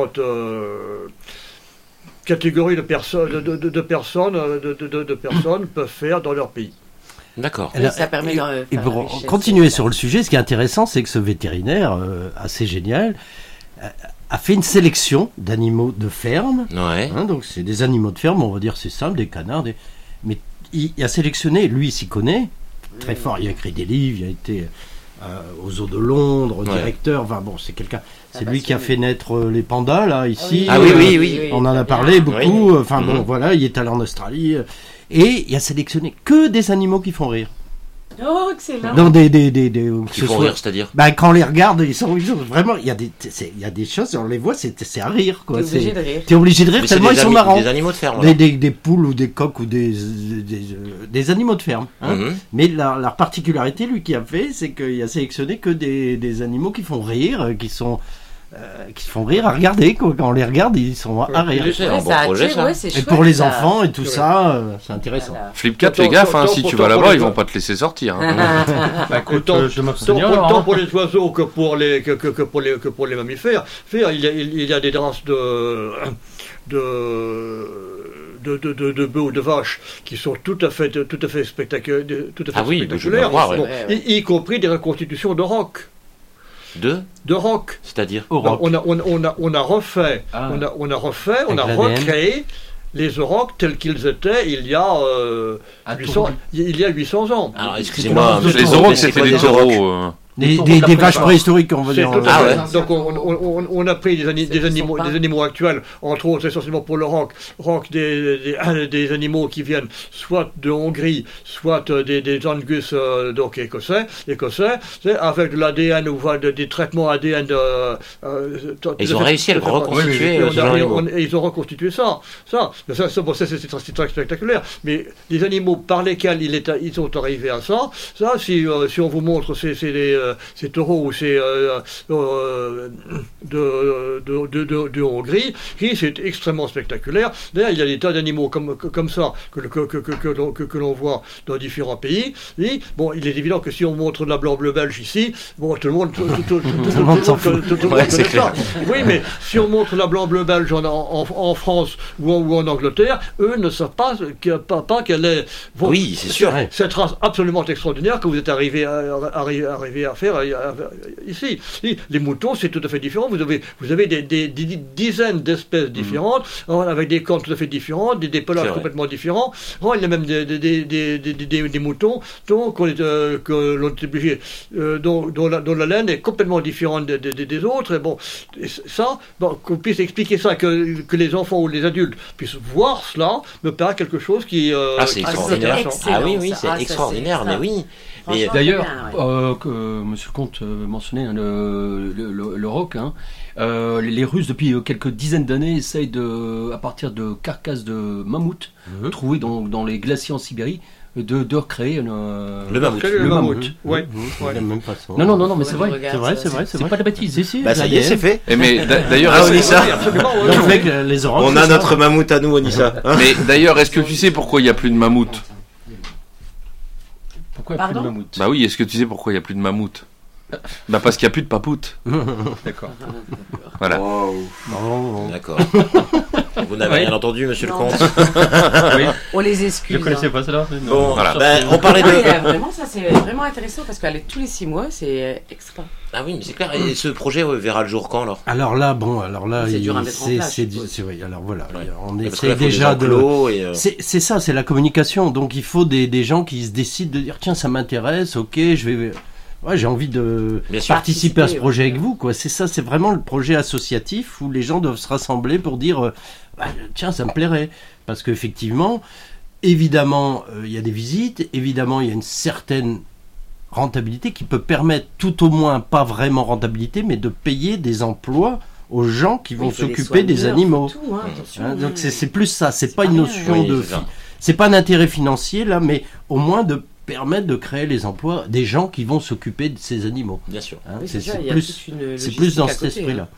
euh, catégories de, perso- de, de, de- de personnes, de, de- de- de personnes peuvent faire dans leur pays. D'accord. Oui, ça permet de et, et faire pour la richesse, continuer c'est sur le sujet, ce qui est intéressant, c'est que ce vétérinaire, euh, assez génial, euh, a fait une sélection d'animaux de ferme. Ouais. Hein, donc c'est des animaux de ferme, on va dire c'est simple, des canards. Des... Mais il, il a sélectionné, lui il s'y connaît, très fort, il a écrit des livres, il a été euh, aux Zoo de Londres, Ouais. directeur, enfin bon, c'est quelqu'un, c'est Ah, lui qui a fait naître euh, les pandas là, ici. Ah oui, Euh, oui, oui. On en a très parlé bien. beaucoup, euh, enfin Mhm. bon, voilà, il est allé en Australie, euh, et il a sélectionné que des animaux qui font rire. Oh, excellent. Dans des, des, des, des- que Qui ce font soit- rire, c'est-à-dire? bah, quand on les regarde, ils sont, ils sont vraiment, il y a des, c'est- il y a des choses, on les voit, c'est, c'est à rire, quoi. T'es obligé C'est- de rire. T'es obligé de rire Mais c'est tellement des ils sont ami- marrants. des animaux de ferme, Des, là. des, des poules ou des coqs ou des, des, des, euh, des animaux de ferme. Hein. Mhm. Mais la, la particularité, lui, qui a fait, c'est qu'il a sélectionné que des, des animaux qui font rire, euh, qui sont, euh, qui font rire à regarder, quoi. Quand on les regarde, ils sont à rire. C'est un Ouais, bon ça projet, attire, ça. ouais, c'est Et chouette, pour les ça. enfants et tout ça, euh, c'est intéressant. Voilà. Flipcat, Autant- fais gaffe, hein, autant- si tu autant vas pour là-bas, les ils vont gens. pas te laisser sortir. hein. Bah, écoute, Autant, euh, je m'abstenir, autant- alors, autant hein. pour les oiseaux que pour les, que, que, que pour les, que pour les mammifères. Faire, il, y a, il y a des races de, de, de, de, de, de bœufs ou de vaches qui sont tout à fait, tout à fait spectaculaires. Tout à fait Ah oui, je spectaculaires. peux voir, ouais. Bon, Ouais, ouais. y, y compris des reconstitutions de rocs. De? De rocs. C'est-à-dire? Au Donc, roc. on, a, on, a- on, a, on a refait, Ah. on, a, on a refait, on a Avec l'A D N. recréé les aurochs tels qu'ils étaient il y a, euh, À huit cents, tourner. il y a huit cents ans. Alors, excusez-moi, C'est monsieur Les le Comte, aurochs, mais c'est c'était quoi des taureaux. euh. Des, Des des, des taureaux vaches d'après- préhistoriques, on va C'est dire. tout à Ah fait. ouais. Donc on, on- on- on a pris des, ani- C'est des qu'ils animaux, sont pas. des animaux actuels, entre autres essentiellement pour le roc, roc des, des, des animaux qui viennent soit de Hongrie, soit euh, des, des Angus euh, donc écossais, écossais, c'est avec de l'A D N ou voire de- des traitements A D N. De, euh, tout Ils à ont fait- réussi à le tout à fait- reconstituer, Et euh, on ce a- genre et d'animaux. on- et ils ont reconstitué ça. Ça, Mais ça, ça, bon, ça, c'est c'est très, c'est très spectaculaire. Mais les animaux par lesquels ils, est- ils sont arrivés à ça, ça, si, euh, si on vous montre, c'est c'est des, euh, euh, ces taureaux ou ces euh, euh, de, de, de, de, de Hongrie, qui c'est extrêmement spectaculaire. D'ailleurs, il y a des tas d'animaux comme, comme ça que, que, que, que, que, l'on, que, que l'on voit dans différents pays. Et, bon, il est évident que si on montre de la blanc-bleu belge ici, bon, tout le monde, tout, tout, tout, tout, tout le monde s'en fout. Tout, tout, tout, ouais, c'est clair. Oui, mais si on montre la blanc-bleu belge en, en, en France ou en, ou en Angleterre, eux ne savent pas, pas, pas qu'elle est. Bon, oui, c'est sûr. Cette race absolument extraordinaire que vous êtes arrivé à, arrivé, arrivé à faire à, à, ici. Les moutons, c'est tout à fait différent. Vous avez, vous avez des, des, des dizaines d'espèces différentes, mmh. avec des cornes tout à fait différentes, des, des pelages complètement différents. Oh, il y a même des, des, des, des, des, des, des moutons dont, euh, que l'on est obligé, euh, dont, dont, la, dont la laine est complètement différente des, des, des autres. Et bon, ça, bon, qu'on puisse expliquer ça, que, que les enfants ou les adultes puissent voir cela, me paraît quelque chose qui. Euh, ah, c'est extraordinaire. Ah oui, oui, c'est ah, extraordinaire, ça, c'est mais oui. Mais d'ailleurs, ouais. euh, que euh, M. le Comte euh, mentionnait hein, le, le, le, le rock, hein, euh, les, les Russes depuis quelques dizaines d'années essayent de, à partir de carcasses de mammouth mmh. trouvées dans, dans les glaciers en Sibérie, de, de recréer une, le mammouth. Le, le mammouth. mammouth. Ouais. Mmh. Ouais. Même pas non, non, non, non, mais c'est vrai. C'est vrai, c'est vrai, c'est pas de la bêtise. Ici, bah, ça y est, c'est fait. Et mais d'ailleurs, ah, Onissa, les oranges, on a notre mammouth à nous, Onissa. Mais d'ailleurs, est-ce que tu sais pourquoi il n'y a plus de mammouth? Pourquoi il n'y a plus de mammouth? Bah oui, est-ce que tu sais pourquoi il n'y a plus de mammouth? Bah parce qu'il n'y a plus de papoute. D'accord. Voilà. Wow. Non. D'accord. Vous n'avez oui. rien entendu, monsieur non. le comte? Oui. On les excuse. Je ne connaissais hein. pas cela. Bon, voilà. Ben, on parlait de... Ah, vraiment, ça c'est vraiment intéressant parce qu'aller tous les six mois, c'est extra. Ah oui, mais c'est clair. Et ce projet ouais, verra le jour quand alors? Alors là, bon, alors là, c'est dur à mettre en place. C'est, c'est, oui, alors voilà, ouais. on essaie déjà de. Euh... C'est, c'est ça, c'est la communication. Donc il faut des, des gens qui se décident de dire tiens, ça m'intéresse, ok, je vais. Ouais, j'ai envie de Bien participer à ce projet ouais. avec vous, quoi. C'est ça, c'est vraiment le projet associatif où les gens doivent se rassembler pour dire euh, bah, tiens, ça me plairait. Parce qu'effectivement, évidemment, il euh, y a des visites, évidemment, il y a une certaine rentabilité qui peut permettre, tout au moins, pas vraiment rentabilité, mais de payer des emplois aux gens qui vont oui, s'occuper des animaux. Tout, hein, hein, donc c'est, c'est plus ça, c'est, c'est pas, pas une notion oui, de... C'est, c'est pas un intérêt financier, là, mais au moins de permettre de créer les emplois des gens qui vont s'occuper de ces animaux. Bien sûr. Hein, oui, c'est, c'est, c'est, plus, c'est plus dans cet côté, esprit-là.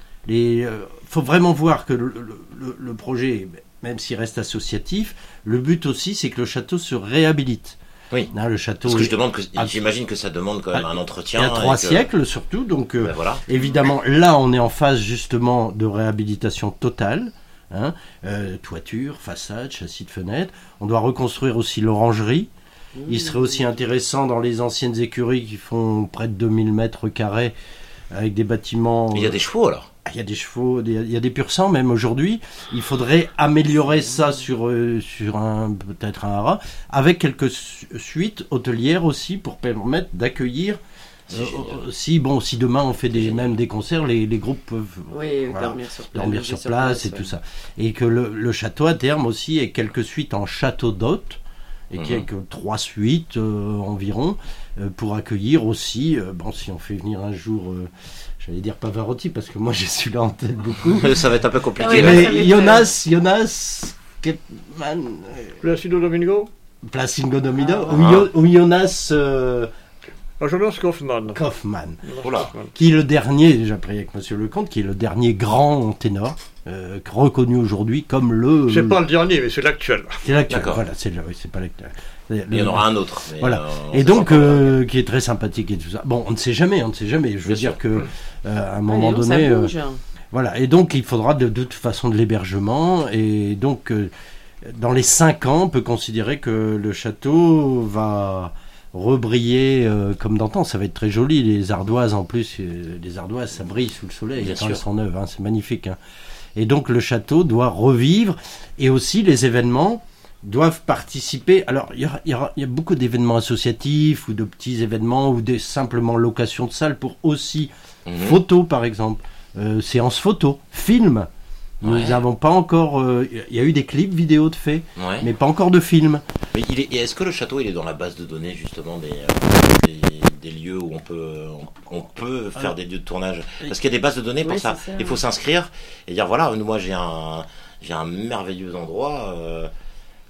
Il hein. euh, faut vraiment voir que le, le, le projet, même s'il reste associatif, le but aussi, c'est que le château se réhabilite. Oui. Hein, le château. Parce que je demande que, j'imagine que ça demande quand même un entretien. Il y a trois que... siècles surtout, donc euh, ben voilà. évidemment, là, on est en phase justement de réhabilitation totale. Hein, euh, toiture, façade, châssis de fenêtres. On doit reconstruire aussi l'orangerie. Il serait aussi intéressant dans les anciennes écuries qui font près de deux mille mètres carrés avec des bâtiments... Il y a des chevaux alors? Il y a des chevaux, des, il y a des pur sang même aujourd'hui. Il faudrait améliorer ça sur, euh, sur un, peut-être un haras, avec quelques suites hôtelières aussi pour permettre d'accueillir... Euh, si bon, si demain on fait des, même des concerts, les, les groupes peuvent oui, voilà, dormir sur place, dormir sur place, place et ouais. tout ça. Et que le, le château à terme aussi ait quelques suites en château d'hôtes. Et qu'il y a que trois suites euh, environ euh, pour accueillir aussi, euh, bon si on fait venir un jour, euh, j'allais dire Pavarotti parce que moi j'ai celui-là en tête beaucoup. Ça va être un peu compliqué. Ah oui, mais Jonas, Jonas, Kepman, euh, Placido Domingo, Placido Domingo, ah, ou, Yo, ou Jonas. Euh, Jonas Kaufmann. Kaufmann. Voilà. Qui est le dernier, déjà pris avec Monsieur Lecomte, qui est le dernier grand ténor. Euh, reconnu aujourd'hui comme le. C'est pas le dernier, mais c'est l'actuel. C'est l'actuel. D'accord. Voilà, c'est le, oui, c'est pas l'actuel. Le, il y en aura un autre. Mais voilà. Euh, et donc, euh, qui est très sympathique et tout ça. Bon, on ne sait jamais, on ne sait jamais. Je veux Bien dire sûr. que euh, à un moment Allez, donné, ça bouge, euh, hein. voilà. Et donc, il faudra de, de toute façon de l'hébergement. Et donc, euh, dans les cinq ans, on peut considérer que le château va rebriller euh, comme d'antan. Ça va être très joli. Les ardoises, en plus, euh, les ardoises, ça brille sous le soleil Bien quand sûr. elles sont neuves. Hein, c'est magnifique. Hein. Et donc le château doit revivre et aussi les événements doivent participer. Alors il y, y, y a beaucoup d'événements associatifs ou de petits événements ou des simplement location de salles pour aussi mmh. photos par exemple, euh, séances photos, films. Nous n'avons ouais. pas encore. Il euh, y a eu des clips vidéo de fait, ouais. mais pas encore de films. Mais il est, est-ce que le château il est dans la base de données justement des, euh, des, des lieux où on peut, on, on peut faire ah. des lieux de tournage? Parce qu'il y a des bases de données pour oui, ça. ça. Il faut s'inscrire et dire voilà, moi j'ai un, j'ai un merveilleux endroit. Euh,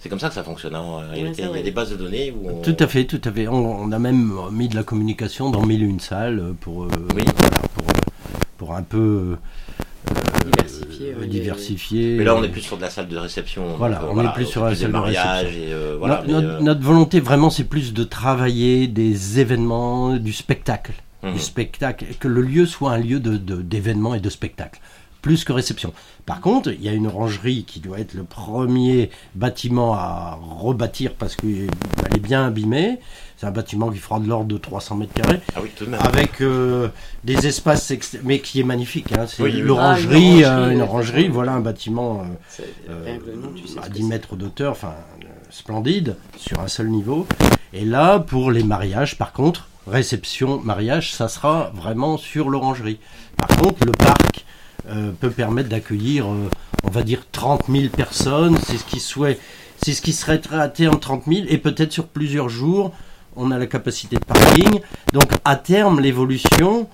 C'est comme ça que ça fonctionne. Hein. En réalité, ça, il y a ouais. des bases de données où on... Tout à fait, tout à fait. On, on a même mis de la communication dans mille et une salles pour, euh, Oui. voilà, pour, pour un peu euh, Diversifier, euh, ouais, diversifier. Mais là, on est plus sur de la salle de réception. Voilà, donc, on euh, est plus sur la des salle de mariages réception. et, euh, voilà, No- mais, notre, euh, notre volonté vraiment, c'est plus de travailler des événements, du spectacle, Mhm. du spectacle, que le lieu soit un lieu de, de- d'événements et de spectacle, plus que réception. Par contre, il y a une orangerie qui doit être le premier bâtiment à rebâtir parce qu'elle est bien abîmée. C'est un bâtiment qui fera de l'ordre de trois cents mètres carrés, Ah oui, tout de même. avec euh, des espaces, ext- mais qui est magnifique. Hein. C'est Oui, oui. l'orangerie, Ah, une euh, orangerie, une ouais. orangerie, voilà un bâtiment euh, C'est- euh, rien que le nom, tu sais à ce que dix c'est. mètres d'auteur, enfin euh, splendide, sur un seul niveau. Et là, pour les mariages, par contre, réception, mariage, ça sera vraiment sur l'orangerie. Par contre, le parc euh, peut permettre d'accueillir, euh, on va dire, trente mille personnes. C'est ce qui souhait, c'est ce qui serait à terme trente mille, et peut-être sur plusieurs jours, on a la capacité de parking. Donc, à terme, l'évolution,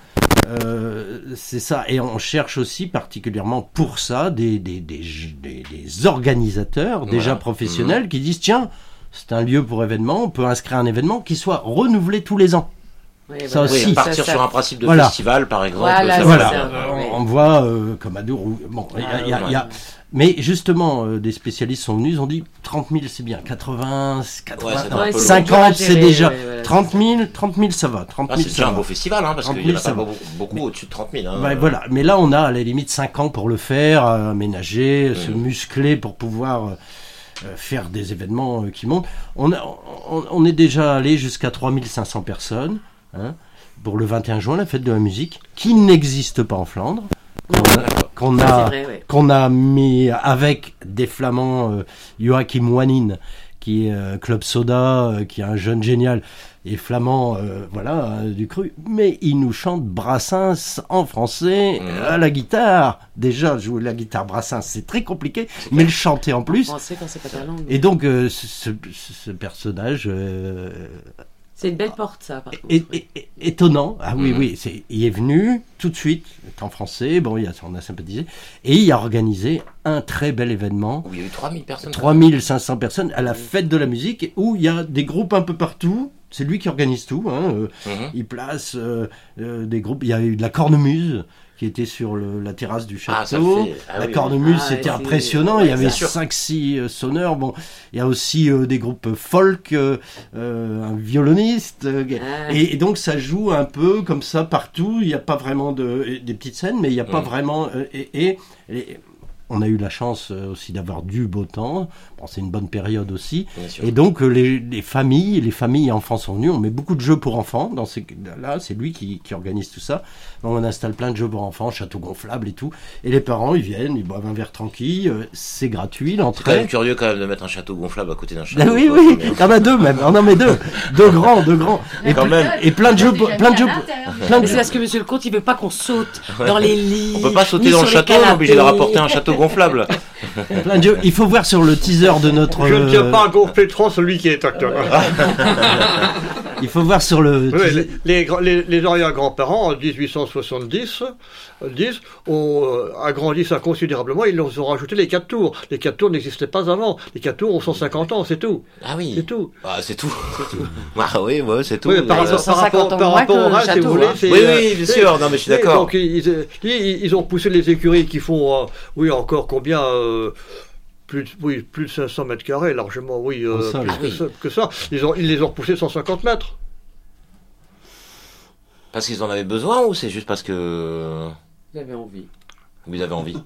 euh, c'est ça. Et on cherche aussi particulièrement pour ça des, des, des, des- des organisateurs déjà Voilà. professionnels qui disent tiens, c'est un lieu pour événement, on peut inscrire un événement qui soit renouvelé tous les ans. Ouais, Ça voilà. aussi. Oui, partir Ça, ça- sur un principe de Voilà. festival, par exemple. Voilà, ça, c'est Voilà, ça. Euh, ouais. on, on voit euh, comme à Dour, où- bon, il y a- il y a- il y a- mais justement, euh, des spécialistes sont venus, ils ont dit trente mille c'est bien, quatre-vingts, quatre-vingts, Ouais, c'est non, un peu long. cinquante c'est Gérer, déjà, ouais, voilà, trente mille, trente mille ça va, trente Ah, mille c'est ça déjà un va. beau festival, hein, parce trente qu'il y en mille, a ça pas va. beaucoup, beaucoup au-dessus de trente mille. Hein. Ben voilà, mais là on a à la limite cinq ans pour le faire, euh, aménager, se muscler pour pouvoir euh, euh, faire des événements euh, qui montent. On, a- on, on est déjà allé jusqu'à trois mille cinq cents personnes hein, pour le vingt et un juin, la fête de la musique, qui n'existe pas en Flandre. Qu'on a, qu'on Ça, a, c'est vrai, ouais. qu'on a mis avec des Flamands, euh, Joachim Wanin, qui est euh, Club Soda, euh, qui est un jeune génial, et Flamand, euh, voilà, euh, du cru. Mais il nous chante Brassens en français à la guitare. Déjà, jouer la guitare Brassens, c'est très compliqué, mais le chanter en plus. En français, quand c'est pas ta langue. Et donc, euh, ce, ce- ce personnage euh, C'est une belle porte, ça, par contre. est, est- est étonnant. Ah oui, Mhm. oui, c'est, il est venu tout de suite, est en français, bon, il a, on a sympathisé, et il a organisé un très bel événement. Où il y a eu trois mille personnes. trois mille cinq cents personnes à la fête de la musique, où il y a des groupes un peu partout. C'est lui qui organise tout. Hein. euh, Mhm. Il place euh, euh, des groupes. Il y a eu de la cornemuse qui était sur le- la terrasse du Ah, ça château. fait- ah la oui, cornemuse, oui. Ah, c'était ouais, impressionnant. c'est- il y ouais, avait bien sûr. cinq six euh, sonneurs. Bon, il y a aussi euh, des groupes folk, euh, euh, un violoniste. euh, Ah. et, et donc ça joue un peu comme ça partout. Il n'y a pas vraiment de des petites scènes, mais il n'y a pas Mhm. vraiment. euh, et, et- et on a eu la chance euh, aussi d'avoir du beau temps. Bon, c'est une bonne période aussi. Bien sûr. Et donc euh, les, les familles, les familles et enfants sont venus. On met beaucoup de jeux pour enfants. Dans ces, là, c'est lui qui, qui organise tout ça. Donc on installe plein de jeux pour enfants, château gonflable et tout. Et les parents, ils viennent, ils boivent un verre tranquille. euh, C'est gratuit C'est quand l'entrée. même curieux quand même de mettre un château gonflable à côté d'un Ah château. oui, quoi. oui, il y en a deux même. On en met deux. Deux grands, deux grands. Et, Quand ple- même. et plein de jeux, pour- plein de jeux, pour- plein de Mais c'est jeux. parce que monsieur le comte, il veut pas qu'on saute dans les lits. On peut pas sauter ni dans le sur les château, on est obligé de canapés. rapporter un château gonflable. Plein de jeux. Il faut voir sur le teaser de notre. Je ne tiens euh, pas à gonfler trop celui qui est acteur. Il faut voir sur le. Oui, les, les, grands- les, les arrière-grands-parents, en dix-huit cent soixante-dix, euh, dix, ont euh, agrandi ça considérablement. Ils leur ont rajouté les quatre tours. Les quatre tours n'existaient pas avant. Les quatre tours ont cent cinquante ans, c'est tout. Ah oui. C'est tout. Ah, c'est tout. Ah oui, ouais, c'est tout. Oui, par, Euh, rapport- par cent cinquante rapport, ans par moins rapport que au le reste, si château, vous voulez, hein. c'est, Oui, euh, oui, bien c'est- sûr. Non, mais je suis c'est- d'accord. Donc, ils, ils, ils- ils ont poussé les écuries qui font, euh, oui, encore combien euh, plus, de- oui, plus de cinq cents mètres carrés, largement, oui, euh, Au sol. plus Ah que, oui. ça, que ça. Ils, ont, ils les ont repoussés cent cinquante mètres. Parce qu'ils en avaient besoin ou c'est juste parce que Vous avez envie. vous avez envie?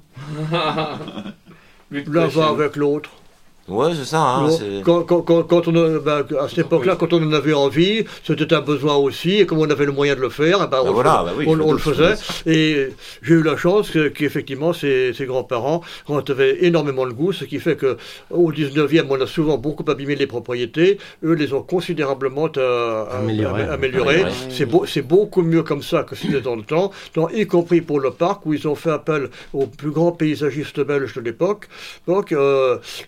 L'un va avec l'autre. Ouais, c'est ça. Hein, Non, c'est- quand, quand, quand, quand on a, ben, à cette époque-là, quand on en avait envie, c'était un besoin aussi, et comme on avait le moyen de le faire, eh ben, on, voilà, le, bah oui, on, je on le doute, je faisait. doute. Et j'ai eu la chance que- qu'effectivement, ces, ces grands-parents avaient énormément de goût, ce qui fait que au dix-neuvième, on a souvent beaucoup abîmé les propriétés. Eux les ont considérablement euh, Améliorées. am- améliorées. Ouais, ouais. C'est, beau, c'est beaucoup mieux comme ça que c'était dans le temps, donc, y compris pour le parc, où ils ont fait appel aux plus grands paysagistes belges de l'époque. Donc, euh, donc on m'avait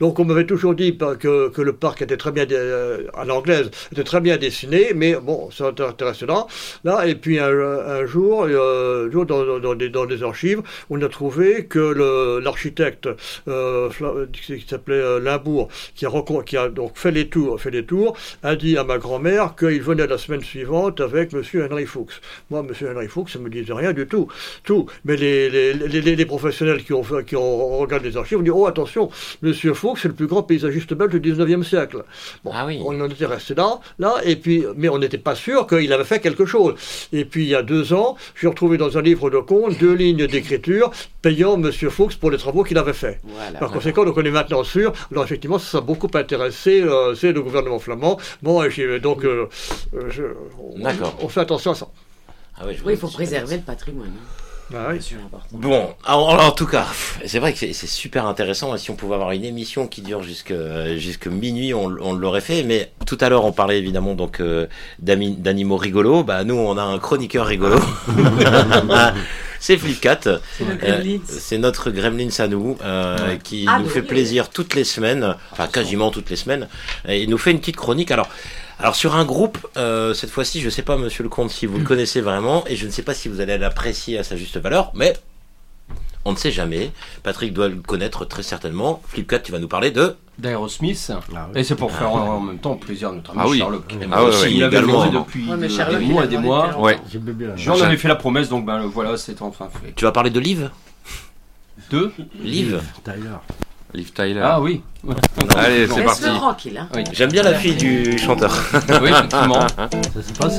m'avait toujours dit que, que le parc était très bien, euh, à l'anglaise, était très bien dessiné, mais bon, c'est intéressant. Là, et puis un, un jour, euh, jour dans, dans, dans, des, dans des archives, on a trouvé que le, l'architecte euh, qui s'appelait euh, Limbourg, qui a, qui a donc fait les tours, fait les tours, a dit à ma grand-mère qu'il venait la semaine suivante avec Monsieur Henry Fuchs. Moi, Monsieur Henry Fuchs, ça me disait rien du tout, tout. Mais les, les, les, les professionnels qui ont, qui ont regardé les archives ont dit, oh attention, Monsieur Fuchs, c'est le plus grand paysagiste belge du dix-neuvième siècle. Bon, ah oui. On en était resté là, là, et puis, mais on n'était pas sûr qu'il avait fait quelque chose. Et puis, il y a deux ans, j'ai retrouvé dans un livre de compte deux lignes d'écriture payant Monsieur Fuchs pour les travaux qu'il avait faits. Voilà, Par voilà. conséquent, donc on est maintenant sûr. Alors effectivement, ça a beaucoup intéressé euh, c'est le gouvernement flamand. Bon, et j'ai, donc, euh, je, on, on fait attention à ça. Ah oui, oui, il faut préserver le patrimoine. Ah oui. Bon, en, en tout cas, c'est vrai que c'est, c'est super intéressant. Et si on pouvait avoir une émission qui dure jusque jusque minuit, on, on l'aurait fait. Mais tout à l'heure, on parlait évidemment donc euh, d'animaux rigolos. Bah nous, on a un chroniqueur rigolo. C'est Flipcat. C'est, euh, c'est notre Gremlins à nous, euh, ouais. qui ah, nous fait oui. plaisir toutes les semaines, enfin quasiment toutes les semaines. Et il nous fait une petite chronique. Alors. Alors sur un groupe, euh, cette fois-ci, je ne sais pas, Monsieur le Comte, si vous le connaissez vraiment, et je ne sais pas si vous allez l'apprécier à sa juste valeur, mais on ne sait jamais. Patrick doit le connaître très certainement. Flipcat, tu vas nous parler de d'Aerosmith, ah oui. et c'est pour faire ah, en, en même temps plaisir à notre ami ah, oui. Sherlock. Ah, ah, ouais, ouais, il avait annoncé depuis ouais, Sherlock, des mois et des mois. Ouais. J'en avais fait la promesse, donc ben voilà, c'est enfin fait. Tu vas parler de Liv De Liv Tyler. Liv Tyler. Ah oui. Allez, c'est parti. Tranquille, hein. Oui. J'aime bien la fille du chanteur. Oui, effectivement. Ça, c'est pas ça.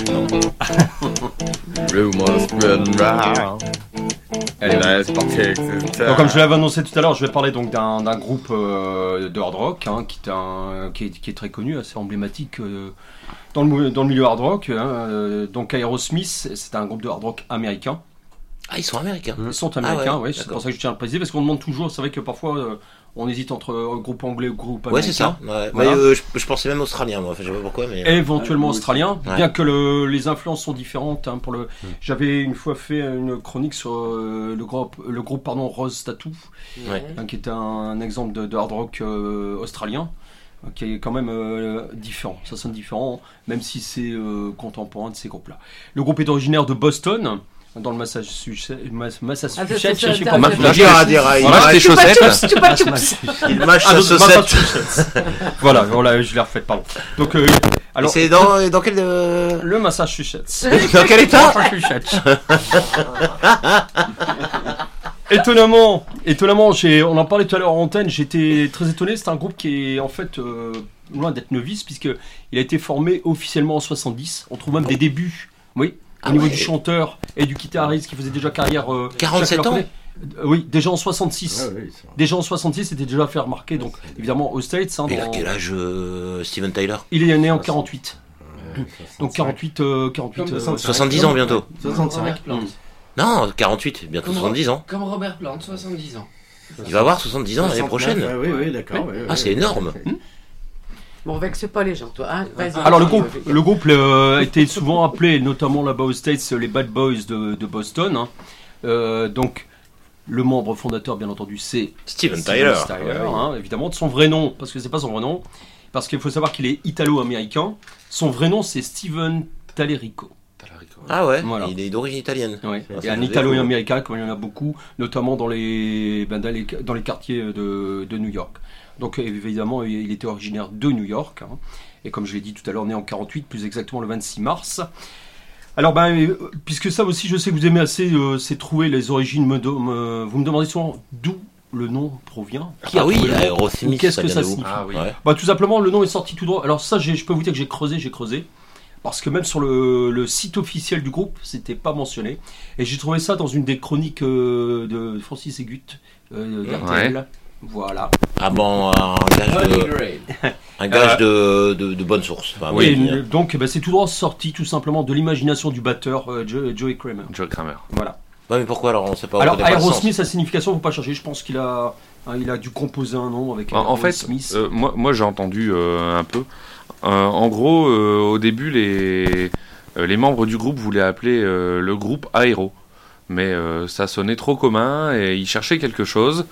Allez, c'est parti. Donc, comme je l'avais annoncé tout à l'heure, je vais parler donc d'un, d'un groupe euh, de hard rock hein, qui, est un, qui, est, qui est très connu, assez emblématique euh, dans, le, dans le milieu hard rock. Hein. Euh, donc Aerosmith, c'est un groupe de hard rock américain. Ah, ils sont américains. Ils sont américains, ah ouais, oui. C'est pour ça que je tiens à le préciser, parce qu'on demande toujours, c'est vrai que parfois euh, on hésite entre euh, groupe anglais ou groupe américain. Ouais, c'est ça. Ouais. Voilà. Mais, euh, je, je pensais même australien, moi. Enfin, je sais pas pourquoi, mais. Éventuellement euh, australien, ouais. bien que le, les influences sont différentes. Hein, pour le, mm. J'avais une fois fait une chronique sur euh, le groupe, le groupe pardon, Rose Tattoo, ouais. hein, qui est un, un exemple de, de hard rock euh, australien. Qui est quand même euh, différent, ça sonne différent, même si c'est euh, contemporain de ces groupes-là. Le groupe est originaire de Boston, dans le Massachusetts. Massachusetts, je sais pas. Il mâche tes chaussettes. Il mâche sa chaussette. Voilà, voilà, je l'ai refaite, pardon. Donc, euh, alors. Et c'est dans, dans quel. Euh... Le Massachusetts. Dans quel état? Massachusetts. Étonnamment, étonnamment, j'ai, on en parlait tout à l'heure en antenne, j'étais très étonné. C'est un groupe qui est en fait euh, loin d'être novice, puisqu'il a été formé officiellement en soixante-dix. On trouve même des débuts, oui, au ah niveau ouais. du chanteur et du guitariste qui faisait déjà carrière. Euh, quarante-sept ans. Euh, oui, déjà en soixante-six. Ah oui, déjà en soixante-six, c'était déjà fait remarquer. Donc évidemment aux States. Hein, Mais dans... à quel âge euh, Steven Tyler? Il est né en quarante-huit. Ouais, donc quarante-huit, euh, quarante-huit. Euh, soixante-dix ans bientôt. soixante-cinq. Mmh. Non, quarante-huit, bientôt comme soixante-dix ans. Comme Robert Plant, soixante-dix ans. Il va avoir soixante-dix ans l'année prochaine. Ah, oui, oui, d'accord. Oui. Oui, ah, c'est énorme. Hmm. Bon, on vexe pas les gens, toi. Hein, alors, le groupe, le groupe euh, était souvent appelé, notamment là-bas aux States, les Bad Boys de, de Boston. Hein. Euh, donc, le membre fondateur, bien entendu, c'est Steven Tyler. Steven Tyler, hein, évidemment, de son vrai nom, parce que c'est pas son vrai nom, parce qu'il faut savoir qu'il est italo-américain. Son vrai nom, c'est Steven Tallarico. Ah ouais, voilà. Il est d'origine italienne. Oui. Ah, il y a un italo-américain, comme il y en a beaucoup, notamment dans les, ben, dans les, dans les quartiers de, de New York. Donc évidemment, il était originaire de New York. Hein, et comme je l'ai dit tout à l'heure, né en quarante-huit, plus exactement le vingt-six mars. Alors, ben, puisque ça aussi, je sais que vous aimez assez, euh, c'est trouver les origines. Me do, me, vous me demandez souvent d'où le nom provient. Qui ah oui, Aerosmith. Qu'est-ce que ça signifie ah, oui. ouais. bah, tout simplement, le nom est sorti tout droit. Alors ça, j'ai, je peux vous dire que j'ai creusé, j'ai creusé. Parce que même sur le, le site officiel du groupe, c'était pas mentionné. Et j'ai trouvé ça dans une des chroniques euh, de Francis Egut, euh, d'R T L. Ouais. Voilà. Ah bon, un gage de, un gage euh, de, de, de bonne source. Enfin, oui, oui, donc bah, c'est tout droit sorti tout simplement de l'imagination du batteur euh, Joey, Joey Kramer. Joey Kramer. Voilà. Ouais, mais pourquoi alors on sait pas. Alors Aerosmith, sa signification, faut pas chercher. Je pense qu'il a, hein, il a dû composer un nom avec. En, en fait, Smith. Euh, moi, moi j'ai entendu euh, un peu. Euh, en gros, euh, au début, les, euh, les membres du groupe voulaient appeler euh, le groupe Aéro. Mais euh, ça sonnait trop commun et ils cherchaient quelque chose.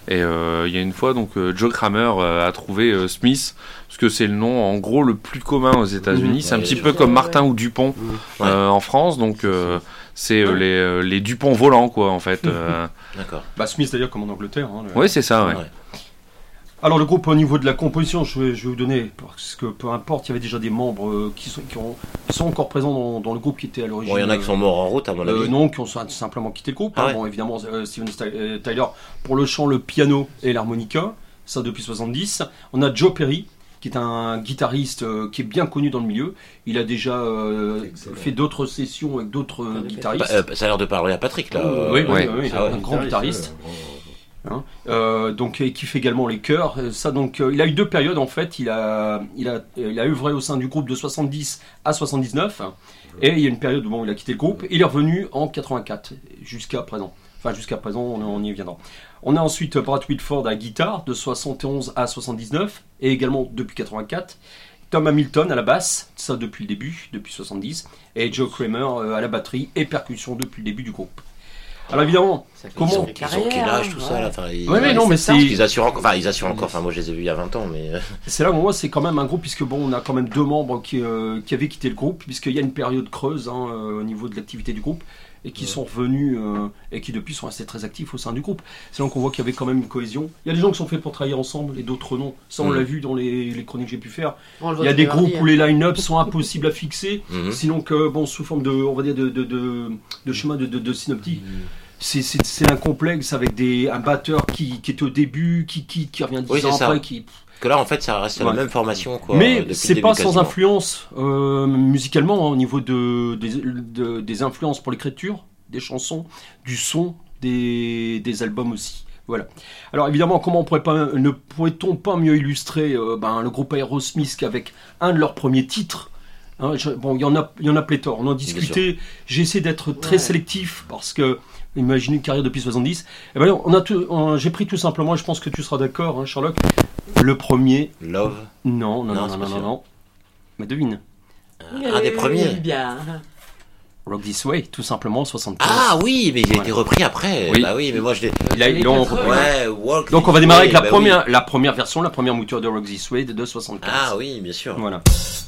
Et euh, il y a une fois, donc euh, Joe Kramer euh, a trouvé euh, Smith, parce que c'est le nom en gros le plus commun aux États-Unis. Mmh, c'est un ouais, petit je peu sais, comme ouais. Martin ou Dupont Mmh. euh, en France, donc euh, c'est euh, les, euh, les Dupont volants, quoi, en fait. Euh... D'accord. Bah, Smith, d'ailleurs, comme en Angleterre. Hein, le... Oui, c'est ça, ouais. Ouais. Alors le groupe au niveau de la composition, je vais, je vais vous donner, parce que peu importe, il y avait déjà des membres euh, qui, sont, qui, ont, qui sont encore présents dans, dans le groupe qui était à l'origine. Bon, il y en a qui sont morts en route, à mon avis. Euh, non, qui ont simplement quitté le groupe. Ah hein. ouais. Bon, évidemment, euh, Steven Sti- euh, Tyler pour le chant, le piano et l'harmonica, ça depuis soixante-dix. On a Joe Perry, qui est un guitariste euh, qui est bien connu dans le milieu. Il a déjà euh, fait d'autres sessions avec d'autres euh, guitaristes. Bah, euh, ça a l'air de parler à Patrick, là. Euh, oui, oui, Ouais. oui, oui, Ah ouais. un grand guitariste. Hein, euh, donc et qui fait également les chœurs. Euh, Ça donc, euh, il a eu deux périodes en fait. Il a, il a, il a œuvré au sein du groupe de soixante-dix à soixante-dix-neuf, et il y a une période où bon, il a quitté le groupe. Il est revenu en quatre-vingt-quatre jusqu'à présent. Enfin jusqu'à présent, on, on y viendra. On a ensuite Brad Whitford à guitare de soixante et onze à soixante-dix-neuf et également depuis quatre-vingt-quatre. Tom Hamilton à la basse, ça depuis le début, depuis soixante-dix, et Joe Kramer euh, à la batterie et percussion depuis le début du groupe. Alors évidemment, comment Ils ont, ils ont quel âge tout ça là, enfin, ils, Ouais, mais non, mais c'est- parce qu'ils assurent encore, enfin ils assurent encore. Enfin moi je les ai vus il y a vingt ans, mais euh, C'est là où moi c'est quand même un groupe, puisque bon, on a quand même deux membres qui, euh, qui avaient quitté le groupe, puisqu'il y a une période creuse hein, euh, au niveau de l'activité du groupe, et qui sont revenus euh, et qui depuis sont restés très actifs au sein du groupe. C'est là qu'on voit qu'il y avait quand même une cohésion. Il y a des gens qui sont faits pour travailler ensemble et d'autres non. Ça on Mhm. l'a vu dans les, les chroniques que j'ai pu faire. On le Il voit y a tous des les groupes mardis, où les line-up sont impossibles à fixer, Mhm. sinon que bon sous forme de, on va dire de de, de, de schéma de, de, de synoptique. C'est, c'est, c'est un complexe avec des, un batteur qui, qui est au début, qui, qui, qui revient dix oui, c'est ans ça. après. Qui... Que là en fait ça reste Ouais. la même formation quoi. Mais depuis c'est le pas début, sans quasiment. influence euh, musicalement hein, au niveau de, des, de- des influences pour l'écriture, des chansons, du son, des, des albums aussi. Voilà. Alors évidemment, comment on pourrait pas, ne pourrait-on pas mieux illustrer euh, ben, le groupe Aerosmith qu'avec un de leurs premiers titres. Hein, je- bon, il y en a, il y en a pléthore. On en discutait. J'ai essayé d'être très Ouais. sélectif parce que imaginez une carrière depuis soixante-dix. Eh ben, on a tout- on- j'ai pris tout simplement. Et je pense que tu seras d'accord, hein, Sherlock. Le premier. Love. Non, non, non, Non, non, c'est non, pas non, sûr. non. Mais devine. Un des premiers. Bien. Rock This Way, tout simplement, soixante-quinze. Ah oui, mais il a Voilà. été repris après. Oui. Bah oui, mais moi je l'ai. Il a- ils l'ont repris. Ouais, Walk Donc on va This démarrer Way, avec la bah première, oui. la première version, la première mouture de Rock This Way de de soixante-quinze. Ah oui, bien sûr. Voilà.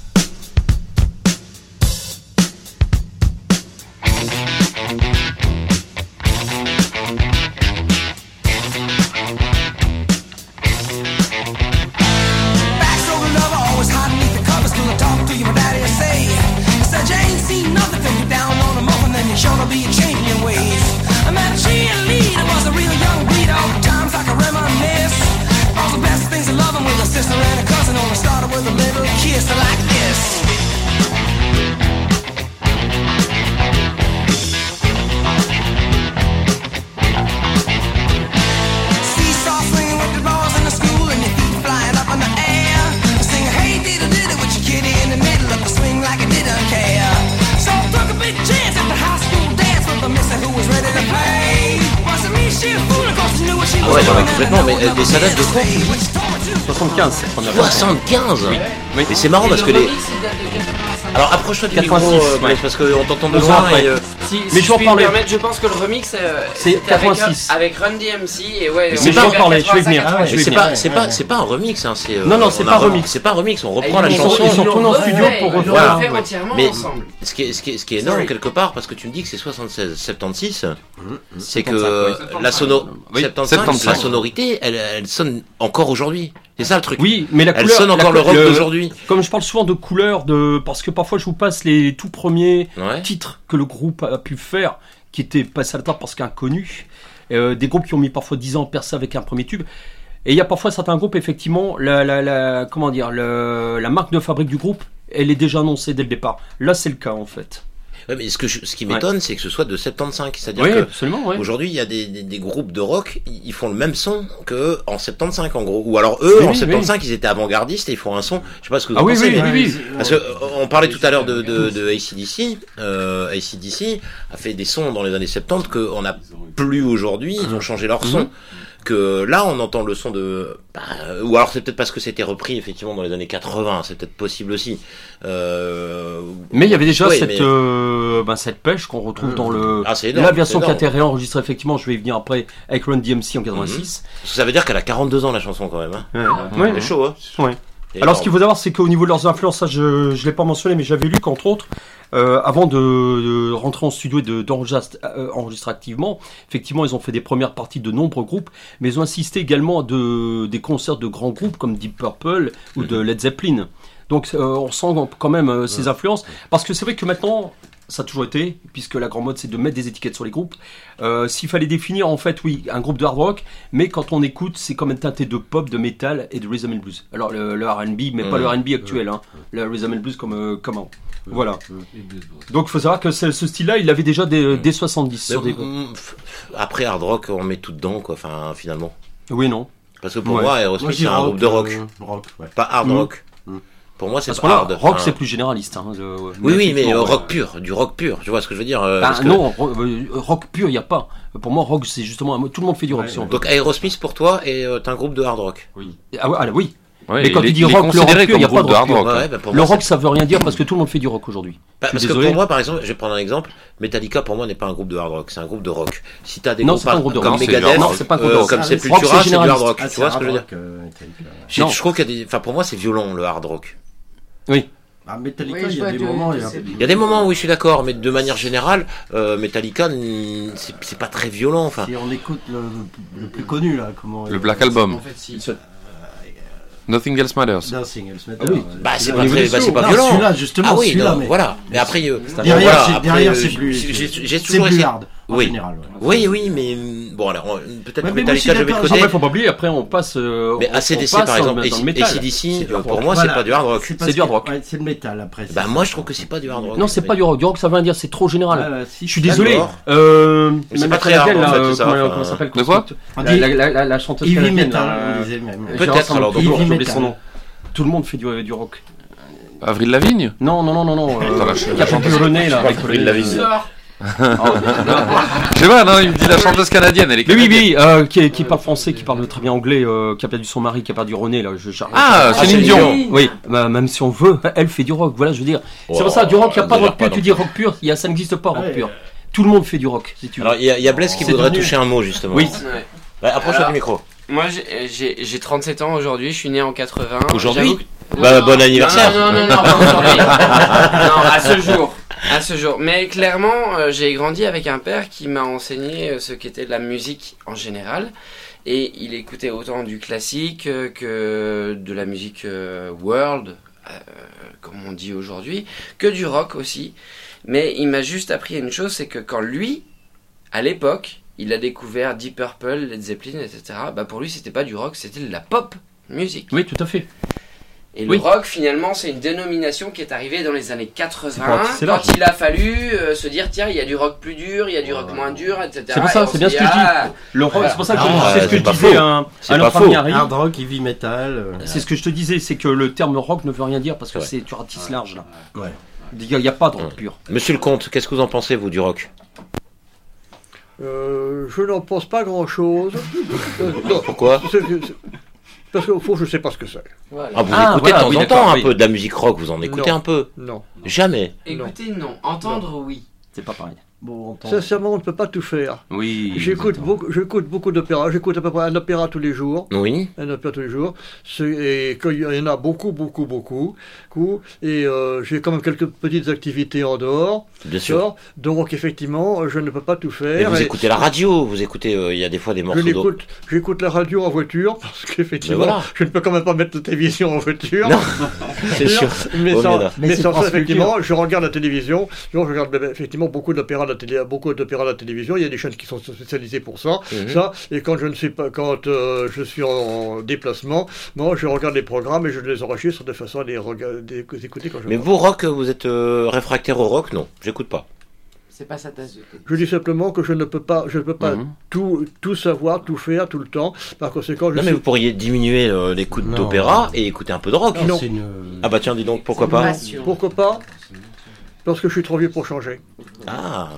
Backstory lover, always hiding beneath the covers till I talk to you, my daddy will say. He said you ain't seen nothing till you're down on the muff, and then you're sure to be changing your ways. I met a cheerleader, was a real young breed, all times I can reminisce. All the best things of loving with a sister and a cousin, only started with a little kiss like this. Seesaw swinging with the boys in the school and your feet flying up in the air. Sing hey diddle diddle with your kitty in the middle of the swing like it didn't care. So took a big chance at the high school dance with the mister who was ready to play. Wasn't me she a fool, of course she knew what she Ah was ouais, non, mais doing. complètement, mais, euh, mais ça date de quoi soixante-quinze, c'est la première version. soixante-quinze. Oui. Mais c'est marrant parce que les. Alors approche-toi du micro, quatre-vingt-six, euh, ouais. parce qu'on t'entend de Deux ans loin après. et. euh, Si, Mais si je je vais en puis me parler. permettre, je pense que le remix euh, C'est c'était avec, quatre-vingt-six. avec Run D M C et ouais. Mais on c'est est pas en vers parler, je vais venir. quatre-vingt-cinq, Ah ouais, je Mais vais c'est venir. pas, c'est pas, c'est pas un remix, hein. C'est. euh, Non, non, on c'est a pas re- remix. C'est pas un remix. On Et reprend la ils chanson. ont- Ils sont l'ont tournés en refait, studio pour ils l'ont refaire. refait Ouais. entièrement Mais ensemble. ce qui est, ce qui est, ce qui est énorme Sorry. quelque part, parce que tu me dis que c'est soixante-seize, soixante-seize, c'est que soixante-cinq, la sono, Oui, soixante-quinze, la soixante-cinq. sonorité, elle, elle sonne encore aujourd'hui. C'est ça le truc. Oui, mais la Elle couleur, sonne la encore le rock cou- d'aujourd'hui. Comme je parle souvent de couleurs, de parce que parfois je vous passe les tout premiers Ouais. titres que le groupe a pu faire, qui étaient passés à la trappe parce qu'inconnus, euh, des groupes qui ont mis parfois dix ans à percer avec un premier tube. Et il y a parfois certains groupes, effectivement, la, la, la, comment dire, le, la marque de fabrique du groupe, elle est déjà annoncée dès le départ. Là, c'est le cas en fait. Ouais, mais ce que je- ce qui m'étonne, c'est que ce soit de soixante-quinze. C'est-à-dire Oui, que absolument, ouais. aujourd'hui, il y a des, des, des groupes de rock, ils ils font le même son que en soixante-quinze en gros. Ou alors eux, Oui, en oui, soixante-quinze, ils étaient avant-gardistes et ils font un son. Je sais pas ce que vous Ah en oui, pensez, oui, mais- oui, oui. Parce que euh, on parlait tout à l'heure de, de, de A C D C. Euh, A C D C a fait des sons dans les années soixante-dix qu'on n'a plus aujourd'hui. Ils ont changé leur son. Mhm. que là, on entend le son de... Bah, ou alors c'est peut-être parce que c'était repris, effectivement, dans les années quatre-vingts, c'est peut-être possible aussi. Euh... Mais il y avait déjà ouais, cette, mais... euh, ben, cette pêche qu'on retrouve mmh. dans le... Ah, c'est énorme, la version c'est qui a été réenregistrée, effectivement, je vais y venir après, avec Run D M C en quatre-vingt-six. Mmh. Ça veut dire qu'elle a quarante-deux ans, la chanson, quand même. Hein. Ouais. Ouais. C'est chaud, hein. Ouais. Alors, ce qu'il faut savoir, c'est qu'au niveau de leurs influences, ça, je ne l'ai pas mentionné, mais j'avais lu qu'entre autres, euh, avant de, de rentrer en studio et de, d'enregistrer euh, enregistrer activement, effectivement, ils ont fait des premières parties de nombreux groupes, mais ils ont assisté également à de, des concerts de grands groupes comme Deep Purple ou de Led Zeppelin. Donc, euh, on sent quand même euh, ces influences, parce que c'est vrai que maintenant, ça a toujours été, puisque la grande mode, c'est de mettre des étiquettes sur les groupes. Euh, s'il fallait définir, en fait, oui, un groupe de hard rock, mais quand on écoute, c'est quand même teinté de pop, de métal et de rhythm and blues. Alors, le, le R and B, mais mmh. pas le R and B actuel, mmh. hein, le rhythm and blues comme euh, comment. Mmh. Voilà. Mmh. Donc, il faut savoir que ce style-là, il l'avait déjà dès, dès soixante-dix. Sur des... Après, hard rock, on met tout dedans, quoi, enfin, finalement. Oui, non. Parce que pour ouais. moi, Aerosmith, c'est un rock, groupe de rock. Euh, rock ouais. Pas hard mmh. rock. Mmh. Pour moi, c'est pas là, hard. Rock, enfin, c'est plus généraliste. Hein, de, oui, oui, mais euh, rock pur, du rock pur. Tu vois ce que je veux dire euh, bah, parce non, que... rock, euh, rock pur, il y a pas. Pour moi, rock, c'est justement tout le monde fait du rock. Ouais, si ouais. Donc Aerosmith pour toi est euh, un groupe de hard rock. Oui. Ah, ah oui. Ouais, mais quand tu dis rock, le rock pur, il n'y a pas de rock pur. Ouais, bah le rock, ça veut rien dire parce que tout le monde fait du rock aujourd'hui. Bah, parce désolé. que pour moi, par exemple, je vais prendre un exemple. Metallica, pour moi, n'est pas un groupe de hard rock, c'est un groupe de rock. Si t'as des non, groupes pas un groupe de comme rock. Megadeth, non, c'est pas un groupe de rock. Comme Sepultura, c'est du hard rock. Tu vois ce que je veux dire? Je trouve qu'il y a des, enfin, pour moi, c'est violent le hard rock. Oui. Ah, Metallica, oui, il y a des de, moments. Il y a... il y a des moments où je suis d'accord, mais de manière générale, euh, Metallica, c'est, c'est pas très violent. Enfin. Si on écoute le, le plus connu là, comment. Le Black Album. En fait, si. Nothing Else Matters. Nothing Else Matters. Ah oui. Bah c'est pas, très, bah, c'est pas non, violent. Celui-là justement. Ah oui, celui-là, non, mais... voilà. Mais après, euh, derrière, voilà, c'est, après, derrière, euh, c'est plus. J'ai, j'ai c'est toujours plus essayé. hard. En oui. général, ouais. oui, oui, mais bon alors peut-être ouais, que Metallica je vais de côté. Après, faut pas oublier. Après, on passe. Euh, mais A C D C par exemple, A C D C, pour moi, c'est pas du hard rock. C'est du hard rock. C'est le métal après. Bah moi, je trouve que c'est pas du hard rock. Non, c'est pas du rock. Du rock, ça veut dire c'est trop général. Je suis désolé. Euh, c'est pas très hard. Comment ça s'appelle? De quoi? La chanteuse canadienne. Peut-être alors. J'ai son nom. Tout le monde fait du, du rock. Avril Lavigne? Non, non, non, non, non. Euh, la chanteuse René, là. Avril Lavigne. Je sais pas, non, il me dit la chanteuse canadienne, elle est canadienne. Mais oui, oui, euh, qui, qui parle français, qui parle très bien anglais, euh, qui a perdu son mari, qui a perdu René, là. Je, je, ah, je, Céline Dion. Oui, bah, même si on veut, elle fait du rock, voilà, je veux dire. Oh, c'est pour ça, du rock, il n'y a pas de rock pur, tu dis rock pur, y a, ça n'existe pas, rock pur. Tout le monde fait du rock, si tu veux. Alors, il y, y a Blaise qui voudrait toucher un mot, justement. Oui. Bah, approche-toi du micro. Moi, j'ai, j'ai, j'ai trente-sept ans aujourd'hui, je suis né en quatre-vingts. Aujourd'hui Bah, bon anniversaire. Non, non, non, non, pas aujourd'hui. Non, à ce jour. À ce jour. Mais clairement, euh, j'ai grandi avec un père qui m'a enseigné euh, ce qu'était la musique en général. Et il écoutait autant du classique euh, que de la musique euh, world, euh, comme on dit aujourd'hui, que du rock aussi. Mais il m'a juste appris une chose, c'est que quand lui, à l'époque, il a découvert Deep Purple, Led Zeppelin, et cetera. Bah pour lui, c'était pas du rock, c'était de la pop musique. Oui, tout à fait. Et oui. le rock, finalement, c'est une dénomination qui est arrivée dans les années quatre-vingts, c'est quand il a fallu euh, se dire, tiens, il y a du rock plus dur, il y a du rock moins dur, et cetera. C'est pour ça, c'est bien ce que je dis. Ah, le rock, voilà. c'est pour ça que ah, c'est ce que je disais un, c'est un pas faux. Hard rock, heavy metal. Euh... C'est ce que je te disais, c'est que le terme rock ne veut rien dire parce que ouais. c'est tu ratisses ouais. large là. Ouais. Il n'y a, a pas de rock ouais. pur. Monsieur le comte, qu'est-ce que vous en pensez, vous, du rock? Euh, je n'en pense pas grand-chose. euh, non, Pourquoi c'est, c'est, Parce qu'au fond, je ne sais pas ce que c'est. Voilà. Ah, vous ah, écoutez voilà, de temps oui, en temps un oui. peu de la musique rock, vous en écoutez non. un peu? Non. Jamais. Écoutez, non. Entendre, non. oui. C'est pas pareil. Bon, sincèrement, on ne peut pas tout faire. Oui. J'écoute beaucoup, j'écoute beaucoup d'opéras. J'écoute à peu près un opéra tous les jours. Oui. Un opéra tous les jours. C'est, et il y en a beaucoup, beaucoup, beaucoup. beaucoup et euh, j'ai quand même quelques petites activités en dehors. Bien sûr. Donc, effectivement, je ne peux pas tout faire. Et vous et écoutez la radio. Vous écoutez. Il euh, y a des fois des morceaux. Je l'écoute, j'écoute la radio en voiture parce qu'effectivement, voilà. je ne peux quand même pas mettre de télévision en voiture. Non. C'est sûr. Mais oh, sans, mais mais sans ça, effectivement, je regarde la télévision. Donc, je regarde effectivement beaucoup d'opéras de la télé, beaucoup d'opéras à la télévision, il y a des chaînes qui sont spécialisées pour ça, mmh. ça et quand je ne suis pas, quand euh, je suis en, en déplacement, moi je regarde les programmes et je les enregistre de façon à les, rega- les écouter quand je. Mais vous rock, vous êtes euh, réfractaire au rock? Non, j'écoute pas. C'est pas sa tasse de thé. Je dis simplement que je ne peux pas, je ne peux pas mmh. tout, tout savoir, tout faire, tout le temps. Par conséquent, je non, sais... mais vous pourriez diminuer euh, l'écoute non. d'opéra et écouter un peu de rock. Non. non. Une... Ah bah tiens, dis donc, pourquoi pas? Pourquoi pas? Parce que je suis trop vieux pour changer. Ah.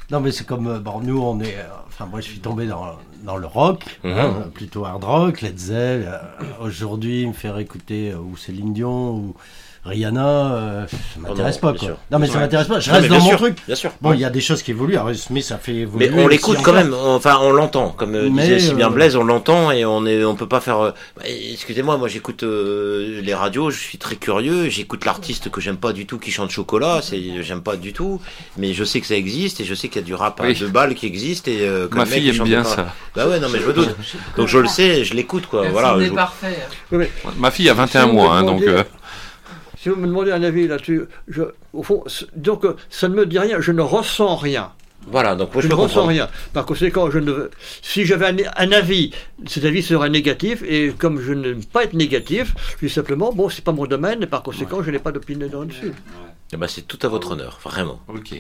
Non, mais c'est comme, euh, bon, nous, on est, euh, enfin, moi, je suis tombé dans, dans le rock, Mhm. hein, plutôt hard rock, Led Zeppelin. euh, aujourd'hui, me faire écouter euh, ou Céline Dion ou Rihanna, euh, ça m'intéresse Oh non, pas, bien quoi. sûr. Non, mais Bien ça sûr. m'intéresse pas. Je Non, reste mais dans bien mon sûr, truc. bien sûr. Bon, il y a des choses qui évoluent. Alors, Smith, ça fait évoluer. Mais on aussi l'écoute encore. quand même, enfin on l'entend, comme euh, Mais, disait si bien euh, Blaise, on l'entend et on est, on peut pas faire. euh, bah, excusez-moi, moi j'écoute euh, les radios, je suis très curieux, j'écoute l'artiste que j'aime pas du tout qui chante Chocolat, c'est j'aime pas du tout, mais je sais que ça existe et je sais qu'il y a du rap à Oui. deux balles qui existe et euh, que Ma le mec, fille il aime chante bien pas. ça. Bah ouais, non mais je me doute. Donc je le sais, je l'écoute quoi. Personne Voilà. n'est je- parfait. Oui, mais Ma fille a vingt et un Si vous mois, me hein, donc. demandez- euh, si vous me demandez un avis là-dessus, je, au fond, c- donc euh, ça ne me dit rien, je ne ressens rien. Voilà, donc moi je je ne peux ressens comprendre. rien. Par conséquent, je ne, si j'avais un, un avis, cet avis serait négatif, et comme je n'aime pas être négatif, je dis simplement, bon, c'est pas mon domaine, et par conséquent, je n'ai pas d'opinion là-dessus. Eh ben, c'est tout à votre honneur, vraiment. Ok.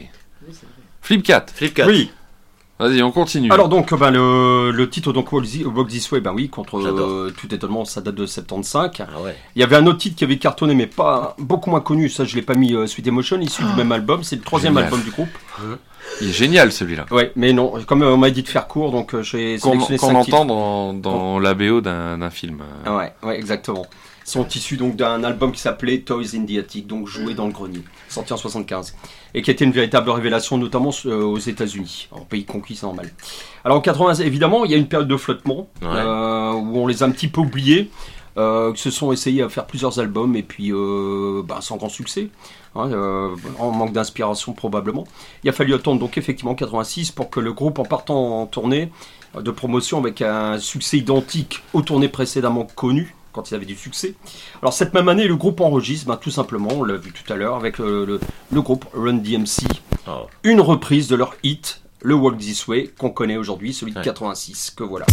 Flipcat. Flipcat. Oui. Vas-y, on continue. Alors donc ben, le, le titre donc Walk This, Walk This Way, ben oui, contre euh, tout étonnement, ça date de soixante-quinze. Ah ouais. Il y avait un autre titre qui avait cartonné, mais pas beaucoup moins connu. Ça, je l'ai pas mis. euh, Sweet Emotion, issu du même album. C'est le troisième Génial. album du groupe. Il est génial celui-là. Ouais, mais non, comme euh, on m'a dit de faire court, donc euh, j'ai Qu'on sélectionné qu'on cinq entend titres. dans, dans la B O d'un d'un film. Ah ouais, ouais, exactement. Ils sont issus donc d'un album qui s'appelait Toys in the Attic, donc joué dans le grenier, sorti en soixante-quinze, et qui était une véritable révélation, notamment euh, aux États-Unis, en pays conquis, c'est normal. Alors en quatre-vingts, évidemment, il y a une période de flottement Ouais. euh, où on les a un petit peu oubliés, euh, qui se sont essayés à faire plusieurs albums et puis euh, bah, sans grand succès. Hein, euh, en manque d'inspiration probablement. Il a fallu attendre donc effectivement quatre-vingt-six pour que le groupe, en partant en tournée de promotion avec un succès identique aux tournées précédemment connues, quand il avait du succès. Alors cette même année, le groupe enregistre, ben, tout simplement, on l'a vu tout à l'heure, avec le, le, le groupe Run D M C, Oh. une reprise de leur hit, le Walk This Way, qu'on connaît aujourd'hui, celui de Ouais. quatre-vingt-six, que voilà.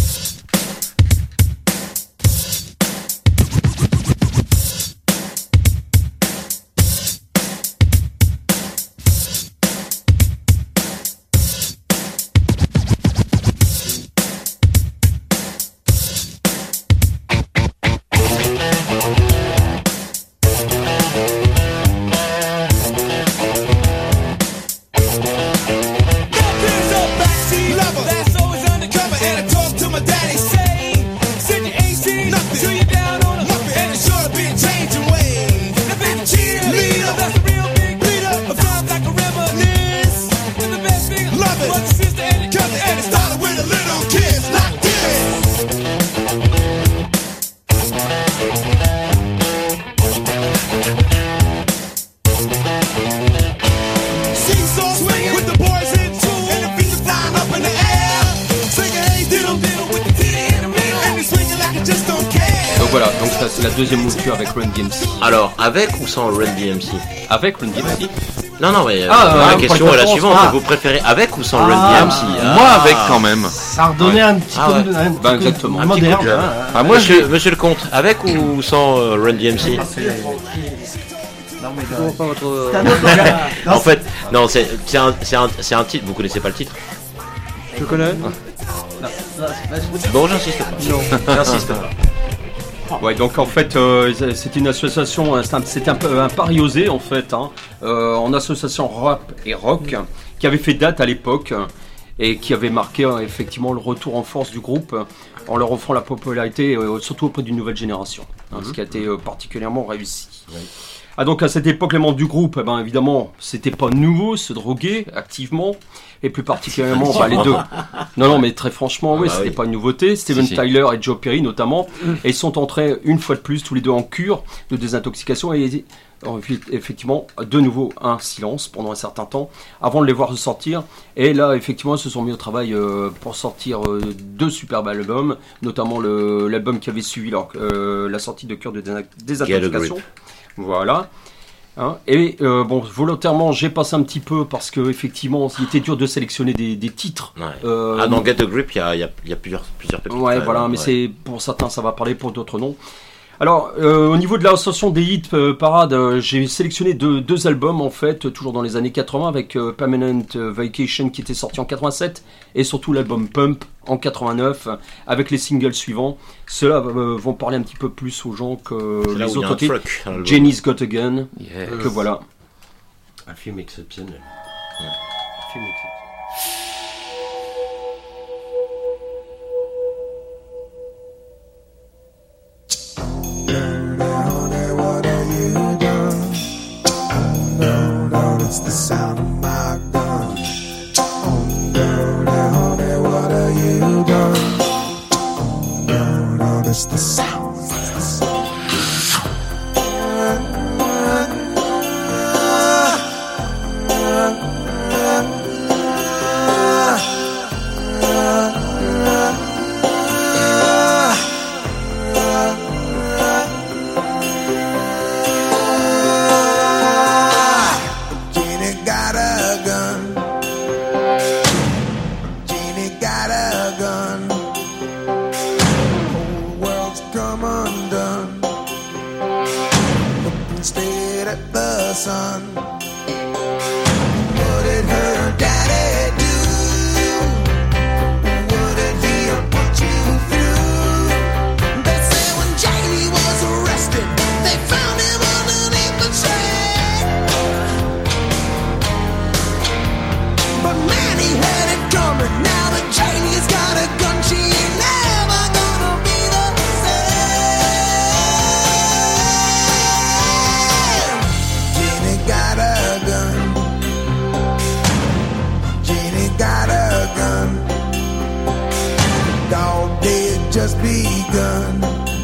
That's always undercover, and I talk to my daddy, say, said you ain't seen nothing till you down on it, and it's sure to be a changing way. Now been a cheerleader, that's a real big leader, a vibe like a reminisce. And the best thing, love it, was a sister and your cousin, and it started with a little kiss like this. Seesaw swinging with the boys in tune, and the feet are flying up in the air. Singing hey diddle diddle with the titty in the middle, and they swinging like I just don't care. Donc voilà, donc ça c'est la deuxième mouture avec Run D M C. Alors, avec ou sans Run D M C? Avec Run D M C. Non, non, mais euh, Ah, la euh, question pour est la les suivante. réponses, ah. Vous préférez avec ou sans Ah, Run D M C? ah. Moi avec quand même. Ça redonnait un petit Ah peu ouais. de- un petit Bah, coup exactement. de Un petit coup de moderne. jeune. hein. Ah, moi, monsieur, monsieur le comte, avec ou sans euh, Run D M C? Non, mais Je comprends pas votre, euh, c'est un autre gars. Non, En fait, non, c'est c'est un, c'est un, c'est un titre. Vous connaissez pas le titre? Je connais. Bon, j'insiste pas. Non. J'insiste pas. Ouais, donc en fait, euh, c'était une association, euh, c'était un, c'était un, peu- un pari osé en fait, hein, euh, en association rap et rock, qui avait fait date à l'époque et qui avait marqué euh, effectivement le retour en force du groupe euh, en leur offrant la popularité, euh, surtout auprès d'une nouvelle génération, hein, ce qui a été euh, particulièrement réussi. Ah, donc à cette époque, les membres du groupe, eh ben, évidemment, c'était pas nouveau, se droguer activement, et plus particulièrement bah, les deux. Non, non, mais très franchement, oui, bah c'était oui. pas une nouveauté. Steven Si, si. Tyler et Joe Perry notamment, et ils sont entrés une fois de plus tous les deux en cure de désintoxication et euh, effectivement de nouveau un silence pendant un certain temps avant de les voir sortir. Et là, effectivement, ils se sont mis au travail euh, pour sortir euh, deux superbes albums, notamment le, l'album qui avait suivi leur, euh, la sortie de cure de désin- désintoxication. Grip. Voilà. Hein, et euh, bon, volontairement, j'ai passé un petit peu parce que effectivement, il était dur de sélectionner des, des titres. Ouais. Euh, Ah, dans Get a Grip, il y a, il y a, il y a plusieurs, plusieurs petites. Ouais, euh, voilà, mais ouais. c'est pour certains, ça va parler, pour d'autres non. Alors, euh, au niveau de l'association des hits euh, parades, euh, j'ai sélectionné deux, deux albums en fait, toujours dans les années quatre-vingts, avec euh, Permanent Vacation qui était sorti en quatre-vingt-sept, et surtout l'album Pump en quatre-vingt-neuf, avec les singles suivants. Ceux-là euh, vont parler un petit peu plus aux gens que C'est là les où il y a autres un titres. truc, hein, le- Jenny's Got a Gun, Yes. que voilà. Un film exceptionnel. Un film exceptionnel. It's the sound. Son, what did her daddy do? What did he put you through? They say when Jamie was arrested, they found him underneath the tree. But man, he had it coming. Now that Jamie's got a gun, she ain't never gonna be the got a gun. Jeannie got a gun. Dog days just begun.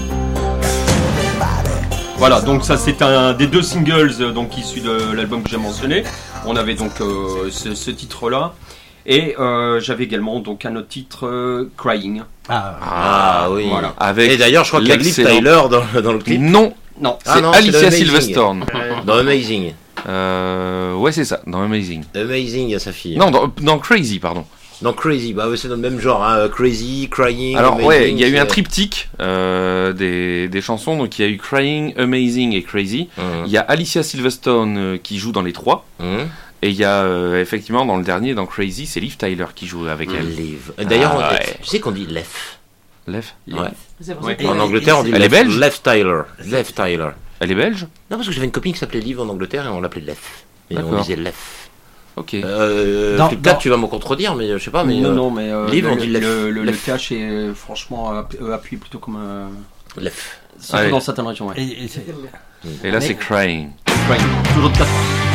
Voilà, donc ça c'est un des deux singles euh, donc issus de l'album que j'ai mentionné. On avait donc euh, ce, ce titre-là. Et euh, j'avais également donc un autre titre, euh, Crying. Ah, ah oui. Voilà. Avec et d'ailleurs, je crois qu'il y a Liv Tyler dans, dans le clip. Non, non, c'est ah Alicia Silverstone. Dans Amazing. Euh, ouais, c'est ça, dans Amazing. Amazing, il y a sa fille. Non, dans, dans Crazy, pardon. Dans Crazy, bah ouais, c'est dans le même genre, hein. Crazy, Crying. Alors Amazing, ouais, il y a eu c'est... un triptyque euh, des, des chansons, donc il y a eu Crying, Amazing et Crazy. Il mmh. y a Alicia Silverstone euh, qui joue dans les trois. Mmh. Et il y a euh, effectivement dans le dernier, dans Crazy, c'est Liv Tyler qui joue avec elle. Liv. D'ailleurs, ah, ouais. Tu sais qu'on dit Lef. Lef. Ouais. C'est pour ouais. ça En Angleterre, on dit elle Lef, est belge. Liv Tyler. Liv Tyler. Elle est belge? Non, parce que j'avais une copine qui s'appelait Liv en Angleterre et on l'appelait Lef. Et on disait Lef. Ok. Euh, dans, dans... tu vas me contredire, mais je sais pas. Mais, non, euh, non, mais euh, Liv, le, on dit Lef. Le, le, Lef. le T H est euh, franchement appuyé plutôt comme un. Lef. Surtout ah, dans certaines régions, ouais. Et, et, et là, mais... c'est Crying. Crying. Toujours de quatre.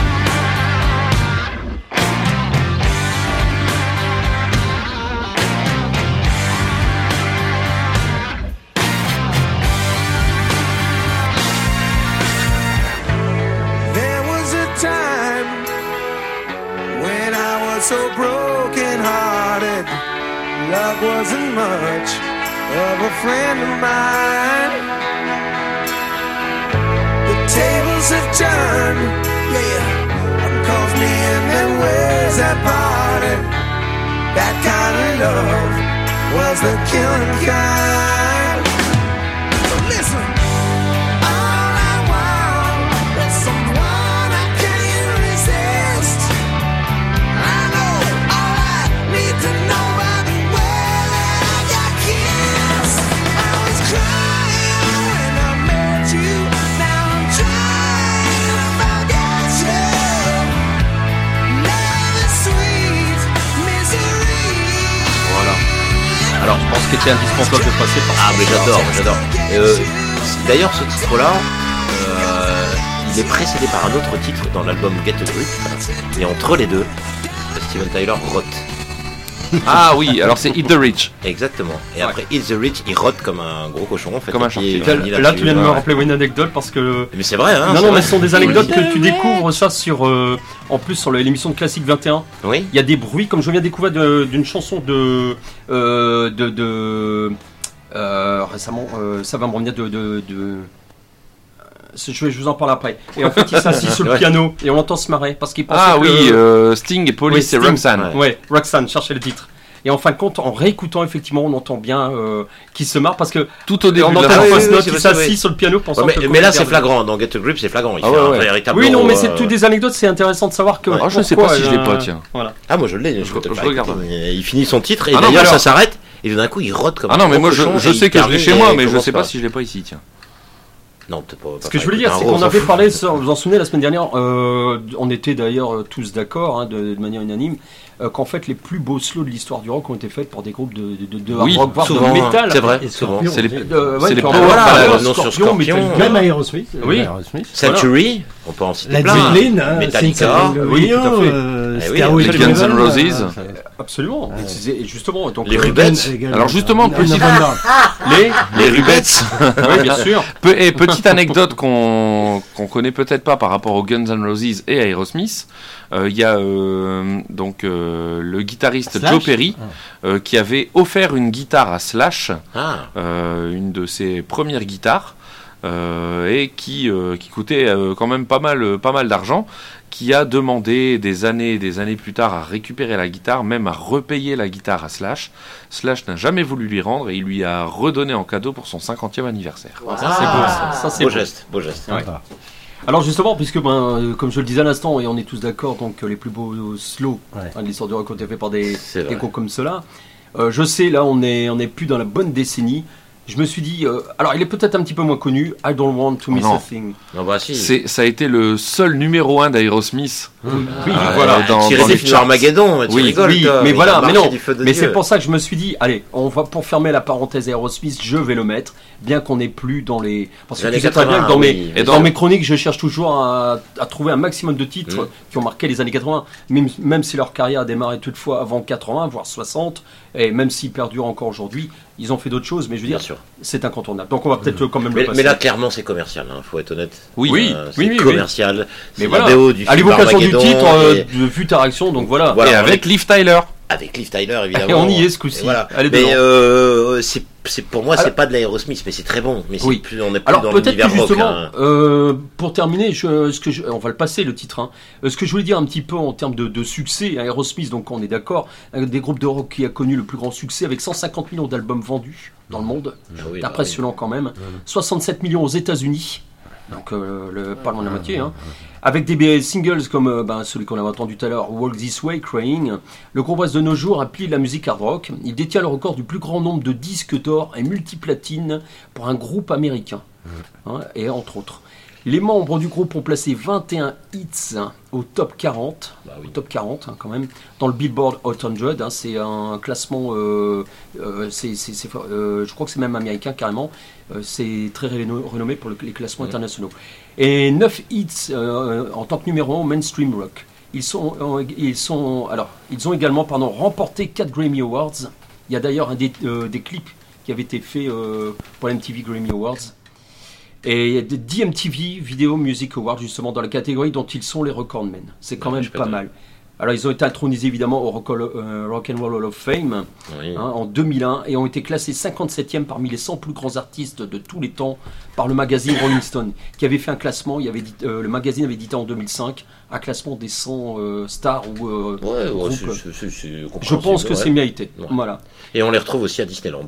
So broken hearted, love wasn't much of a friend of mine. The tables have turned, yeah, and caused me in their ways that parted. That kind of love was the killing kind. So listen. Alors, je pense qu'il était indispensable de passer par. Ah, mais j'adore, j'adore. Euh, d'ailleurs, ce titre-là, euh, il est précédé par un autre titre dans l'album Get a Grip. Et entre les deux, Steven Tyler rote. Ah oui, alors c'est Hit the Rich. Exactement. Et après Hit the Rich, il rote comme un gros cochon en fait. Comme un chantier. Là, là tu viens de me rappeler une anecdote parce que. Mais c'est vrai, hein. Non, non, mais ce sont des anecdotes que tu découvres ça sur. Euh, en plus sur l'émission de Classique vingt et un. Oui. Il y a des bruits, comme je viens de découvrir de, d'une chanson de. Euh, de. de euh, récemment, euh, ça va me revenir de. de, de Je, vais, je vous en parle après. Et en fait, il s'assit sur le ouais. piano et on l'entend se marrer parce qu'il pensait ah que... oui, euh, Sting et Police oui, et Roxanne. Ouais. ouais, Roxanne, cherchez le titre. Et en fin de compte, en réécoutant, effectivement, on entend bien euh, qu'il se marre parce que tout au début, on de entend la une fausse note, il s'assit sur le piano pensant ouais, mais, que. Mais là, c'est flagrant. Dans Get a Grip, c'est flagrant. Il ah fait ouais, un ouais. véritable. Oui, non, mais euh... c'est toutes des anecdotes. C'est intéressant de savoir que. Ouais. Ah, je sais pas si je l'ai pas, tiens. Voilà. Ah, moi je l'ai. Je, je, je regarde. Il finit son titre et ah, d'ailleurs, non, ça s'arrête. Et d'un coup, il rote comme. Ah non, mais moi, je sais que je l'ai chez moi, mais je sais pas si je l'ai pas ici, tiens. Non, peut-être pas. Ce que je voulais dire, c'est qu'on avait parlé, vous vous en souvenez, la semaine dernière, euh, on était d'ailleurs tous d'accord, hein, de, de manière unanime, euh, qu'en fait les plus beaux slows de l'histoire du rock ont été faits par des groupes de, de, de, de Oui, hard rock, voire souvent, de métal. c'est vrai, Et souvent. Scorpion, C'est les- euh, ouais, c'est les Scorpion, plus- voilà, voilà, euh, non, sur Scorpion, Scorpion. Metallica. Même Aerosmith. Oui. Aerosmith. Century, on peut en citer Led plein. Zeppelin, hein, Metallica. Six Oui, tout à fait. euh, Eh oui, Stairway les to Guns Heaven, N' Roses. euh, Absolument. Et c'est- et justement, donc, Les euh, Rubettes. Alors justement, Non, petit... non, non, non. les Les Rubettes. Oui, bien sûr. Pe- et petite anecdote qu'on qu'on connaît peut-être pas par rapport aux Guns N' Roses et Aerosmith. Il y a euh, donc euh, le guitariste Slash Joe Perry euh, qui avait offert une guitare à Slash, Ah. euh, une de ses premières guitares, euh, et qui euh, qui coûtait euh, quand même pas mal pas mal d'argent. Qui a demandé des années et des années plus tard à récupérer la guitare, même à repayer la guitare à Slash. Slash n'a jamais voulu lui rendre et il lui a redonné en cadeau pour son cinquantième anniversaire. Ah, ça, c'est beau, ça. Ça, c'est beau beau. geste, beau geste. Ouais. Alors justement, puisque ben, euh, comme je le disais à l'instant, et on est tous d'accord, donc euh, les plus beaux euh, slows Ouais. hein, de l'histoire du rock ont été faits par des, C'est des vrai. groupes comme cela. Euh, je sais, là, on est, on est plus dans la bonne décennie. Je me suis dit, euh, alors il est peut-être un petit peu moins connu, I Don't Want to Oh Miss non. a Thing. Non, bah si. C'est, ça a été le seul numéro un d'Aerosmith. Oui, Ah, voilà. dans- Tiré dans des les films charts. Armageddon, tu Oui, rigoles, Oui, toi, mais il voilà, a mais marché non. du feu de Mais Dieu. c'est pour ça que je me suis dit, allez, on va pour fermer la parenthèse Aerosmith, je vais le mettre, bien qu'on n'est plus dans les. Parce que Les tu sais années très bien que dans quatre-vingts, mes, oui, et dans dans- mes chroniques, je cherche toujours à, à trouver un maximum de titres Mm. qui ont marqué les années quatre-vingts, même, même si leur carrière a démarré toutefois avant quatre-vingts, voire soixante, et même s'ils perdurent encore aujourd'hui, ils ont fait d'autres choses, mais je veux Bien dire, sûr. c'est incontournable. Donc on va peut-être quand même Mais, le passer. mais là, clairement, c'est commercial, hein, faut être honnête. Oui, oui, Euh, oui, c'est oui, oui. commercial. C'est mais la voilà, B O du à film l'évocation du Armageddon, titre, euh, et- de vue ta réaction, donc voilà. Voilà, et on avec est- Liv Tyler. Avec Liv Tyler, évidemment. Et on y est ce coup-ci. Et Voilà. Allez, mais dedans. euh, c'est, c'est pour moi, c'est Alors- pas de l'Aerosmith, mais c'est très bon. Mais c'est Oui. plus, on est plus Alors dans peut-être que l'univers rock. justement, hein. euh, pour terminer, je, ce que je, on va le passer le titre. Hein. Euh, Ce que je voulais dire un petit peu en termes de, de succès, Aerosmith, donc on est d'accord, un des groupes de rock qui a connu le plus grand succès avec cent cinquante millions d'albums vendus dans le monde, Ah oui, c'est bah impressionnant quand même. soixante-sept millions aux États-Unis, donc euh, le, pas loin de la moitié. Hein. Avec des singles comme euh, ben, celui qu'on avait entendu tout à l'heure, Walk This Way, Crying, le groupe reste de nos jours un pilier de la musique hard rock. Il détient le record du plus grand nombre de disques d'or et multiplatine pour un groupe américain, hein, et entre autres. Les membres du groupe ont placé vingt et un hits hein, au top quarante, Bah oui. au top quarante hein, quand même, dans le Billboard Hot cent. Hein, c'est un classement, euh, euh, c'est, c'est, c'est, euh, je crois que c'est même américain carrément. Euh, c'est très réno- renommé pour le- les classements Mmh. internationaux. Et neuf hits euh, en tant que numéro un mainstream rock. Ils sont, euh, ils sont, alors, ils ont également, pardon, remporté quatre Grammy Awards. Il y a d'ailleurs un des, euh, des clips qui avait été fait euh, pour l'M T V Grammy Awards. Et il y a des dix M T V Video Music Awards justement dans la catégorie dont ils sont les recordmen. C'est quand Ouais, même je pas peux mal. Alors ils ont été intronisés évidemment au Rock, euh, Rock and Roll Hall of Fame Oui. hein, en deux mille un et ont été classés cinquante-septième parmi les cent plus grands artistes de tous les temps par le magazine Rolling Stone qui avait fait un classement. Il y avait dit, euh, le magazine avait édité en deux mille cinq un classement des cent euh, stars ou euh, Ouais, ouais, groupes. c'est- c'est- c'est- c'est Je compréhensible, pense que ouais. c'est mérité. Ouais. Voilà. Et on les retrouve aussi à Disneyland.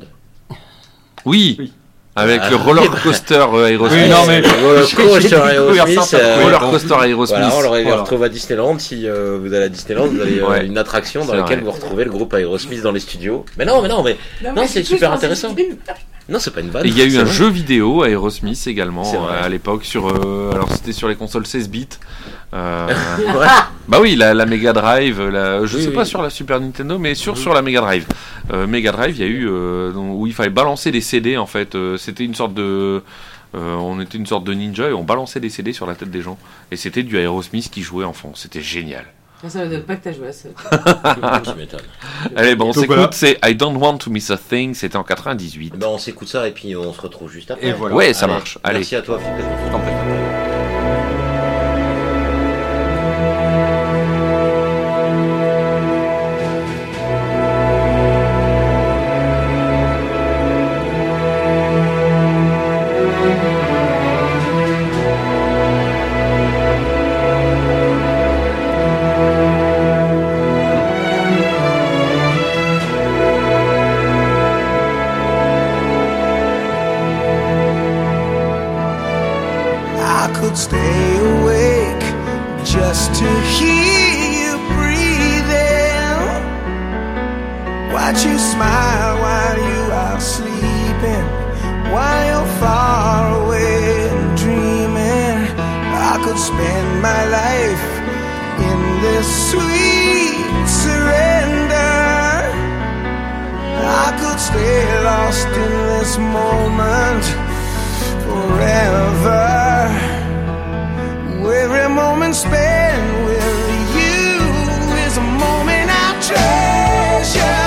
Oui. Oui. Avec Ah. le roller coaster euh, Aerosmith. Oui, non, mais- Roller J'ai- coaster j'ai découvert Aerosmith, ça, euh, Roller bon. coaster Aerosmith. Voilà, on les Voilà. retrouve à Disneyland. Si euh, vous allez à Disneyland, vous avez euh, Ouais. une attraction dans C'est laquelle vrai. vous retrouvez le groupe Aerosmith dans les studios. Mais non, mais non, mais non, c'est super intéressant. Non, c'est pas une vanne. Et il y a eu c'est un vrai. jeu vidéo Aerosmith également C'est vrai. euh, à l'époque sur euh, alors c'était sur les consoles seize bits. Euh, Ouais. bah oui, la, la Mega Drive, la, je Oui, sais oui. pas sur la Super Nintendo, mais sur sur la Mega Drive. Euh, Mega Drive, il y a eu euh, donc, où il fallait balancer des C D en fait. Euh, c'était une sorte de euh, on était une sorte de ninja et on balançait des C D sur la tête des gens. Et c'était du Aerosmith qui jouait en fond. C'était génial. Ça veut dire pas que t'as joué à ça. Tu m'étonnes. Allez, bon, on Donc s'écoute. voilà. C'est I Don't Want to Miss a Thing. C'était en quatre-vingt-dix-huit. Ben, on s'écoute ça et puis on se retrouve juste après. Et voilà. Ouais, ça marche. Allez. Merci à toi, Philippe. Je t'en prie. I could stay awake just to hear you breathing. Watch you smile while you are sleeping, while you're far away and dreaming. I could spend my life in this sweet surrender. I could stay lost in this moment forever. Every moment spent with you is a moment I treasure.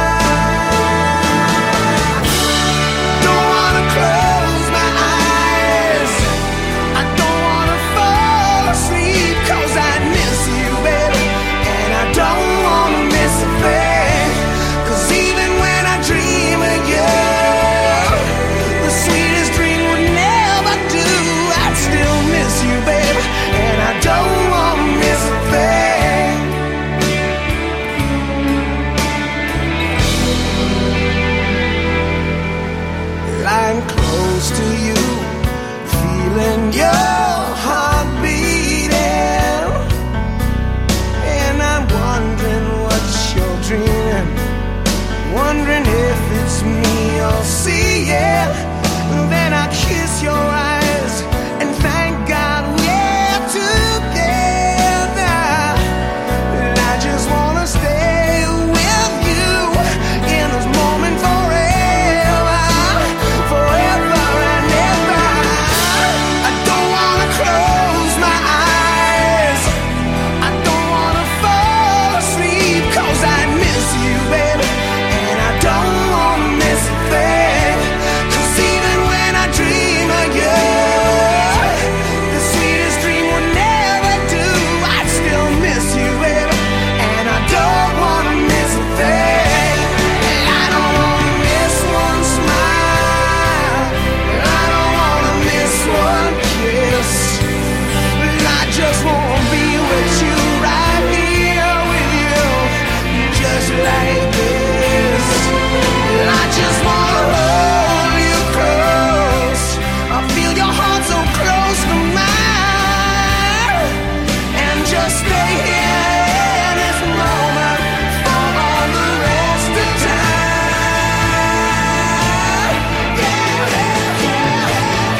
Don't wanna close my eyes, I don't wanna fall asleep, 'cause I miss you, baby, and I don't wanna miss a thing. 'Cause even when I dream of you, the sweetest dream would never do. I'd still miss you, baby, and I don't wanna miss a thing. Lying close to you, feeling your heart beating, and I'm wondering what you're dreaming, wondering if it's me you're seeing. Then I kiss your eyes and thank God we're together. And I just wanna stay with you in this moment forever, forever and ever. I don't wanna close my eyes, I don't wanna fall asleep, 'cause I miss you, baby, and I don't wanna miss a thing. 'Cause even when I dream of you, the sweetest dream will never do. I'd still miss you, baby, and I don't wanna miss a thing. And I don't wanna miss one smile, and I don't wanna miss one kiss. And I just wanna be with you, right here with you, just like this. And I just wanna hold you close, I feel your heart so close to mine, and just stay here in this moment for all the rest of time. Yeah, yeah, yeah,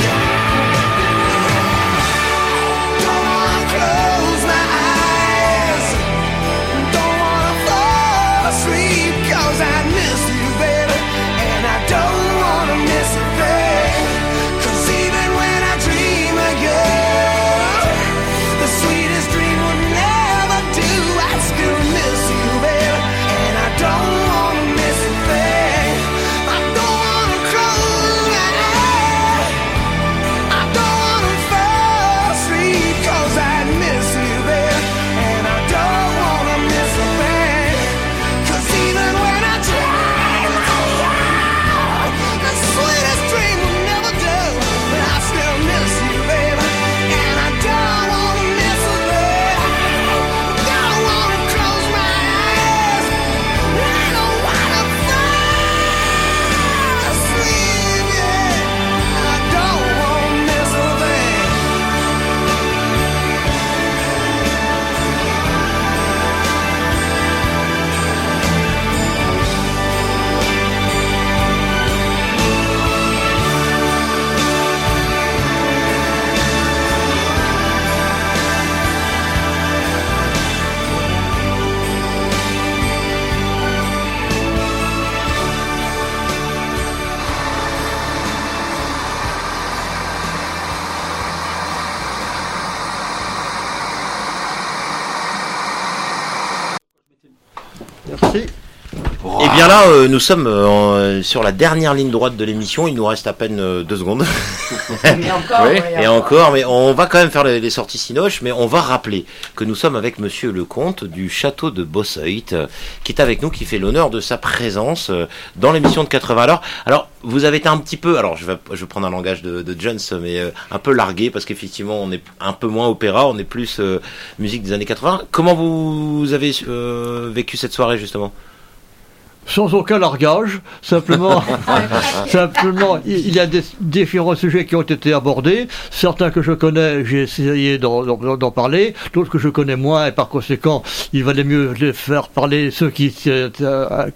yeah. Don't wanna close my eyes, don't wanna fall asleep, 'cause I miss you, baby, and I don't wanna miss a thing. 'Cause even when I dream of you, the sweetest dream will never do. I still miss you, baby, and I don't wanna miss a thing. I don't wanna close my eyes, I don't wanna fall asleep, 'cause I miss you, baby, and I don't wanna miss a thing. 'Cause even when I dream of you, the sweetest dream will never do. But I still miss you, baby, and I don't wanna miss a thing. Don't wanna close my eyes, I don't wanna fall asleep, yeah. I don't wanna miss a thing. Merci. Et bien là, euh, nous sommes euh, sur la dernière ligne droite de l'émission. Il nous reste à peine euh, deux secondes. Et encore, Oui, ouais, et encore, mais on va quand même faire les, les sorties Cinoche, mais on va rappeler que nous sommes avec Monsieur le Comte du château de Bosseuil, euh, qui est avec nous, qui fait l'honneur de sa présence euh, dans l'émission de quatre-vingts à l'heure. Alors, vous avez été un petit peu, alors je vais, je vais prendre un langage de, de Jones, mais euh, un peu largué, parce qu'effectivement, on est un peu moins opéra, on est plus euh, musique des années quatre-vingts. Comment vous avez euh, vécu cette soirée, justement ? Sans aucun largage, simplement, simplement, il y a des différents sujets qui ont été abordés. Certains que je connais, j'ai essayé d'en, d'en, d'en parler. D'autres que je connais moins, et par conséquent, il valait mieux les faire parler ceux qui, euh, que,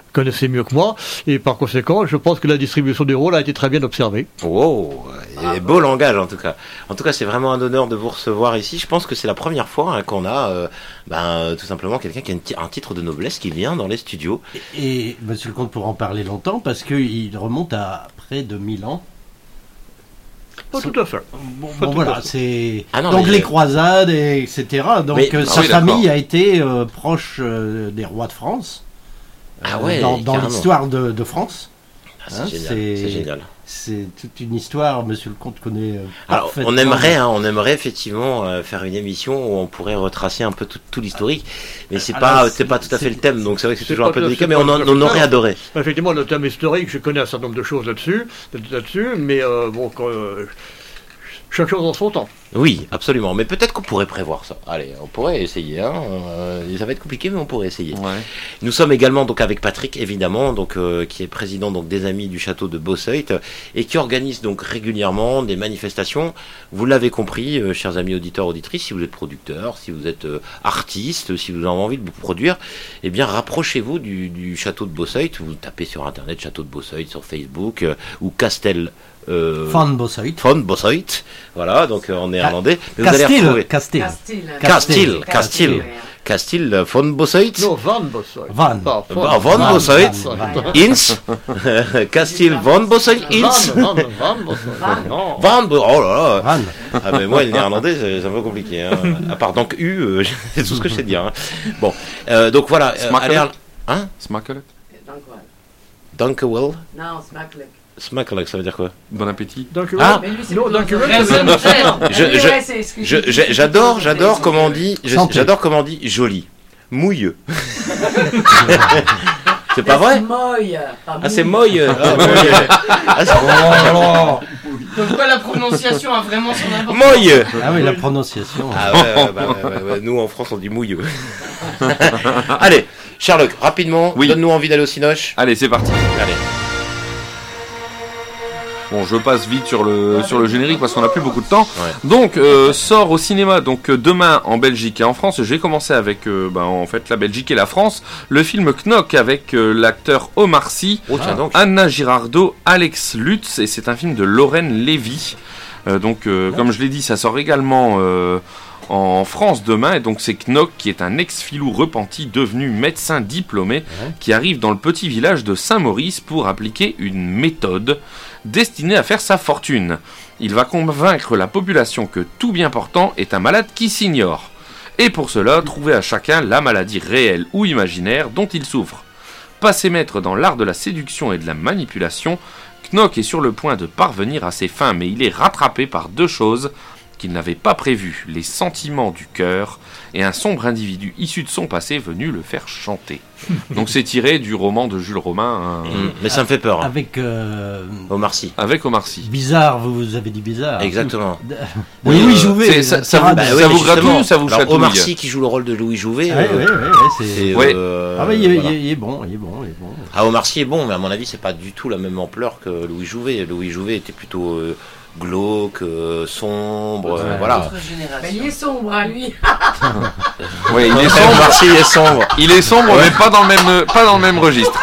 connaissez mieux que moi, et par conséquent, je pense que la distribution des rôles a été très bien observée. Wow, et beau langage en tout cas. En tout cas, c'est vraiment un honneur de vous recevoir ici. Je pense que c'est la première fois hein, qu'on a euh, ben, tout simplement quelqu'un qui a une ti- un titre de noblesse qui vient dans les studios. Et, et Monsieur le Comte pourra en parler longtemps parce qu'il remonte à près de mille ans. Pas tout à fait. Bon, Pas bon tout voilà, à fait. c'est Ah non, donc mais- les croisades, et, etc. Donc Mais- euh, Ah sa oui, famille d'accord. a été euh, proche euh, des rois de France. Ah euh, ouais, dans, dans carrément. l'histoire de, de France. Ah, c'est génial, c'est génial. C'est toute une histoire, Monsieur le Comte connaît euh, Alors, parfaitement. on aimerait, hein, on aimerait effectivement euh, faire une émission où on pourrait retracer un peu tout, tout l'historique, mais c'est Alors, pas, c'est- c'est pas tout à fait le thème, donc c'est vrai que c'est C'est toujours un pas peu tout à délicat, fait- mais pas on, tout à en, fait on aurait ça. adoré. Effectivement, le thème historique, je connais un certain nombre de choses là-dessus, là-dessus, mais euh, bon, quand, euh, chaque chose en son temps. Oui, absolument. Mais peut-être qu'on pourrait prévoir ça. Allez, on pourrait essayer. Hein. Euh, ça va être compliqué, mais on pourrait essayer. Ouais. Nous sommes également donc avec Patrick, évidemment, donc euh, qui est président donc des Amis du Château de Beauseuil et qui organise donc régulièrement des manifestations. Vous l'avez compris, euh, chers amis auditeurs auditrices, si vous êtes producteur, si vous êtes euh, artiste, si vous avez envie de vous produire, eh bien rapprochez-vous du, du Château de Beauseuil. Vous tapez sur internet Château de Beauseuil sur Facebook euh, ou Castel. Euh, Van Beauseuil. Van Beauseuil. Voilà, donc euh, en néerlandais. Mais vous allez Castille, retrouver. Castille. Castille. Castille, Castille. Castille, Castille, euh, Van Beauseuil. Non, Van Beauseuil. Van. Pas Bah, Van Beauseuil, Inns, Castille, Van Beauseuil, Inns. Van, Van, Van Beauseuil. Non. Van, Bo- oh là là. Van. Ah mais moi le néerlandais c'est c'est un peu compliqué. Hein. À part donc U, euh, c'est tout ce que je sais dire. Hein. Bon, euh, donc voilà. Euh, Smakelijk. allez, hein? Smakelijk. Dankjewel. Non, smakelijk. Smakelijk, ça veut dire quoi? Bon appétit. Donc, Ah. Mais lui, c'est Non, plutôt- donc, ouais, Raison, c'est- raison. Je- Lui, je- ouais, c'est ce que Je- dis. j'ai- J'adore, j'adore comment on dit. je- Santé. J'adore comment on dit joli, mouilleux. C'est pas vrai? Moy. Ah c'est moille. Ah, moille. Ah, c'est- Donc quoi, la prononciation a vraiment son importance. Moille. Ah oui, la prononciation. Ah ouais, ouais, bah, ouais, ouais, ouais. Nous en France on dit mouilleux. Allez, Sherlock, rapidement, Oui. donne-nous envie d'aller au Cinoche. Allez, c'est parti. Allez. Bon, je passe vite sur le, sur le générique parce qu'on n'a plus beaucoup de temps. Ouais. Donc, euh, sort au cinéma donc euh, demain en Belgique et en France. J'ai commencé avec euh, ben, en fait la Belgique et la France. Le film Knock avec euh, l'acteur Omar Sy, Oh tiens donc. Anna Girardot, Alex Lutz, et c'est un film de Lorraine Lévy. Euh, donc, euh, comme je l'ai dit, ça sort également euh, en France demain. Et donc, c'est Knock qui est un ex-filou repenti devenu médecin diplômé qui arrive dans le petit village de Saint-Maurice pour appliquer une méthode destinée à faire sa fortune. Il va convaincre la population que tout bien portant est un malade qui s'ignore. Et pour cela, trouver à chacun la maladie réelle ou imaginaire dont il souffre. Passé maître dans l'art de la séduction et de la manipulation, Knock est sur le point de parvenir à ses fins, mais il est rattrapé par deux choses qu'il n'avait pas prévues, les sentiments du cœur et un sombre individu issu de son passé venu le faire chanter. Donc c'est tiré du roman de Jules Romain, hein, Mm, Mais ça me fait peur. Hein. Avec euh, Omar Sy. avec Omar Sy. bizarre, vous, vous avez dit bizarre. Exactement. De, de Oui, Louis euh, Jouvet. c'est- ça- la ça vous- tirade. bah Bah Ça ouais, vous mais justement. gratouille ou ça vous Alors, chatouille? Omar Sy qui joue le rôle de Louis Jouvet. Ouais, euh, ouais, ouais, ouais, c'est... c'est, Ouais. euh, Ah ouais, il, est- voilà. il est- il est bon, il est bon, il est bon. Ah, Omar Sy est bon, mais à mon avis, c'est pas du tout la même ampleur que Louis Jouvet. Louis Jouvet était plutôt euh, glauque, euh, sombre, euh, Ouais. voilà. Autre Mais génération. il est sombre, hein, lui. Ouais, il est Omar sombre. Sy est sombre. Il est sombre, mais pas dans le même, pas dans le même registre.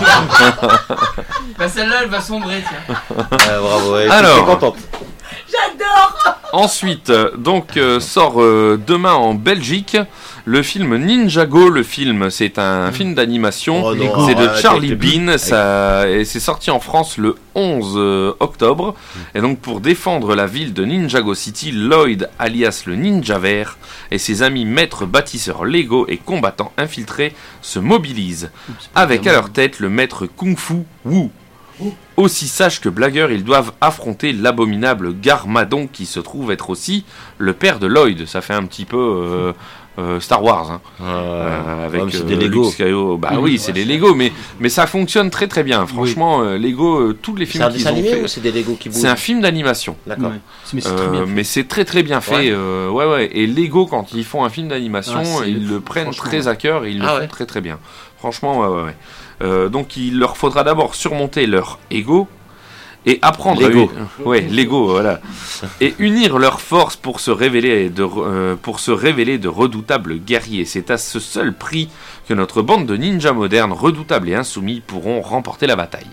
Bah celle-là, elle va sombrer, tiens. Euh, bravo, ouais, je suis Alors. très contente. J'adore. Ensuite, euh, donc euh, sort euh, demain en Belgique le film Ninjago. Le film, c'est un film d'animation. Oh non, c'est de arrête Charlie avec les Bean. Ça, et c'est sorti en France le onze euh, octobre. Et donc pour défendre la ville de Ninjago City, Lloyd, alias le Ninja Vert, et ses amis maîtres bâtisseurs Lego et combattants infiltrés se mobilisent. Avec à leur tête le maître Kung Fu Wu. Aussi sages que blagueurs, ils doivent affronter l'abominable Garmadon qui se trouve être aussi le père de Lloyd. Ça fait un petit peu euh, euh, Star Wars, hein. Euh, avec ouais, c'est euh, des Lego. Luke Skywalker. Bah Oui, oui, ouais, c'est des Lego, mais mais ça fonctionne très très bien. Franchement, euh, Lego, euh, tous les C'est films un qu'ils dessin ont animé fait, ou c'est des Lego qui bougent? c'est un film d'animation. D'accord. Ouais. Mais c'est très bien Euh, fait. mais c'est très très bien fait. Ouais. euh, ouais ouais. Et Lego, quand ils font un film d'animation, Ah, c'est- ils le prennent franchement, très à cœur et ils le Ah font ouais. très très bien. Franchement, ouais ouais. ouais. Euh, donc il leur faudra d'abord surmonter leur ego et apprendre Lego. à, ouais, Lego, voilà, et unir leurs forces pour se révéler de, euh, pour se révéler de redoutables guerriers. C'est à ce seul prix que notre bande de ninjas modernes, redoutables et insoumis, pourront remporter la bataille.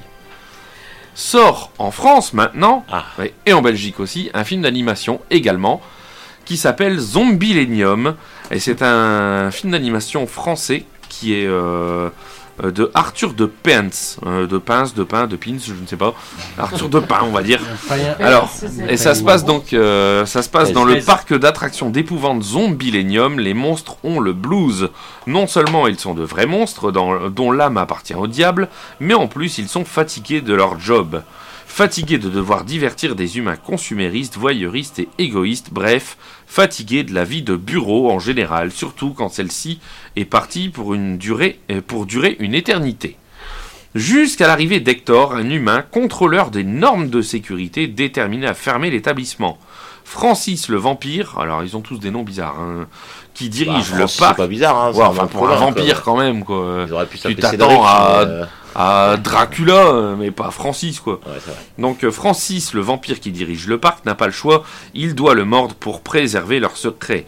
Sort en France maintenant, Ah. ouais, et en Belgique aussi, un film d'animation également, qui s'appelle Zombilenium, et c'est un film d'animation français qui est euh, euh, de Arthur de Pince, euh, de Pince, de Pin, de Pins, je ne sais pas, Arthur de Pin, on va dire. Alors, et ça se passe donc, euh, ça se passe dans le parc d'attractions d'épouvante Zombilenium. Les monstres ont le blues. Non seulement ils sont de vrais monstres dans- dont l'âme appartient au diable, mais en plus ils sont fatigués de leur job. Fatigués de devoir divertir des humains consuméristes, voyeuristes et égoïstes, bref, fatigués de la vie de bureau en général, surtout quand celle-ci est partie pour, une durée, euh, pour durer une éternité. Jusqu'à l'arrivée d'Hector, un humain contrôleur des normes de sécurité déterminé à fermer l'établissement. Francis le vampire, alors ils ont tous des noms bizarres, hein, qui dirige Bah, le Francis, parc. c'est pas bizarre, hein, c'est Ouais, un enfin, pour un vampire, vampire quoi. quand même, quoi. Ils auraient pu Tu s'appeler t'attends Cédric, à, mais, euh, à Dracula, euh, mais pas Francis, quoi. Ouais, c'est vrai. Donc euh, Francis, le vampire qui dirige le parc, n'a pas le choix, il doit le mordre pour préserver leur secret.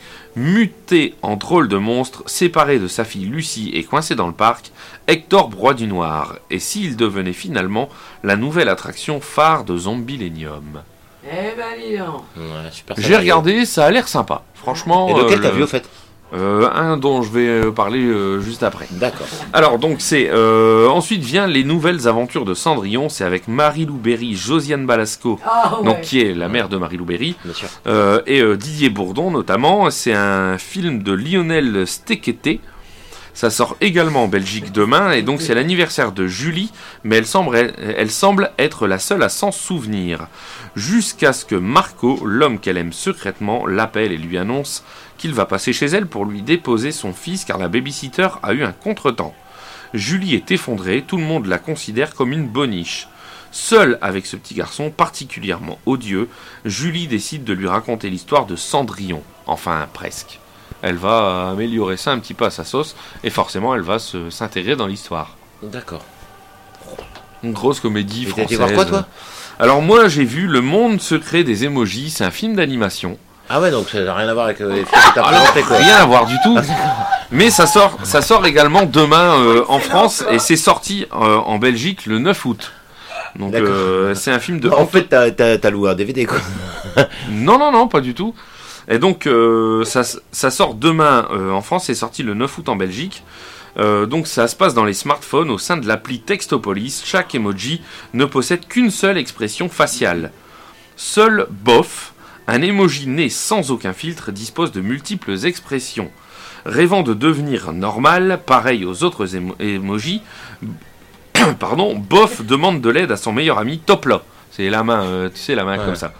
Muté en drôle de monstre, séparé de sa fille Lucie et coincé dans le parc, Hector broie du noir. Et s'il devenait finalement la nouvelle attraction phare de Zombilenium. Eh ben, dis donc. Ouais, super J'ai sympa. regardé, ça a l'air sympa. Franchement. Et lequel euh, t'as le- vu au fait? Euh, un dont je vais euh, parler euh, juste après. D'accord. Alors donc c'est euh, ensuite vient les nouvelles aventures de Cendrillon, c'est avec Marie-Lou Berry, Josiane Balasco, Ah, ouais. donc qui est la mère de Marie-Lou Berry, Bien sûr. euh, et euh, Didier Bourdon notamment. C'est un film de Lionel Stekete. Ça sort également en Belgique demain, et donc c'est l'anniversaire de Julie, mais elle semble, elle semble être la seule à s'en souvenir. Jusqu'à ce que Marco, l'homme qu'elle aime secrètement, l'appelle et lui annonce qu'il va passer chez elle pour lui déposer son fils car la babysitter a eu un contretemps. Julie est effondrée, tout le monde la considère comme une boniche. Seule avec ce petit garçon particulièrement odieux, Julie décide de lui raconter l'histoire de Cendrillon, enfin presque. Elle va améliorer ça un petit peu à sa sauce, et forcément elle va se, s'intégrer dans l'histoire. D'accord. Une grosse comédie Et t'as française. été voir quoi, toi? Alors moi j'ai vu Le Monde Secret des Emojis, c'est un film d'animation. Ah ouais, donc ça n'a rien à voir avec euh, les films que t'as Alors, présentés, quoi. rien à voir du tout. Mais ça sort, ça sort également demain euh, en France, et c'est sorti euh, en Belgique le neuf août. Donc D'accord. euh, c'est un film de... En fait, t'as, t'as, t'as loué un D V D, quoi. Non, non, non, pas du tout. Et donc, euh, ça, ça sort demain euh, en France, c'est sorti le neuf août en Belgique. Euh, donc, ça se passe dans les smartphones au sein de l'appli Textopolis. Chaque emoji ne possède qu'une seule expression faciale. Seul bof, un emoji né sans aucun filtre, dispose de multiples expressions. Rêvant de devenir normal, pareil aux autres émo- emojis, pardon, bof demande de l'aide à son meilleur ami Topla. C'est la main, euh, tu sais, la main Ouais. comme ça.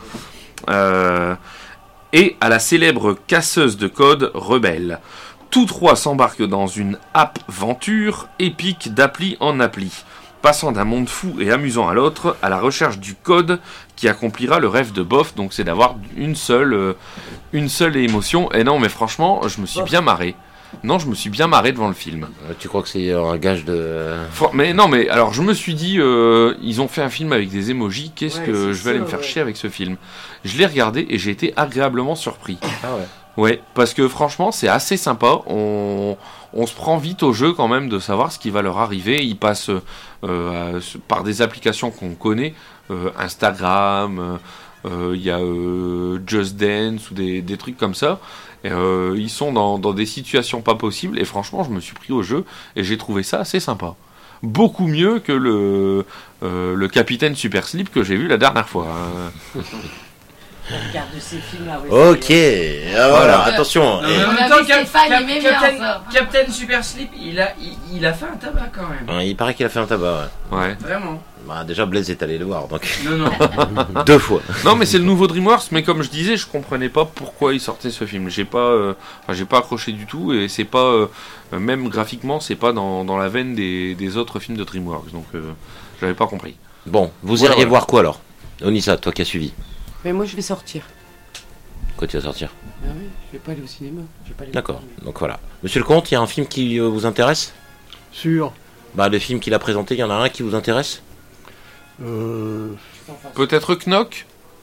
Euh, et à la célèbre casseuse de code Rebelle. Tous trois s'embarquent dans une app-venture épique d'appli en appli, passant d'un monde fou et amusant à l'autre, à la recherche du code qui accomplira le rêve de Bof, donc c'est d'avoir une seule, euh, une seule émotion. Et non, mais franchement, je me suis bien marré. Non, je me suis bien marré devant le film. Euh, Tu crois que c'est un gage de... Fran- Mais non, mais alors je me suis dit, euh, ils ont fait un film avec des emojis, qu'est-ce Ouais, que c'est je vais aller ça, me faire ouais. chier avec ce film? Je l'ai regardé et j'ai été agréablement surpris. Ah ouais. Ouais, parce que franchement, c'est assez sympa. On, on se prend vite au jeu quand même de savoir ce qui va leur arriver. Ils passent euh, à- par des applications qu'on connaît, euh, Instagram, il euh, y a euh, Just Dance ou des, des trucs comme ça. Et, euh, ils sont dans, dans des situations pas possibles. Et franchement, je me suis pris au jeu et j'ai trouvé ça assez sympa. Beaucoup mieux que le, euh, le Capitaine Super Slip que j'ai vu la dernière fois. hein. Regarde ces films-là. ouais, Ok, c'est- ah, voilà, attention. Non, mais eh. en On même a temps, vu Cap- Stéphane, Cap- il m'aime bien, Captain, ça. Captain Super Slip, il a, il, il a fait un tabac quand même. Ouais, il paraît qu'il a fait un tabac, ouais. Ouais. Vraiment. Bah, déjà, Blaise est allé le voir, donc... Non, non. Deux fois. Non, mais c'est le nouveau DreamWorks, mais comme je disais, je comprenais pas pourquoi ils sortaient ce film. J'ai pas, euh, enfin, j'ai pas accroché du tout, et c'est pas, euh, même graphiquement, c'est pas dans, dans la veine des, des autres films de DreamWorks, donc euh, j'avais pas compris. Bon, vous Voilà, iriez voilà. voir quoi, alors? Onissa, toi qui as suivi. Mais moi, je vais sortir. Quoi, tu vas sortir? Ah oui, je vais pas aller au cinéma. Je vais pas aller D'accord, donc voilà. Monsieur le Comte, il y a un film qui euh, vous intéresse? Sur Bah, le film qu'il a présenté, il y en a un qui vous intéresse? Euh... Peut-être Knock.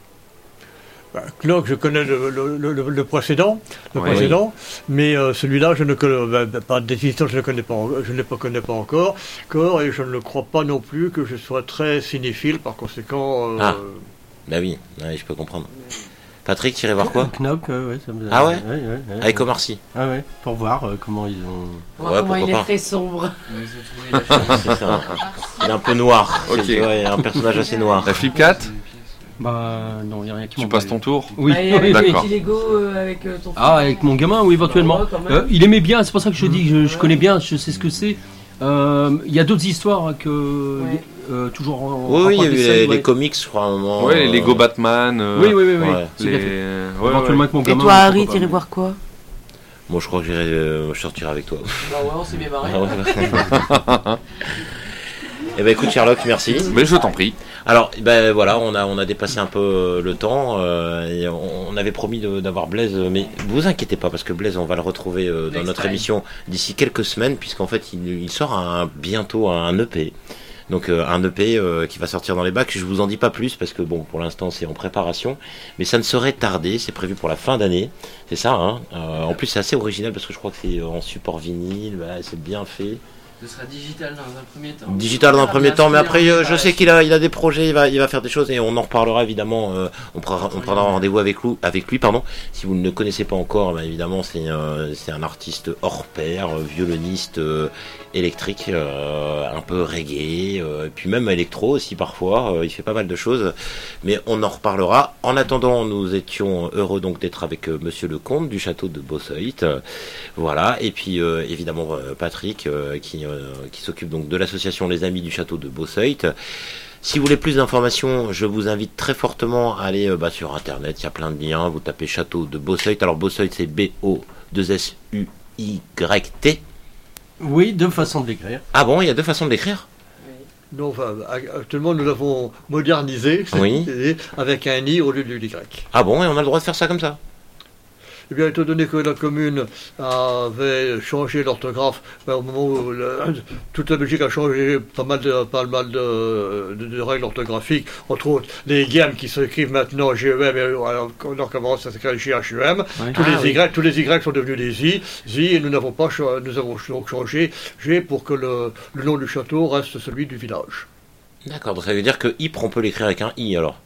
Bah, Knock, je connais le, le, le, le précédent, le Oui. précédent, mais euh, celui-là, je ne connais bah, pas d'existence, je ne connais pas, je ne le connais pas encore, encore, et je ne crois pas non plus que je sois très cinéphile, par conséquent. Euh, Ah, bah oui, ouais, je peux comprendre. Patrick, tu irais voir quoi? Knock, euh, ouais, ça me... Ah ouais, ouais, ouais, ouais Avec ouais. Omar Sy. Ah ouais, pour voir euh, comment ils ont... Voir Ouais, comment il pourquoi est pas. très sombre. C'est ça. Il est un peu noir. Ok. C'est ouais, un personnage assez noir. La Flip quatre. Bah non, il n'y a rien qui Tu m'emballe. passes ton tour. Oui, Bah, et avec les d'accord. petits Lego euh, avec euh, ton Ah, avec mon gamin, oui, éventuellement. Bah, ouais, quand même. Euh, il aimait bien, c'est pour ça que je dis que je, je connais bien, je sais ce que c'est. Euh, Il y a d'autres histoires que. Ouais. euh, toujours en. Oui, en oui, il y a eu dessin, les, ouais. les comics, je crois, à un moment. Ouais, les euh, Lego Batman. euh, Oui, oui, oui, oui. ouais. C'est bien les- fait. ouais, Éventuellement ouais. avec mon Et gamin. toi, Harry, pourquoi t'irais pas. voir quoi? Moi, je crois que j'irai euh, sortir avec toi. Bah ouais, on s'est bien barré. Ah ouais. Eh ben écoute Sherlock, merci. Mais je t'en prie. Alors ben voilà, on a on a dépassé un peu euh, le temps. euh, et on, on avait promis de- d'avoir Blaise, mais vous inquiétez pas parce que Blaise, on va le retrouver euh, dans Next notre time. émission d'ici quelques semaines, puisqu'en fait il, il sort un, bientôt un E P. Donc euh, un E P euh, qui va sortir dans les bacs. Je vous en dis pas plus parce que bon, pour l'instant c'est en préparation, mais ça ne saurait tarder. C'est prévu pour la fin d'année. C'est ça. Hein. Euh, en plus c'est assez original parce que je crois que c'est en support vinyle. Bah, c'est bien fait. Ce sera digital dans un premier temps. Digital dans un Ah, premier bien temps, mais sûr, après euh, ouais. je sais qu'il a, il a des projets, il va, il va faire des choses et on en reparlera évidemment. euh, on, prendra, on prendra rendez-vous avec lui, avec lui, pardon. Si vous ne le connaissez pas encore, bah, évidemment c'est euh, c'est un artiste hors pair, euh, violoniste euh, électrique, euh, un peu reggae, euh, et puis même électro aussi parfois. euh, il fait pas mal de choses, mais on en reparlera. En attendant, nous étions heureux donc d'être avec euh, Monsieur le Comte du château de Bossuet, euh, voilà. Et puis euh, évidemment euh, Patrick euh, qui euh, qui s'occupe donc de l'association Les Amis du Château de Bossuet. Si vous voulez plus d'informations, je vous invite très fortement à aller euh, bah, sur internet, il y a plein de liens, vous tapez Château de Bossuet. Alors Bossuet c'est B O deux S U Y T. Oui, deux façons de l'écrire. Ah bon, il y a deux façons de l'écrire? Non, enfin, actuellement, nous l'avons modernisé, Oui. c'est-à-dire avec un I au lieu du Y. Ah bon, et on a le droit de faire ça comme ça? Eh bien, étant donné que la commune avait changé l'orthographe, ben, au moment où la- toute la Belgique a changé pas mal de, pas mal de, de- de règles orthographiques, entre autres les gammes qui s'écrivent maintenant G E M, alors alors qu'avant ça s'écrit G H E M, Ouais. tous, Ah les oui. Y, tous les Y sont devenus des I, I, et nous n'avons pas cha- nous avons donc changé G pour que le, le nom du château reste celui du village. D'accord, donc ça veut dire que Ypres on peut l'écrire avec un I alors?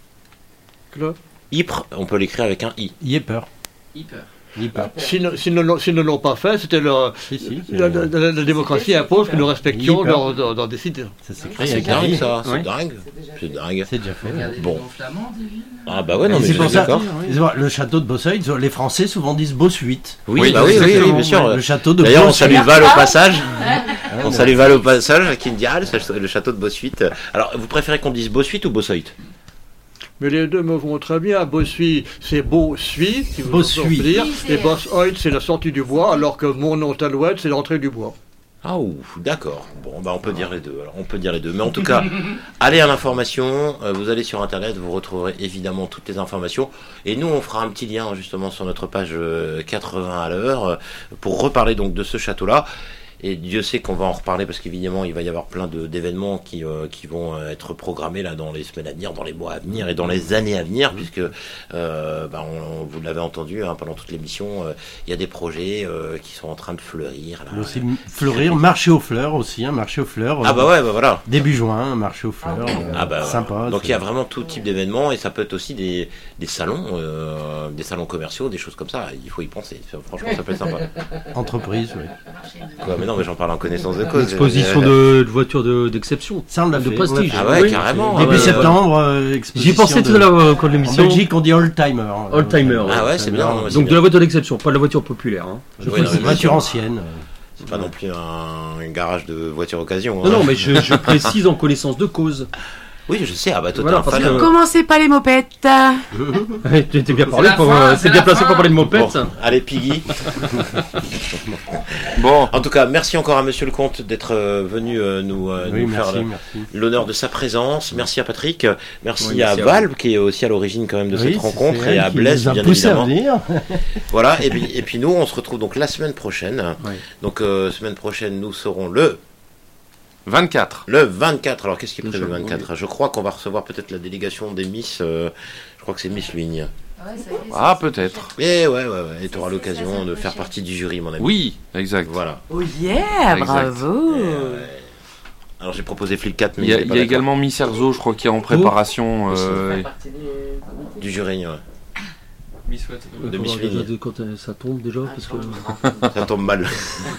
Que- Ypres on peut l'écrire avec un I. Yepper. Hyper. Yepper. S'ils ne, s'ils ne l'ont- s'ils ne l'ont pas fait, c'était le, Si, si, c'est- la, la- la- la démocratie impose que nous respections Hyper. leurs leurs- leurs décisions. Ça s'écrit Ah, c'est avec un dingue I. ça, c'est Ouais. dingue. C'est dingue. C'est déjà fait. Regardez Bon. les noms flamands des villes. Ah bah ouais, non Et mais c'est je pour suis ça, d'accord. le château de Bossuet, les Français souvent disent Bossuit. Oui, Oui, bah oui, oui, oui, exactement. bien sûr. Le château de D'ailleurs, on Bossuit. salue Val au passage. Ah, On bah. salue Val au passage qui me dit ah, le château de Bossuit. Alors, vous préférez qu'on dise Bossuit ou Bossuet? Mais les deux me vont très bien. Bossuit, c'est Bossuit, si vous Bossuit. voulez dire. Oui, c'est- Et Bossuit, c'est la sortie du bois, alors que mon nom Talouette, c'est l'entrée du bois. Ah ouf, d'accord. Bon, bah on peut dire les deux. Alors, on peut dire les deux. Mais en tout cas, allez à l'information. euh, vous allez sur Internet, vous retrouverez évidemment toutes les informations. Et nous, on fera un petit lien justement sur notre page euh, quatre-vingts à l'heure euh, pour reparler donc de ce château-là. Et Dieu sait qu'on va en reparler parce qu'évidemment, il va y avoir plein de- d'événements qui, euh, qui vont euh, être programmés là dans les semaines à venir, dans les mois à venir et dans les années à venir, puisque euh, bah, on, on- vous l'avez entendu hein, pendant toute l'émission, euh, il y a des projets euh, qui sont en train de fleurir. Là. Il y a aussi fleurir, marché aux fleurs aussi, un marché aux fleurs. Ah euh, bah ouais, bah voilà. Début juin, un marché aux fleurs. euh, Ah bah, sympa. donc c'est- il y a vraiment tout type d'événements et ça peut être aussi des, des salons, euh, des salons commerciaux, des choses comme ça. Il faut y penser. Franchement, ça peut être sympa. Entreprise, oui. Quoi, mais non, mais j'en parle en connaissance de cause. Exposition de, de voitures de- d'exception. Ça, on l'a de fait, prestige. on l'a Ah ouais, Oui. carrément. Début Ah ouais, septembre, euh, exposition J'y pensais tout de- à l'heure euh, quand En l'émission. Belgique, on dit old-timer. Old-timer. Ah ouais, c'est bien. Alors, ouais, c'est Donc bien. de la voiture d'exception, pas de la voiture populaire. Hein. Je Oui, non, précise, mais voiture bien sûr. ancienne. C'est pas non plus un, un garage de voiture occasion. Non, hein. non, mais je, je précise en connaissance de cause. Oui, je sais. Ah bah toi, Voilà, t'es un parce fan. que- Commencez pas les mopettes. Tu étais bien parlé la pour, fin, euh, c'est c'est la bien placé fin. pour parler de Bon, mopette. allez, Piggy. Bon, En tout cas, merci encore à Monsieur le Comte d'être euh, venu euh, nous, euh, Oui, nous faire merci, le- merci. l'honneur de sa présence. Merci à Patrick. Merci, Oui, à merci à Val qui est aussi à l'origine quand même de Oui, cette c'est- rencontre c'est et elle à qui Blaise nous a bien poussé à évidemment. venir. Voilà. Et puis, et puis nous, on se retrouve donc la semaine prochaine. Oui. Donc euh, semaine prochaine, nous serons le vingt-quatre. Le vingt-quatre. Alors, qu'est-ce qui est prévu le vingt-quatre? Je crois qu'on va recevoir peut-être la délégation des Miss. Euh, je crois que c'est Miss Ligne. Ah, peut-être. Et ouais, ouais, ouais. Et tu auras l'occasion de faire partie du jury, mon ami. Oui, exact. Voilà. Oh yeah, Exact. bravo. Et, ouais. Alors, j'ai proposé Flick quatre, mais Il y a, il est pas il y a d'accord. également Miss Erzo, je crois, qui est en préparation. euh, Du jury, ouais. Miss Watt. De Faut Miss voir déjà Ligne. de quand euh, ça tombe déjà parce que Ça tombe mal.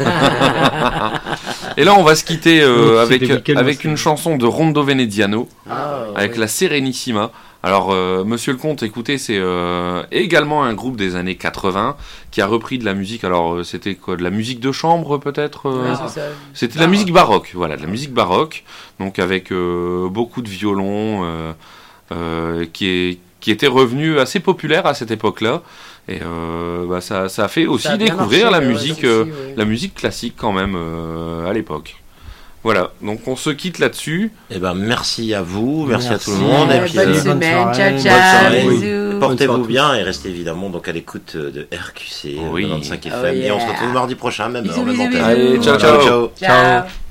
Et là, on va se quitter euh, Oh, avec, c'était week-end, avec moi, une chanson de Rondo Veneziano, Ah, avec oui. la Serenissima. Alors, euh, Monsieur le Comte, écoutez, c'est euh, également un groupe des années quatre-vingts qui a repris de la musique. Alors, euh, c'était quoi? De la musique de chambre, peut-être euh, Ouais, c'est ça. C'était de la musique baroque, voilà, de la musique baroque. Donc, avec euh, beaucoup de violons, euh, euh, qui, est, qui était revenu assez populaire à cette époque-là. Et euh, bah, ça, ça a fait aussi Ça a bien découvrir marché, la ouais, musique, ça euh, aussi, ouais. la musique classique quand même euh, à l'époque. Voilà, donc on se quitte là-dessus. Eh ben, merci à vous, merci, Merci. à tout le monde. Et Ouais, puis, bonne euh, semaine, ciao bonne ciao, soirée. bisous. portez-vous bien et restez évidemment donc à l'écoute de R Q C Oui. vingt-cinq F M. Oh Et on se yeah. retrouve mardi prochain, même Bisous, heure, même bisous, antenne. Allez, ciao, Ciao, ciao. ciao. Ciao.